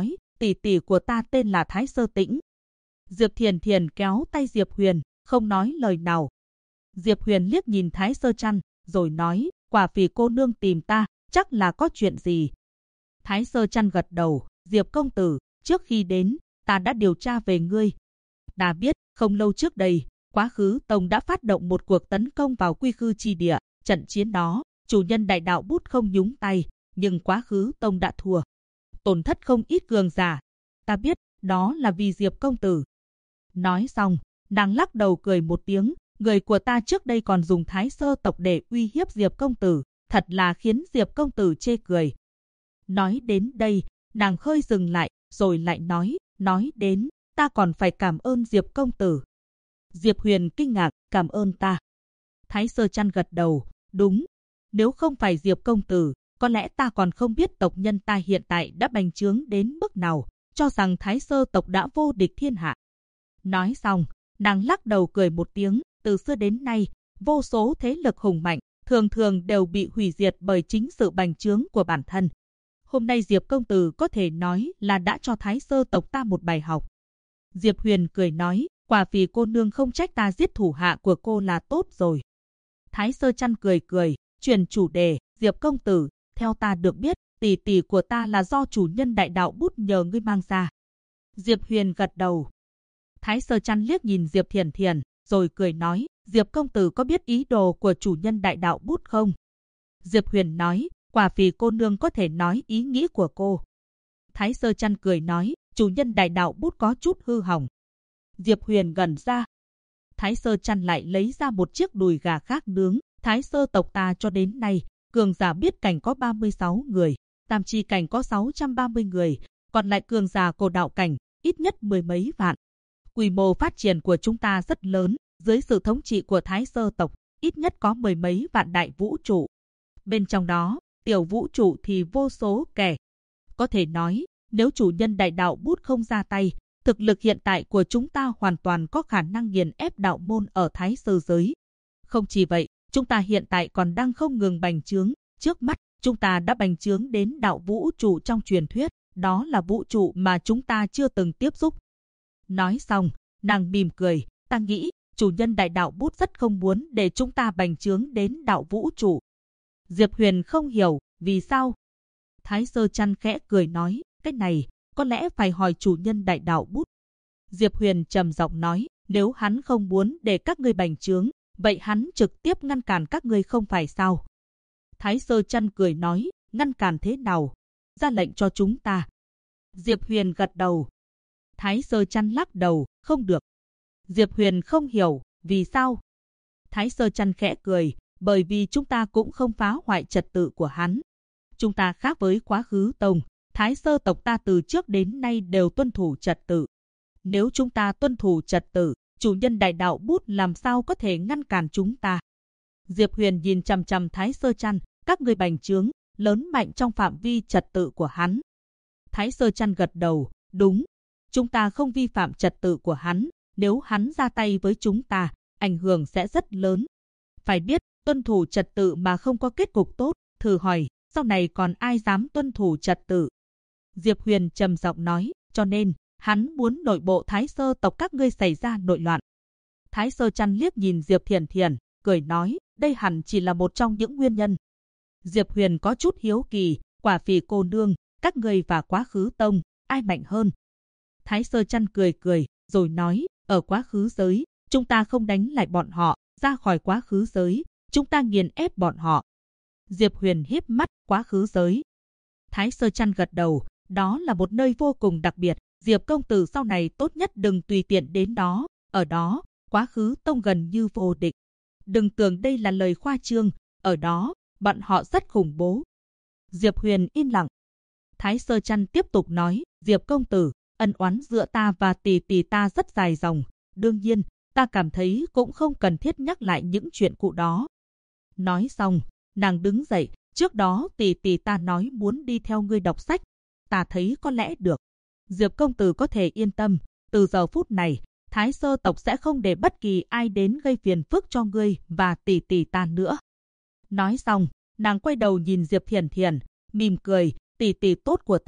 tỷ tỷ của ta tên là Thái Sơ Tĩnh. Diệp Thiền Thiền kéo tay Diệp Huyền, không nói lời nào. Diệp Huyền liếc nhìn Thái Sơ Trăn, rồi nói, quả phì cô nương tìm ta, chắc là có chuyện gì. Thái Sơ Trăn gật đầu, Diệp công tử, trước khi đến, ta đã điều tra về ngươi. Ta biết, không lâu trước đây, Quá Khứ Tông đã phát động một cuộc tấn công vào Quy Khư chi địa. Trận chiến đó, chủ nhân Đại Đạo Bút không nhúng tay, nhưng Quá Khứ Tông đã thua. Tổn thất không ít cường giả. Ta biết, đó là vì Diệp công tử. Nói xong, nàng lắc đầu cười một tiếng, người của ta trước đây còn dùng Thái Sơ tộc để uy hiếp Diệp công tử, thật là khiến Diệp công tử chê cười. Nói đến đây, nàng hơi dừng lại, rồi lại nói đến, ta còn phải cảm ơn Diệp công tử. Diệp Huyền kinh ngạc, cảm ơn ta. Thái Sơ Trăn gật đầu, đúng, nếu không phải Diệp công tử, có lẽ ta còn không biết tộc nhân ta hiện tại đã bành trướng đến mức nào, cho rằng Thái Sơ tộc đã vô địch thiên hạ. Nói xong, nàng lắc đầu cười một tiếng, từ xưa đến nay, vô số thế lực hùng mạnh, thường thường đều bị hủy diệt bởi chính sự bành trướng của bản thân. Hôm nay Diệp công tử có thể nói là đã cho Thái Sơ tộc ta một bài học. Diệp Huyền cười nói, quả phì cô nương không trách ta giết thủ hạ của cô là tốt rồi. Thái Sơ Trăn cười, chuyển chủ đề, Diệp công tử, theo ta được biết, tỷ tỷ của ta là do chủ nhân Đại Đạo Bút nhờ ngươi mang ra. Diệp Huyền gật đầu. Thái Sơ Trăn liếc nhìn Diệp Thiền Thiền, rồi cười nói, Diệp công tử có biết ý đồ của chủ nhân Đại Đạo Bút không? Diệp Huyền nói, quả phì cô nương có thể nói ý nghĩ của cô. Thái Sơ Trăn cười nói, chủ nhân Đại Đạo Bút có chút hư hỏng. Diệp Huyền gần ra. Thái Sơ Trăn lại lấy ra một chiếc đùi gà khác nướng. Thái Sơ tộc ta cho đến nay, cường giả biết cảnh có 36 người, tam chi cảnh có 630 người, còn lại cường giả cổ đạo cảnh, ít nhất mười mấy vạn. Quy mô phát triển của chúng ta rất lớn, dưới sự thống trị của Thái Sơ tộc, ít nhất có mười mấy vạn đại vũ trụ. Bên trong đó, tiểu vũ trụ thì vô số kẻ. Có thể nói, nếu chủ nhân Đại Đạo Bút không ra tay, thực lực hiện tại của chúng ta hoàn toàn có khả năng nghiền ép đạo môn ở Thái Sơ giới. Không chỉ vậy, chúng ta hiện tại còn đang không ngừng bành trướng, trước mắt chúng ta đã bành trướng đến đạo vũ trụ trong truyền thuyết, đó là vũ trụ mà chúng ta chưa từng tiếp xúc. Nói xong, nàng mỉm cười, ta nghĩ chủ nhân Đại Đạo Bút rất không muốn để chúng ta bành trướng đến đạo vũ trụ. Diệp Huyền không hiểu, vì sao? Thái Sơ Trăn khẽ cười nói, cái này có lẽ phải hỏi chủ nhân Đại Đạo Bút. Diệp Huyền trầm giọng nói, nếu hắn không muốn để các ngươi bành trướng, vậy hắn trực tiếp ngăn cản các ngươi không phải sao? Thái Sơ Trăn cười nói, ngăn cản thế nào? Ra lệnh cho chúng ta. Diệp Huyền gật đầu. Thái Sơ Trăn lắc đầu, không được. Diệp Huyền không hiểu, vì sao? Thái Sơ Trăn khẽ cười, bởi vì chúng ta cũng không phá hoại trật tự của hắn. Chúng ta khác với Quá Khứ Tông, Thái Sơ tộc ta từ trước đến nay đều tuân thủ trật tự. Nếu chúng ta tuân thủ trật tự, chủ nhân Đại Đạo Bút làm sao có thể ngăn cản chúng ta? Diệp Huyền nhìn chằm chằm Thái Sơ Trăn, các ngươi bành trướng, lớn mạnh trong phạm vi trật tự của hắn. Thái Sơ Trăn gật đầu, đúng, chúng ta không vi phạm trật tự của hắn, nếu hắn ra tay với chúng ta, ảnh hưởng sẽ rất lớn. Phải biết, tuân thủ trật tự mà không có kết cục tốt, thử hỏi, sau này còn ai dám tuân thủ trật tự? Diệp Huyền trầm giọng nói, cho nên, hắn muốn nội bộ Thái Sơ tộc các ngươi xảy ra nội loạn. Thái Sơ Trăn liếc nhìn Diệp Thiền Thiền, cười nói, đây hẳn chỉ là một trong những nguyên nhân. Diệp Huyền có chút hiếu kỳ, quả phì cô nương, các ngươi và Quá Khứ Tông, ai mạnh hơn? Thái Sơ Trăn cười, rồi nói, ở Quá Khứ giới, chúng ta không đánh lại bọn họ, ra khỏi Quá Khứ giới, chúng ta nghiền ép bọn họ. Diệp Huyền híp mắt, Quá Khứ giới. Thái Sơ Trăn gật đầu, đó là một nơi vô cùng đặc biệt, Diệp công tử sau này tốt nhất đừng tùy tiện đến đó, ở đó, Quá Khứ Tông gần như vô địch. Đừng tưởng đây là lời khoa trương, ở đó, bọn họ rất khủng bố. Diệp Huyền im lặng. Thái Sơ Trăn tiếp tục nói, Diệp công tử, ân oán giữa ta và tỷ tỷ ta rất dài dòng, đương nhiên, ta cảm thấy cũng không cần thiết nhắc lại những chuyện cũ đó. Nói xong, nàng đứng dậy, trước đó tỷ tỷ ta nói muốn đi theo ngươi đọc sách, ta thấy có lẽ được. Diệp công tử có thể yên tâm, từ giờ phút này, Thái Sơ tộc sẽ không để bất kỳ ai đến gây phiền phức cho ngươi và tỷ tỷ ta nữa. Nói xong, nàng quay đầu nhìn Diệp Thiền Thiền, mỉm cười, tỷ tỷ tốt của ta,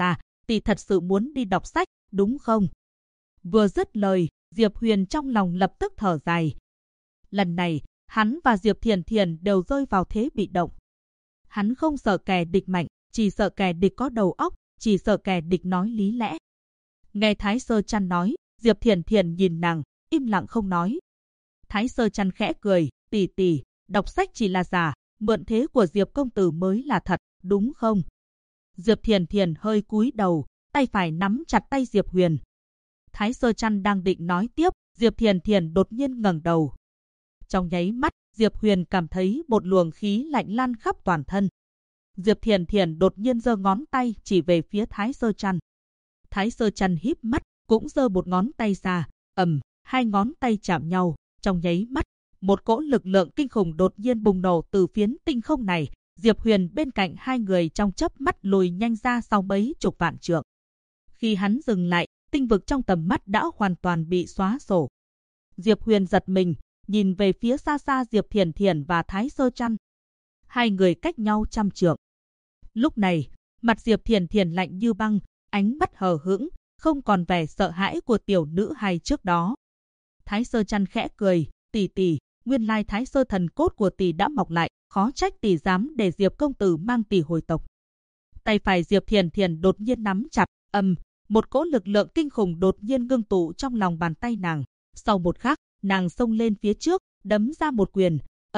tỷ thật sự muốn đi đọc sách, đúng không? Vừa dứt lời, Diệp Huyền trong lòng lập tức thở dài. Lần này, hắn và Diệp Thiền Thiền đều rơi vào thế bị động. Hắn không sợ kẻ địch mạnh, chỉ sợ kẻ địch có đầu óc, chỉ sợ kẻ địch nói lý lẽ. Nghe Thái Sơ Chăn nói, Diệp Thiền Thiền nhìn nàng, im lặng không nói. Thái Sơ Chăn khẽ cười, tỷ, đọc sách chỉ là giả, mượn thế của Diệp công tử mới là thật, đúng không? Diệp Thiền Thiền hơi cúi đầu, tay phải nắm chặt tay Diệp Huyền. Thái Sơ Chăn đang định nói tiếp, Diệp Thiền Thiền đột nhiên ngẩng đầu. Trong nháy mắt, Diệp Huyền cảm thấy một luồng khí lạnh lan khắp toàn thân. Diệp Thiền Thiền đột nhiên giơ ngón tay chỉ về phía Thái Sơ Chăn. Thái Sơ Chăn híp mắt, cũng giơ một ngón tay ra, hai ngón tay chạm nhau. Trong nháy mắt, một cỗ lực lượng kinh khủng đột nhiên bùng nổ từ phiến tinh không này. Diệp Huyền bên cạnh hai người trong chớp mắt lùi nhanh ra sau mấy chục vạn trượng. Khi hắn dừng lại, tinh vực trong tầm mắt đã hoàn toàn bị xóa sổ. Diệp Huyền giật mình, nhìn về phía xa xa Diệp Thiền Thiền và Thái Sơ Chăn. Hai người cách nhau trăm trượng. Lúc này, mặt Diệp Thiền Thiền lạnh như băng, ánh mắt hờ hững, không còn vẻ sợ hãi của tiểu nữ hài trước đó. Thái Sơ Chăn khẽ cười, tỷ, nguyên lai Thái Sơ thần cốt của tỷ đã mọc lại, khó trách tỷ dám để Diệp công tử mang tỷ hồi tộc. Tay phải Diệp Thiền Thiền đột nhiên nắm chặt, một cỗ lực lượng kinh khủng đột nhiên ngưng tụ trong lòng bàn tay nàng. Sau một khắc, nàng xông lên phía trước, đấm ra một quyền,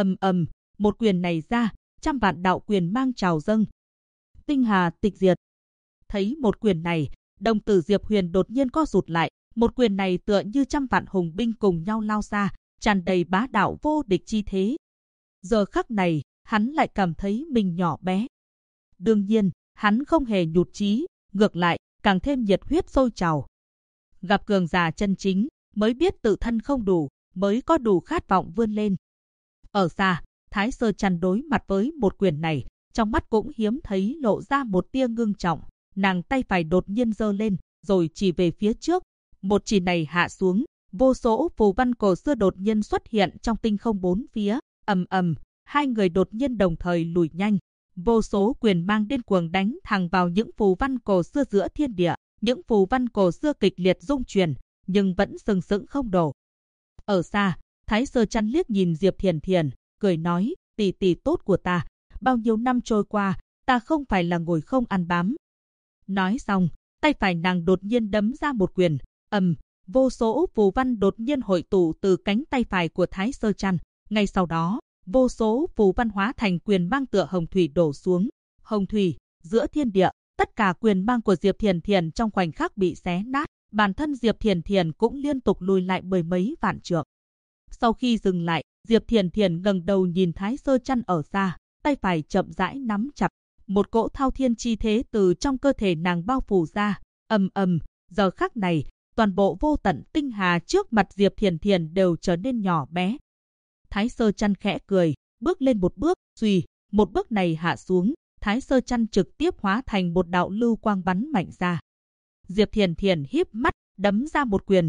một quyền này ra, trăm vạn đạo quyền mang trào dâng. Tinh hà tịch diệt. Thấy một quyền này, đồng tử Diệp Huyền đột nhiên co rụt lại, một quyền này tựa như trăm vạn hùng binh cùng nhau lao ra, tràn đầy bá đạo vô địch chi thế. Giờ khắc này, hắn lại cảm thấy mình nhỏ bé. Đương nhiên, hắn không hề nhụt chí, ngược lại, càng thêm nhiệt huyết sôi trào. Gặp cường giả chân chính, mới biết tự thân không đủ, mới có đủ khát vọng vươn lên. Ở xa, Thái Sơ Chăn đối mặt với một quyền này, trong mắt cũng hiếm thấy lộ ra một tia ngưng trọng. Nàng tay phải đột nhiên giơ lên, rồi chỉ về phía trước. Một chỉ này hạ xuống, vô số phù văn cổ xưa đột nhiên xuất hiện trong tinh không bốn phía. Hai người đột nhiên đồng thời lùi nhanh. Vô số quyền mang điên cuồng đánh thẳng vào những phù văn cổ xưa giữa thiên địa. Những phù văn cổ xưa kịch liệt rung chuyển, nhưng vẫn sừng sững không đổ. Ở xa, Thái Sơ Chăn liếc nhìn Diệp Thiền Thiền, cười nói, tỷ tốt của ta, bao nhiêu năm trôi qua, ta không phải là ngồi không ăn bám. Nói xong, tay phải nàng đột nhiên đấm ra một quyền, vô số phù văn đột nhiên hội tụ từ cánh tay phải của Thái Sơ Chăn. Ngay sau đó, vô số phù văn hóa thành quyền mang tựa hồng thủy đổ xuống. Hồng thủy, giữa thiên địa, tất cả quyền mang của Diệp Thiền Thiền trong khoảnh khắc bị xé nát. Bản thân Diệp Thiền Thiền cũng liên tục lùi lại mười mấy vạn trượng. Sau khi dừng lại, Diệp Thiền Thiền ngẩng đầu nhìn Thái Sơ Chăn ở xa, tay phải chậm rãi nắm chặt. Một cỗ thao thiên chi thế từ trong cơ thể nàng bao phủ ra. Giờ khắc này, toàn bộ vô tận tinh hà trước mặt Diệp Thiền Thiền đều trở nên nhỏ bé. Thái Sơ Chăn khẽ cười, bước lên một bước, một bước này hạ xuống, Thái Sơ Chăn trực tiếp hóa thành một đạo lưu quang bắn mạnh ra. Diệp Thiền Thiền híp mắt, đấm ra một quyền,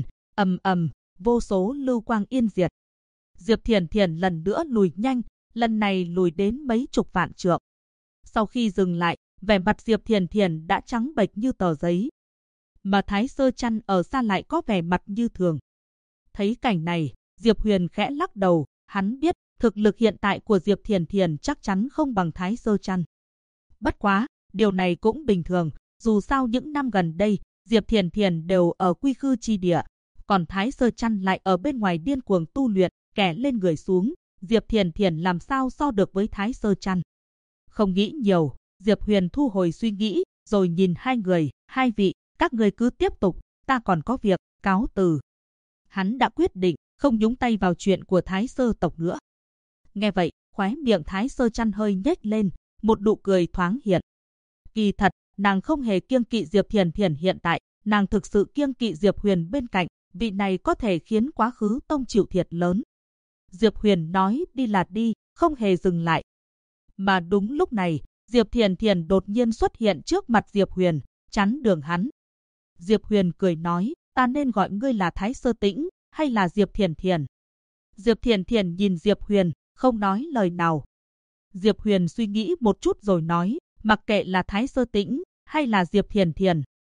vô số lưu quang yên diệt. Diệp Thiền Thiền lần nữa lùi nhanh, lần này lùi đến mấy chục vạn trượng. Sau khi dừng lại, vẻ mặt Diệp Thiền Thiền đã trắng bệch như tờ giấy. Mà Thái Sơ Chăn ở xa lại có vẻ mặt như thường. Thấy cảnh này, Diệp Huyền khẽ lắc đầu, hắn biết thực lực hiện tại của Diệp Thiền Thiền chắc chắn không bằng Thái Sơ Chăn. Bất quá, điều này cũng bình thường, dù sao những năm gần đây, Diệp Thiền Thiền đều ở quy khư chi địa, còn Thái Sơ Chăn lại ở bên ngoài điên cuồng tu luyện, kẻ lên người xuống, Diệp Thiền Thiền làm sao so được với Thái Sơ Chăn. Không nghĩ nhiều, Diệp Huyền thu hồi suy nghĩ, rồi nhìn hai người, hai vị, các người cứ tiếp tục, ta còn có việc, cáo từ. Hắn đã quyết định, không nhúng tay vào chuyện của Thái Sơ tộc nữa. Nghe vậy, khóe miệng Thái Sơ Chăn hơi nhếch lên, một nụ cười thoáng hiện. Kỳ thật, nàng không hề kiêng kỵ Diệp Thiền Thiền hiện tại, nàng thực sự kiêng kỵ Diệp Huyền bên cạnh, vị này có thể khiến quá khứ tông chịu thiệt lớn. Diệp Huyền nói đi là đi, không hề dừng lại. Mà đúng lúc này, Diệp Thiền Thiền đột nhiên xuất hiện trước mặt Diệp Huyền, chắn đường hắn. Diệp Huyền cười nói, ta nên gọi ngươi là Thái Sơ Tĩnh, hay là Diệp Thiền Thiền? Diệp Thiền Thiền nhìn Diệp Huyền, không nói lời nào. Diệp Huyền suy nghĩ một chút rồi nói, mặc kệ là Thái Sơ Tĩnh, hay là Diệp Thiền Thiền,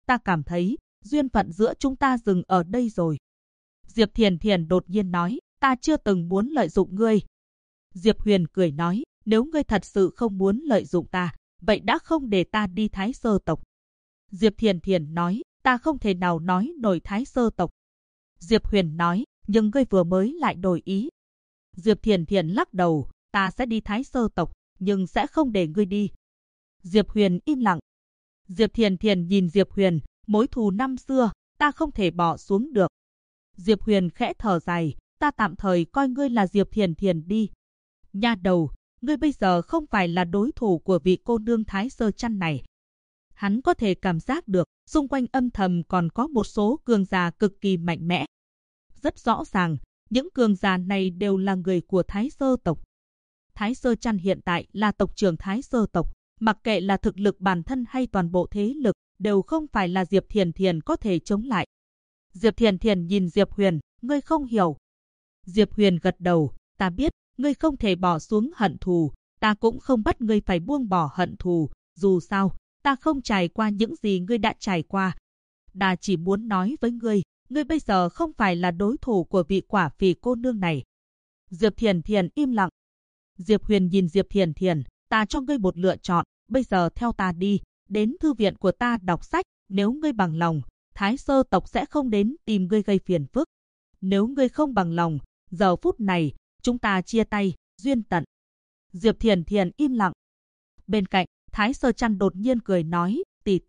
ta cảm thấy duyên phận giữa chúng ta dừng ở đây rồi. Diệp Thiền Thiền đột nhiên nói, ta chưa từng muốn lợi dụng ngươi. Diệp Huyền cười nói, nếu ngươi thật sự không muốn lợi dụng ta, vậy đã không để ta đi Thái Sơ tộc. Diệp Thiền Thiền nói, ta không thể nào nói nổi Thái Sơ tộc. Diệp Huyền nói, nhưng ngươi vừa mới lại đổi ý. Diệp Thiền Thiền lắc đầu, ta sẽ đi Thái Sơ tộc, nhưng sẽ không để ngươi đi. Diệp Huyền im lặng. Diệp Thiền Thiền nhìn Diệp Huyền, mối thù năm xưa, ta không thể bỏ xuống được. Diệp Huyền khẽ thở dài, ta tạm thời coi ngươi là Diệp Thiền Thiền đi. Nha đầu, ngươi bây giờ không phải là đối thủ của vị cô nương Thái Sơ Chăn này. Hắn có thể cảm giác được, xung quanh âm thầm còn có một số cường giả cực kỳ mạnh mẽ. Rất rõ ràng, những cường giả này đều là người của Thái Sơ tộc. Thái Sơ Chăn hiện tại là tộc trưởng Thái Sơ tộc, mặc kệ là thực lực bản thân hay toàn bộ thế lực, đều không phải là Diệp Thiền Thiền có thể chống lại. Diệp Thiền Thiền nhìn Diệp Huyền, ngươi không hiểu. Diệp Huyền gật đầu, ta biết, ngươi không thể bỏ xuống hận thù, ta cũng không bắt ngươi phải buông bỏ hận thù, dù sao, ta không trải qua những gì ngươi đã trải qua. Ta chỉ muốn nói với ngươi, ngươi bây giờ không phải là đối thủ của vị quả phì cô nương này. Diệp Thiền Thiền im lặng. Diệp Huyền nhìn Diệp Thiền Thiền, ta cho ngươi một lựa chọn, bây giờ theo ta đi, đến thư viện của ta đọc sách, nếu ngươi bằng lòng, Thái Sơ tộc sẽ không đến tìm ngươi gây phiền phức. Nếu ngươi không bằng lòng, giờ phút này, chúng ta chia tay, duyên tận. Diệp Thiền Thiền im lặng. Bên cạnh, Thái Sơ Chăn đột nhiên cười nói,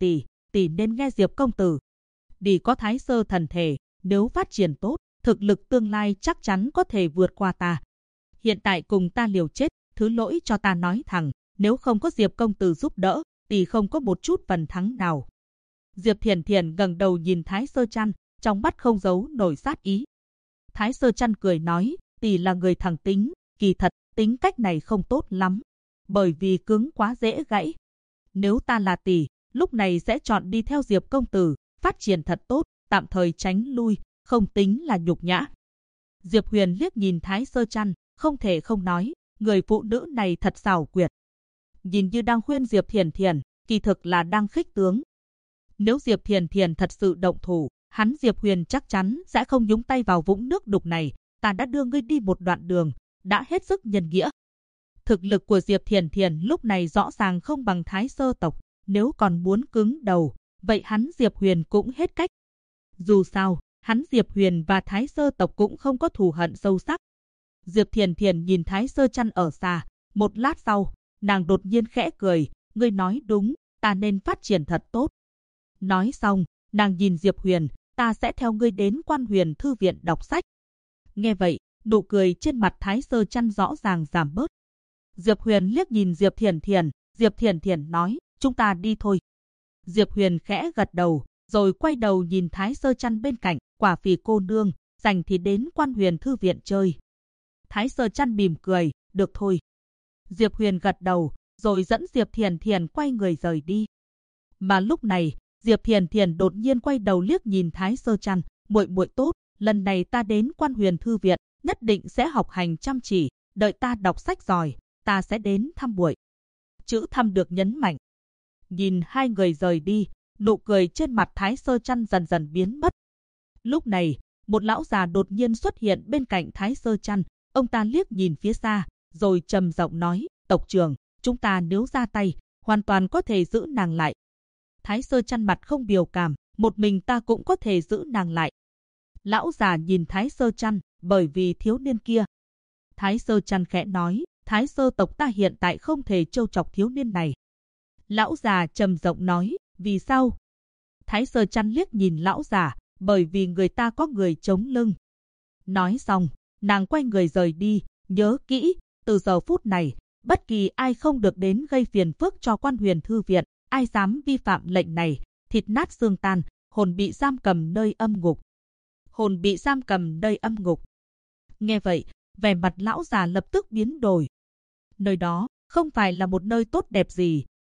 tỷ nên nghe Diệp công tử. Tỷ có Thái Sơ thần thể, nếu phát triển tốt, thực lực tương lai chắc chắn có thể vượt qua ta. Hiện tại cùng ta liều chết, thứ lỗi cho ta nói thẳng, nếu không có Diệp công tử giúp đỡ, tỷ không có một chút phần thắng nào. Diệp Thiền Thiền ngẩng đầu nhìn Thái Sơ Chăn, trong mắt không giấu nổi sát ý. Thái Sơ Chăn cười nói, tỷ là người thẳng tính, kỳ thật, tính cách này không tốt lắm, bởi vì cứng quá dễ gãy. Nếu ta là tỷ, lúc này sẽ chọn đi theo Diệp công tử, phát triển thật tốt, tạm thời tránh lui, không tính là nhục nhã. Diệp Huyền liếc nhìn Thái Sơ Chăn, không thể không nói, người phụ nữ này thật xảo quyệt. Nhìn như đang khuyên Diệp Thiền Thiền, kỳ thực là đang khích tướng. Nếu Diệp Thiền Thiền thật sự động thủ, hắn Diệp Huyền chắc chắn sẽ không nhúng tay vào vũng nước đục này. Ta đã đưa ngươi đi một đoạn đường, đã hết sức nhân nghĩa. Thực lực của Diệp Thiền Thiền lúc này rõ ràng không bằng Thái Sơ tộc, nếu còn muốn cứng đầu, vậy hắn Diệp Huyền cũng hết cách. Dù sao, hắn Diệp Huyền và Thái Sơ tộc cũng không có thù hận sâu sắc. Diệp Thiền Thiền nhìn Thái Sơ Chăn ở xa, một lát sau, nàng đột nhiên khẽ cười, ngươi nói đúng, ta nên phát triển thật tốt. Nói xong, nàng nhìn Diệp Huyền, ta sẽ theo ngươi đến Quan Huyền thư viện đọc sách. Nghe vậy, nụ cười trên mặt Thái Sơ Chăn rõ ràng giảm bớt. Diệp Huyền liếc nhìn Diệp Thiền Thiền, Diệp Thiền Thiền nói, chúng ta đi thôi. Diệp Huyền khẽ gật đầu, rồi quay đầu nhìn Thái Sơ Chăn bên cạnh, quả phì cô nương, rảnh thì đến Quan Huyền thư viện chơi. Thái Sơ Chăn mỉm cười, được thôi. Diệp Huyền gật đầu, rồi dẫn Diệp Thiền Thiền quay người rời đi. Mà lúc này, Diệp Thiền Thiền đột nhiên quay đầu liếc nhìn Thái Sơ Chăn, muội muội tốt, lần này ta đến Quan Huyền thư viện, nhất định sẽ học hành chăm chỉ, đợi ta đọc sách giỏi, ta sẽ đến thăm muội. Chữ thăm được nhấn mạnh. Nhìn hai người rời đi, nụ cười trên mặt Thái Sơ Chăn dần dần biến mất. Lúc này, một lão già đột nhiên xuất hiện bên cạnh Thái Sơ Chăn, ông ta liếc nhìn phía xa, rồi trầm giọng nói, tộc trưởng, chúng ta nếu ra tay, hoàn toàn có thể giữ nàng lại. Thái Sơ Chăn mặt không biểu cảm, một mình ta cũng có thể giữ nàng lại. Lão già nhìn Thái Sơ Chăn, bởi vì thiếu niên kia. Thái Sơ Chăn khẽ nói, Thái Sơ tộc ta hiện tại không thể trêu chọc thiếu niên này. Lão già trầm giọng nói, vì sao? Thái Sơ Chăn liếc nhìn lão già, bởi vì người ta có người chống lưng. Nói xong, nàng quay người rời đi, nhớ kỹ, từ giờ phút này, bất kỳ ai không được đến gây phiền phức cho Quan Huyền thư viện, ai dám vi phạm lệnh này, thịt nát xương tan, hồn bị giam cầm nơi âm ngục. Hồn bị giam cầm nơi âm ngục. Nghe vậy, vẻ mặt lão già lập tức biến đổi. Nơi đó không phải là một nơi tốt đẹp gì,